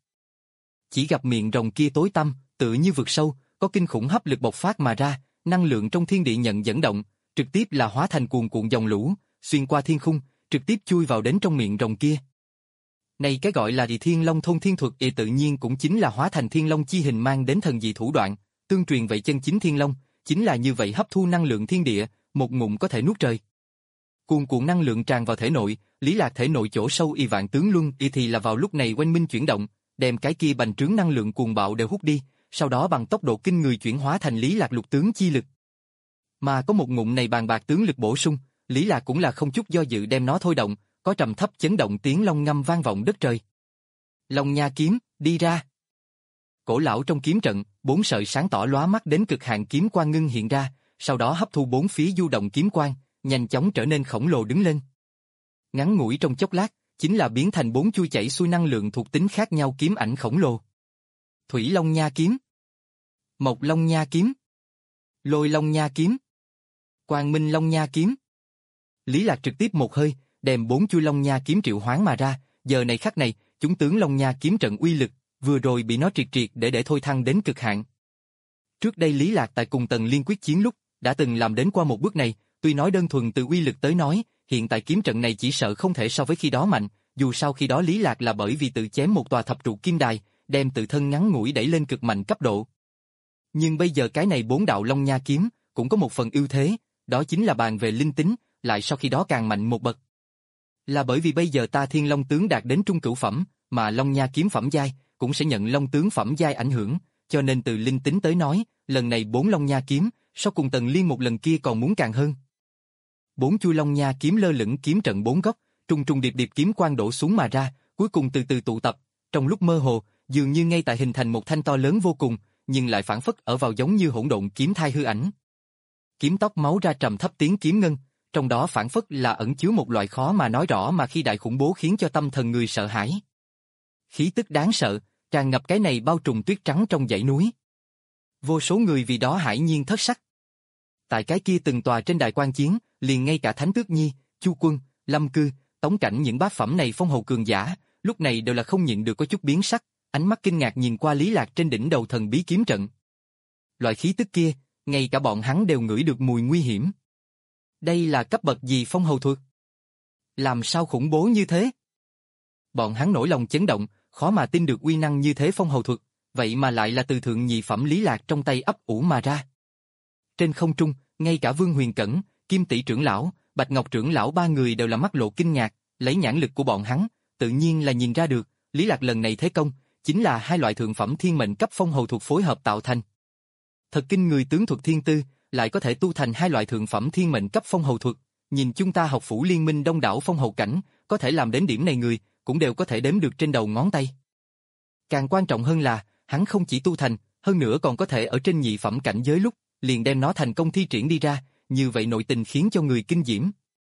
Chỉ gặp miệng rồng kia tối tăm, tự như vực sâu, có kinh khủng hấp lực bộc phát mà ra, năng lượng trong thiên địa nhận dẫn động, trực tiếp là hóa thành cuồn cuộn dòng lũ, xuyên qua thiên khung, trực tiếp chui vào đến trong miệng rồng kia. Này cái gọi là Địa Thiên Long thôn thiên thuật, y tự nhiên cũng chính là hóa thành Thiên Long chi hình mang đến thần dị thủ đoạn, tương truyền vậy chân chính Thiên Long, chính là như vậy hấp thu năng lượng thiên địa, một ngụm có thể nuốt trời. Cuồn cuộn năng lượng tràn vào thể nội, Lý Lạc thể nội chỗ sâu y vạn tướng luân y thì là vào lúc này oanh minh chuyển động, đem cái kia bành trướng năng lượng cuồng bạo đều hút đi, sau đó bằng tốc độ kinh người chuyển hóa thành Lý Lạc lục tướng chi lực. Mà có một ngụm này bàn bạc tướng lực bổ sung, Lý Lạc cũng là không chút do dự đem nó thôi động, có trầm thấp chấn động tiếng long ngâm vang vọng đất trời. Long Nha kiếm, đi ra. Cổ lão trong kiếm trận, bốn sợi sáng tỏ lóa mắt đến cực hạn kiếm quang ngưng hiện ra, sau đó hấp thu bốn phía du động kiếm quang, nhanh chóng trở nên khổng lồ đứng lên. Ngắn ngủi trong chốc lát, chính là biến thành bốn chui chảy xuôi năng lượng thuộc tính khác nhau kiếm ảnh khổng lồ. Thủy Long Nha kiếm, Mộc Long Nha kiếm, Lôi Long Nha kiếm, Quang Minh Long Nha kiếm. Lý Lạc trực tiếp một hơi, đem bốn chui Long Nha kiếm triệu hoán mà ra, giờ này khắc này, chúng tướng Long Nha kiếm trận uy lực, vừa rồi bị nó triệt triệt để để thôi thăng đến cực hạn. Trước đây Lý Lạc tại cùng Tần Liên quyết chiến lúc, đã từng làm đến qua một bước này, tuy nói đơn thuần từ uy lực tới nói, hiện tại kiếm trận này chỉ sợ không thể so với khi đó mạnh, dù sao khi đó Lý Lạc là bởi vì tự chém một tòa thập trụ kim đài, đem tự thân ngắn ngủi đẩy lên cực mạnh cấp độ. Nhưng bây giờ cái này bốn đạo Long Nha kiếm, cũng có một phần ưu thế, đó chính là bàn về linh tính, lại sau khi đó càng mạnh một bậc. Là bởi vì bây giờ ta Thiên Long tướng đạt đến trung cửu phẩm, mà Long Nha kiếm phẩm giai, cũng sẽ nhận Long tướng phẩm giai ảnh hưởng, cho nên từ linh tính tới nói, lần này bốn Long Nha kiếm, so cùng Tần Liên một lần kia còn muốn càng hơn. Bốn chuôi Long Nha kiếm lơ lửng kiếm trận bốn góc, trùng trùng điệp điệp kiếm quang đổ xuống mà ra, cuối cùng từ từ tụ tập, trong lúc mơ hồ, dường như ngay tại hình thành một thanh to lớn vô cùng, nhưng lại phản phất ở vào giống như hỗn độn kiếm thai hư ảnh. Kiếm tóc máu ra trầm thấp tiếng kiếm ngân, trong đó phản phất là ẩn chứa một loại khó mà nói rõ mà khi đại khủng bố khiến cho tâm thần người sợ hãi. Khí tức đáng sợ, tràn ngập cái này bao trùm tuyết trắng trong dãy núi. Vô số người vì đó hãi nhiên thất sắc. Tại cái kia từng tòa trên đài quan chiến, liền ngay cả Thánh Tước Nhi, Chu Quân, Lâm Cư, Tống Cảnh những bát phẩm này phong hầu cường giả, lúc này đều là không nhịn được có chút biến sắc, ánh mắt kinh ngạc nhìn qua Lý Lạc trên đỉnh đầu thần bí kiếm trận. Loại khí tức kia, ngay cả bọn hắn đều ngửi được mùi nguy hiểm. Đây là cấp bậc gì phong hầu thuật? Làm sao khủng bố như thế? Bọn hắn nổi lòng chấn động, khó mà tin được uy năng như thế phong hầu thuật, vậy mà lại là từ thượng nhị phẩm Lý Lạc trong tay ấp ủ mà ra. Trên không trung, ngay cả Vương Huyền Cẩn, Kim Tỷ trưởng lão, Bạch Ngọc trưởng lão ba người đều là mắt lộ kinh ngạc, lấy nhãn lực của bọn hắn, tự nhiên là nhìn ra được, Lý Lạc lần này thế công, chính là hai loại thượng phẩm thiên mệnh cấp phong hầu thuật phối hợp tạo thành. Thật kinh người tướng thuật thiên tư, lại có thể tu thành hai loại thượng phẩm thiên mệnh cấp phong hầu thuật, nhìn chúng ta học phủ liên minh đông đảo phong hầu cảnh, có thể làm đến điểm này người, cũng đều có thể đếm được trên đầu ngón tay. Càng quan trọng hơn là, hắn không chỉ tu thành, hơn nữa còn có thể ở trên nhị phẩm cảnh giới lúc, liền đem nó thành công thi triển đi ra, như vậy nội tình khiến cho người kinh diễm.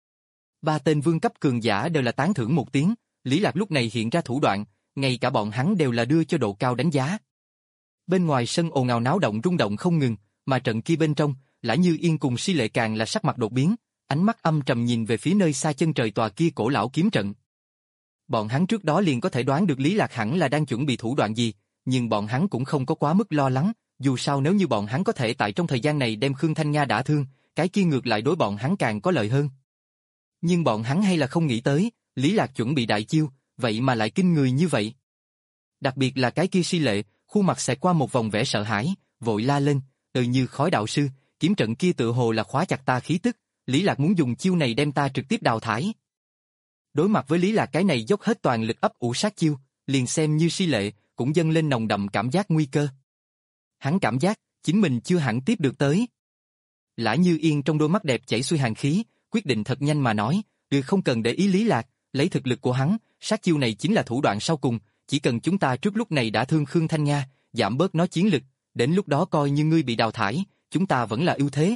Ba tên vương cấp cường giả đều là tán thưởng một tiếng, Lý Lạc lúc này hiện ra thủ đoạn, ngay cả bọn hắn đều là đưa cho độ cao đánh giá. Bên ngoài sân ồn ào náo động rung động không ngừng, mà trận kia bên trong, Lã Như Yên cùng Si Lệ càng là sắc mặt đột biến, ánh mắt âm trầm nhìn về phía nơi xa chân trời tòa kia cổ lão kiếm trận. Bọn hắn trước đó liền có thể đoán được Lý Lạc hẳn là đang chuẩn bị thủ đoạn gì, nhưng bọn hắn cũng không có quá mức lo lắng, dù sao nếu như bọn hắn có thể tại trong thời gian này đem Khương Thanh Nga đả thương, cái kia ngược lại đối bọn hắn càng có lợi hơn. Nhưng bọn hắn hay là không nghĩ tới, Lý Lạc chuẩn bị đại chiêu, vậy mà lại kinh người như vậy. Đặc biệt là cái kia Si Lệ, khuôn mặt xẹt qua một vòng vẻ sợ hãi, vội la lên, từ như khói đạo sư, kiếm trận kia tựa hồ là khóa chặt ta khí tức, Lý Lạc muốn dùng chiêu này đem ta trực tiếp đào thải. Đối mặt với Lý Lạc cái này dốc hết toàn lực ấp ủ sát chiêu, liền xem như Si Lệ, cũng dâng lên nồng đậm cảm giác nguy cơ. Hắn cảm giác, chính mình chưa hẳn tiếp được tới. Lã Như Yên trong đôi mắt đẹp chảy xuôi hàn khí, quyết định thật nhanh mà nói, được không cần để ý Lý Lạc, lấy thực lực của hắn, sát chiêu này chính là thủ đoạn sau cùng, chỉ cần chúng ta trước lúc này đã thương Khương Thanh Nga, giảm bớt nó chiến lực, đến lúc đó coi như ngươi bị đào thải, chúng ta vẫn là ưu thế.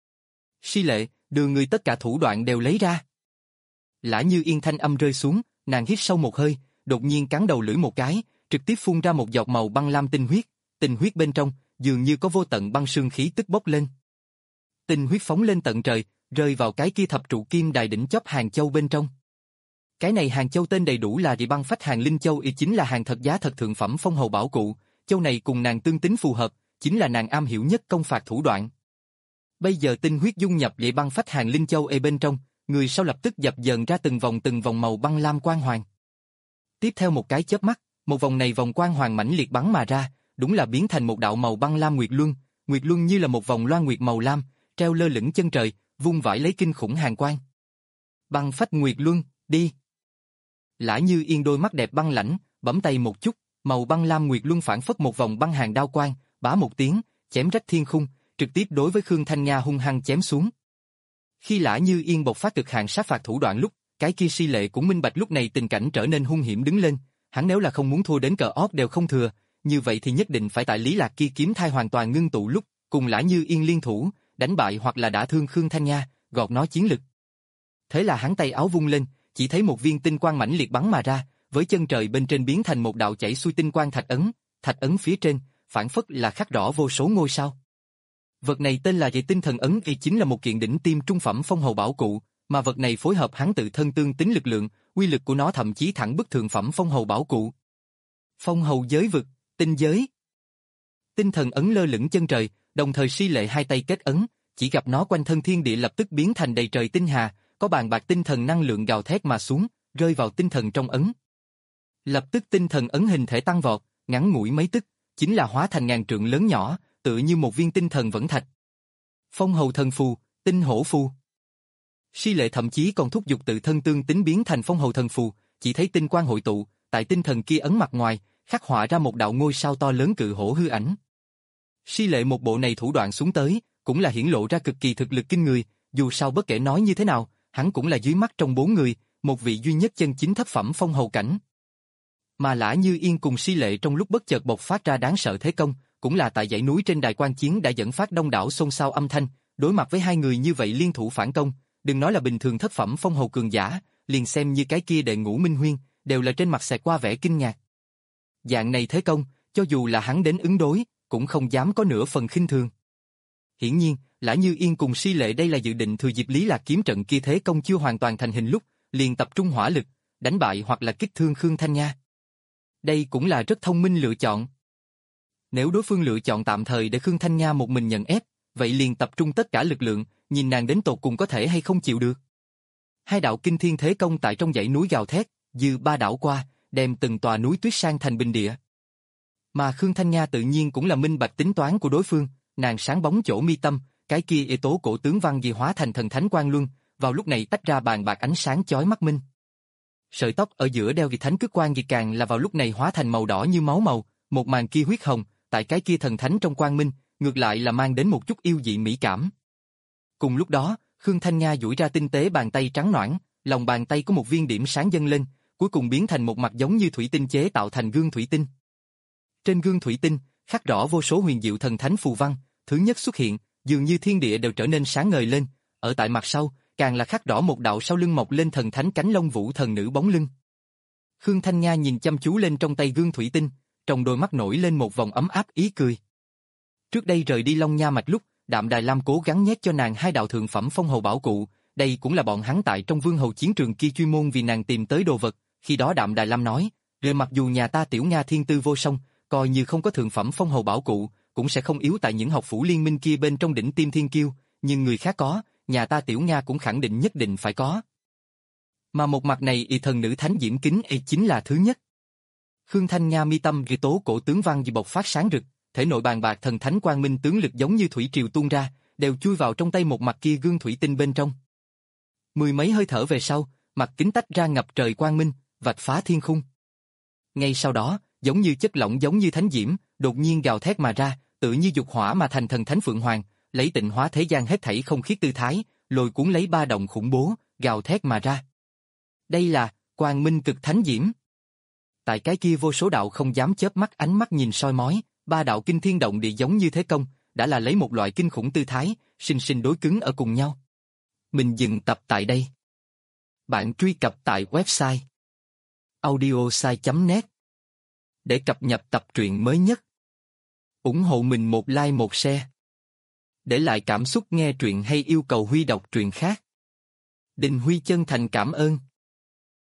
Si Lệ, đưa người tất cả thủ đoạn đều lấy ra. Lã Như Yên thanh âm rơi xuống, nàng hít sâu một hơi, đột nhiên cắn đầu lưỡi một cái, trực tiếp phun ra một giọt màu băng lam tinh huyết, tinh huyết bên trong, dường như có vô tận băng sương khí tức bốc lên. Tinh huyết phóng lên tận trời, rơi vào cái kia thập trụ kim đài đỉnh chóp Hàng Châu bên trong. Cái này Hàng Châu tên đầy đủ là Địa Băng Phách Hàng Linh Châu, ý chính là hàng thật giá thật thượng phẩm phong hầu bảo cụ, châu này cùng nàng tương tính phù hợp, chính là nàng am hiểu nhất công phạt thủ đoạn. Bây giờ tinh huyết dung nhập Địa Băng Phách Hàng Linh Châu e bên trong, người sau lập tức dập dờn ra từng vòng từng vòng màu băng lam quang hoàng. Tiếp theo một cái chớp mắt, một vòng này vòng quang hoàng mãnh liệt bắn mà ra, đúng là biến thành một đạo màu băng lam nguyệt luân, nguyệt luân như là một vòng loan nguyệt màu lam, treo lơ lửng chân trời, vung vãi lấy kinh khủng hàn quang. Băng phách nguyệt luân, đi. Lã Như Yên đôi mắt đẹp băng lãnh, bấm tay một chút, màu băng lam nguyệt luân phản phất một vòng băng hàn đao quang, bá một tiếng, chém rách thiên khung, trực tiếp đối với Khương Thanh Nga hung hăng chém xuống. Khi Lã Như Yên bộc phát cực hạn sát phạt thủ đoạn lúc, cái kia Si Lệ cũng minh bạch lúc này tình cảnh trở nên hung hiểm đứng lên, hắn nếu là không muốn thua đến cờ ót đều không thừa, như vậy thì nhất định phải tại Lý Lạc kia kiếm thai hoàn toàn ngưng tụ lúc, cùng Lã Như Yên liên thủ, đánh bại hoặc là đả thương Khương Thanh Nga, gọt nó chiến lực. Thế là hắn tay áo vung lên, chỉ thấy một viên tinh quang mãnh liệt bắn mà ra, với chân trời bên trên biến thành một đạo chảy xuôi tinh quang thạch ấn, thạch ấn phía trên, phản phất là khắc rõ vô số ngôi sao. Vật này tên là Dị Tinh Thần Ấn, y chính là một kiện đỉnh tiêm trung phẩm phong hầu bảo cụ, Mà vật này phối hợp hắn tự thân tương tính lực lượng, uy lực của nó thậm chí thẳng bức thượng phẩm phong hầu bảo cụ. Phong hầu giới vực, tinh giới. Tinh thần ấn lơ lửng chân trời, đồng thời Si Lệ hai tay kết ấn, chỉ gặp nó quanh thân thiên địa lập tức biến thành đầy trời tinh hà, có bàn bạc tinh thần năng lượng gào thét mà xuống, rơi vào tinh thần trong ấn. Lập tức tinh thần ấn hình thể tăng vọt, ngắn ngủi mấy tức, chính là hóa thành ngàn trượng lớn nhỏ, tựa như một viên tinh thần vẫn thạch. Phong hầu thần phù, tinh hổ phù. Si Lệ thậm chí còn thúc giục tự thân tương tính biến thành phong hầu thần phù, chỉ thấy tinh quang hội tụ, tại tinh thần kia ấn mặt ngoài, khắc họa ra một đạo ngôi sao to lớn cự hổ hư ảnh. Si Lệ một bộ này thủ đoạn xuống tới, cũng là hiển lộ ra cực kỳ thực lực kinh người, dù sao bất kể nói như thế nào, hắn cũng là dưới mắt trong bốn người, một vị duy nhất chân chính thất phẩm phong hầu cảnh. Mà Lã Như Yên cùng Si Lệ trong lúc bất chợt bộc phát ra đáng sợ thế công, cũng là tại dãy núi trên đài quan chiến đã dẫn phát đông đảo xôn xao âm thanh, đối mặt với hai người như vậy liên thủ phản công, đừng nói là bình thường thất phẩm phong hầu cường giả, liền xem như cái kia đệ ngũ Minh Huyên, đều là trên mặt xẹt qua vẻ kinh ngạc. Dạng này thế công, cho dù là hắn đến ứng đối, cũng không dám có nửa phần khinh thường. Hiển nhiên, Lã Như Yên cùng Si Lệ đây là dự định thừa dịp Lý Lạc kiếm trận kia thế công chưa hoàn toàn thành hình lúc, liền tập trung hỏa lực, đánh bại hoặc là kích thương Khương Thanh Nha. Đây cũng là rất thông minh lựa chọn. Nếu đối phương lựa chọn tạm thời để Khương Thanh Nha một mình nhận ép, vậy liền tập trung tất cả lực lượng, nhìn nàng đến tột cùng có thể hay không chịu được. Hai đạo kinh thiên thế công tại trong dãy núi gào thét, dư ba đảo qua, đem từng tòa núi tuyết sang thành bình địa. Mà Khương Thanh Nha tự nhiên cũng là minh bạch tính toán của đối phương, nàng sáng bóng chỗ mi tâm, cái kia ê tố cổ tướng văn gì hóa thành thần thánh quang luân, vào lúc này tách ra bàn bạc ánh sáng chói mắt minh. Sợi tóc ở giữa đeo ghi thánh cước quang gì càng là vào lúc này hóa thành màu đỏ như máu màu, một màn kia huyết hồng, tại cái kia thần thánh trong quang minh, ngược lại là mang đến một chút yêu dị mỹ cảm. Cùng lúc đó, Khương Thanh Nha duỗi ra tinh tế bàn tay trắng nõn, lòng bàn tay có một viên điểm sáng dâng lên, cuối cùng biến thành một mặt giống như thủy tinh chế tạo thành gương thủy tinh. Trên gương thủy tinh, khắc rõ vô số huyền diệu thần thánh phù văn, thứ nhất xuất hiện, dường như thiên địa đều trở nên sáng ngời lên, ở tại mặt sau, càng là khắc rõ một đạo sau lưng mọc lên thần thánh cánh lông vũ thần nữ bóng lưng. Khương Thanh Nha nhìn chăm chú lên trong tay gương thủy tinh, trong đôi mắt nổi lên một vòng ấm áp ý cười. Trước đây rời đi Long Nha Mạch lúc, Đạm Đài Lam cố gắng nhét cho nàng hai đạo thượng phẩm phong hầu bảo cụ, đây cũng là bọn hắn tại trong vương hầu chiến trường kia chuyên môn vì nàng tìm tới đồ vật, khi đó Đạm Đài Lam nói, rồi mặc dù nhà ta Tiểu Nga thiên tư vô song, coi như không có thượng phẩm phong hầu bảo cụ, cũng sẽ không yếu tại những học phủ liên minh kia bên trong đỉnh Tim Thiên Kiêu, nhưng người khác có, nhà ta Tiểu Nga cũng khẳng định nhất định phải có. Mà một mặt này y thần nữ thánh diễm kính ấy chính là thứ nhất. Khương Thanh Nha mi tâm ghi tố cổ tướng văn gì bộc phát sáng rực, thể nội bàn bạc thần thánh quang minh tướng lực giống như thủy triều tuôn ra, đều chui vào trong tay một mặt kia gương thủy tinh bên trong. Mười mấy hơi thở về sau, mặt kính tách ra ngập trời quang minh, vạch phá thiên khung. Ngay sau đó, giống như chất lỏng giống như thánh diễm, đột nhiên gào thét mà ra, tự như dục hỏa mà thành thần thánh phượng hoàng, lấy tịnh hóa thế gian hết thảy không khiết tư thái, lôi cuốn lấy ba động khủng bố, gào thét mà ra. Đây là quang minh cực thánh diễm. Tại cái kia vô số đạo không dám chớp mắt ánh mắt nhìn soi mói, ba đạo kinh thiên động địa giống như thế công, đã là lấy một loại kinh khủng tư thái, sinh sinh đối cứng ở cùng nhau. Mình dừng tập tại đây. Bạn truy cập tại website audiosai chấm net để cập nhật tập truyện mới nhất. Ủng hộ mình một like một share. Để lại cảm xúc nghe truyện hay yêu cầu Huy đọc truyện khác. Đình Huy chân thành cảm ơn.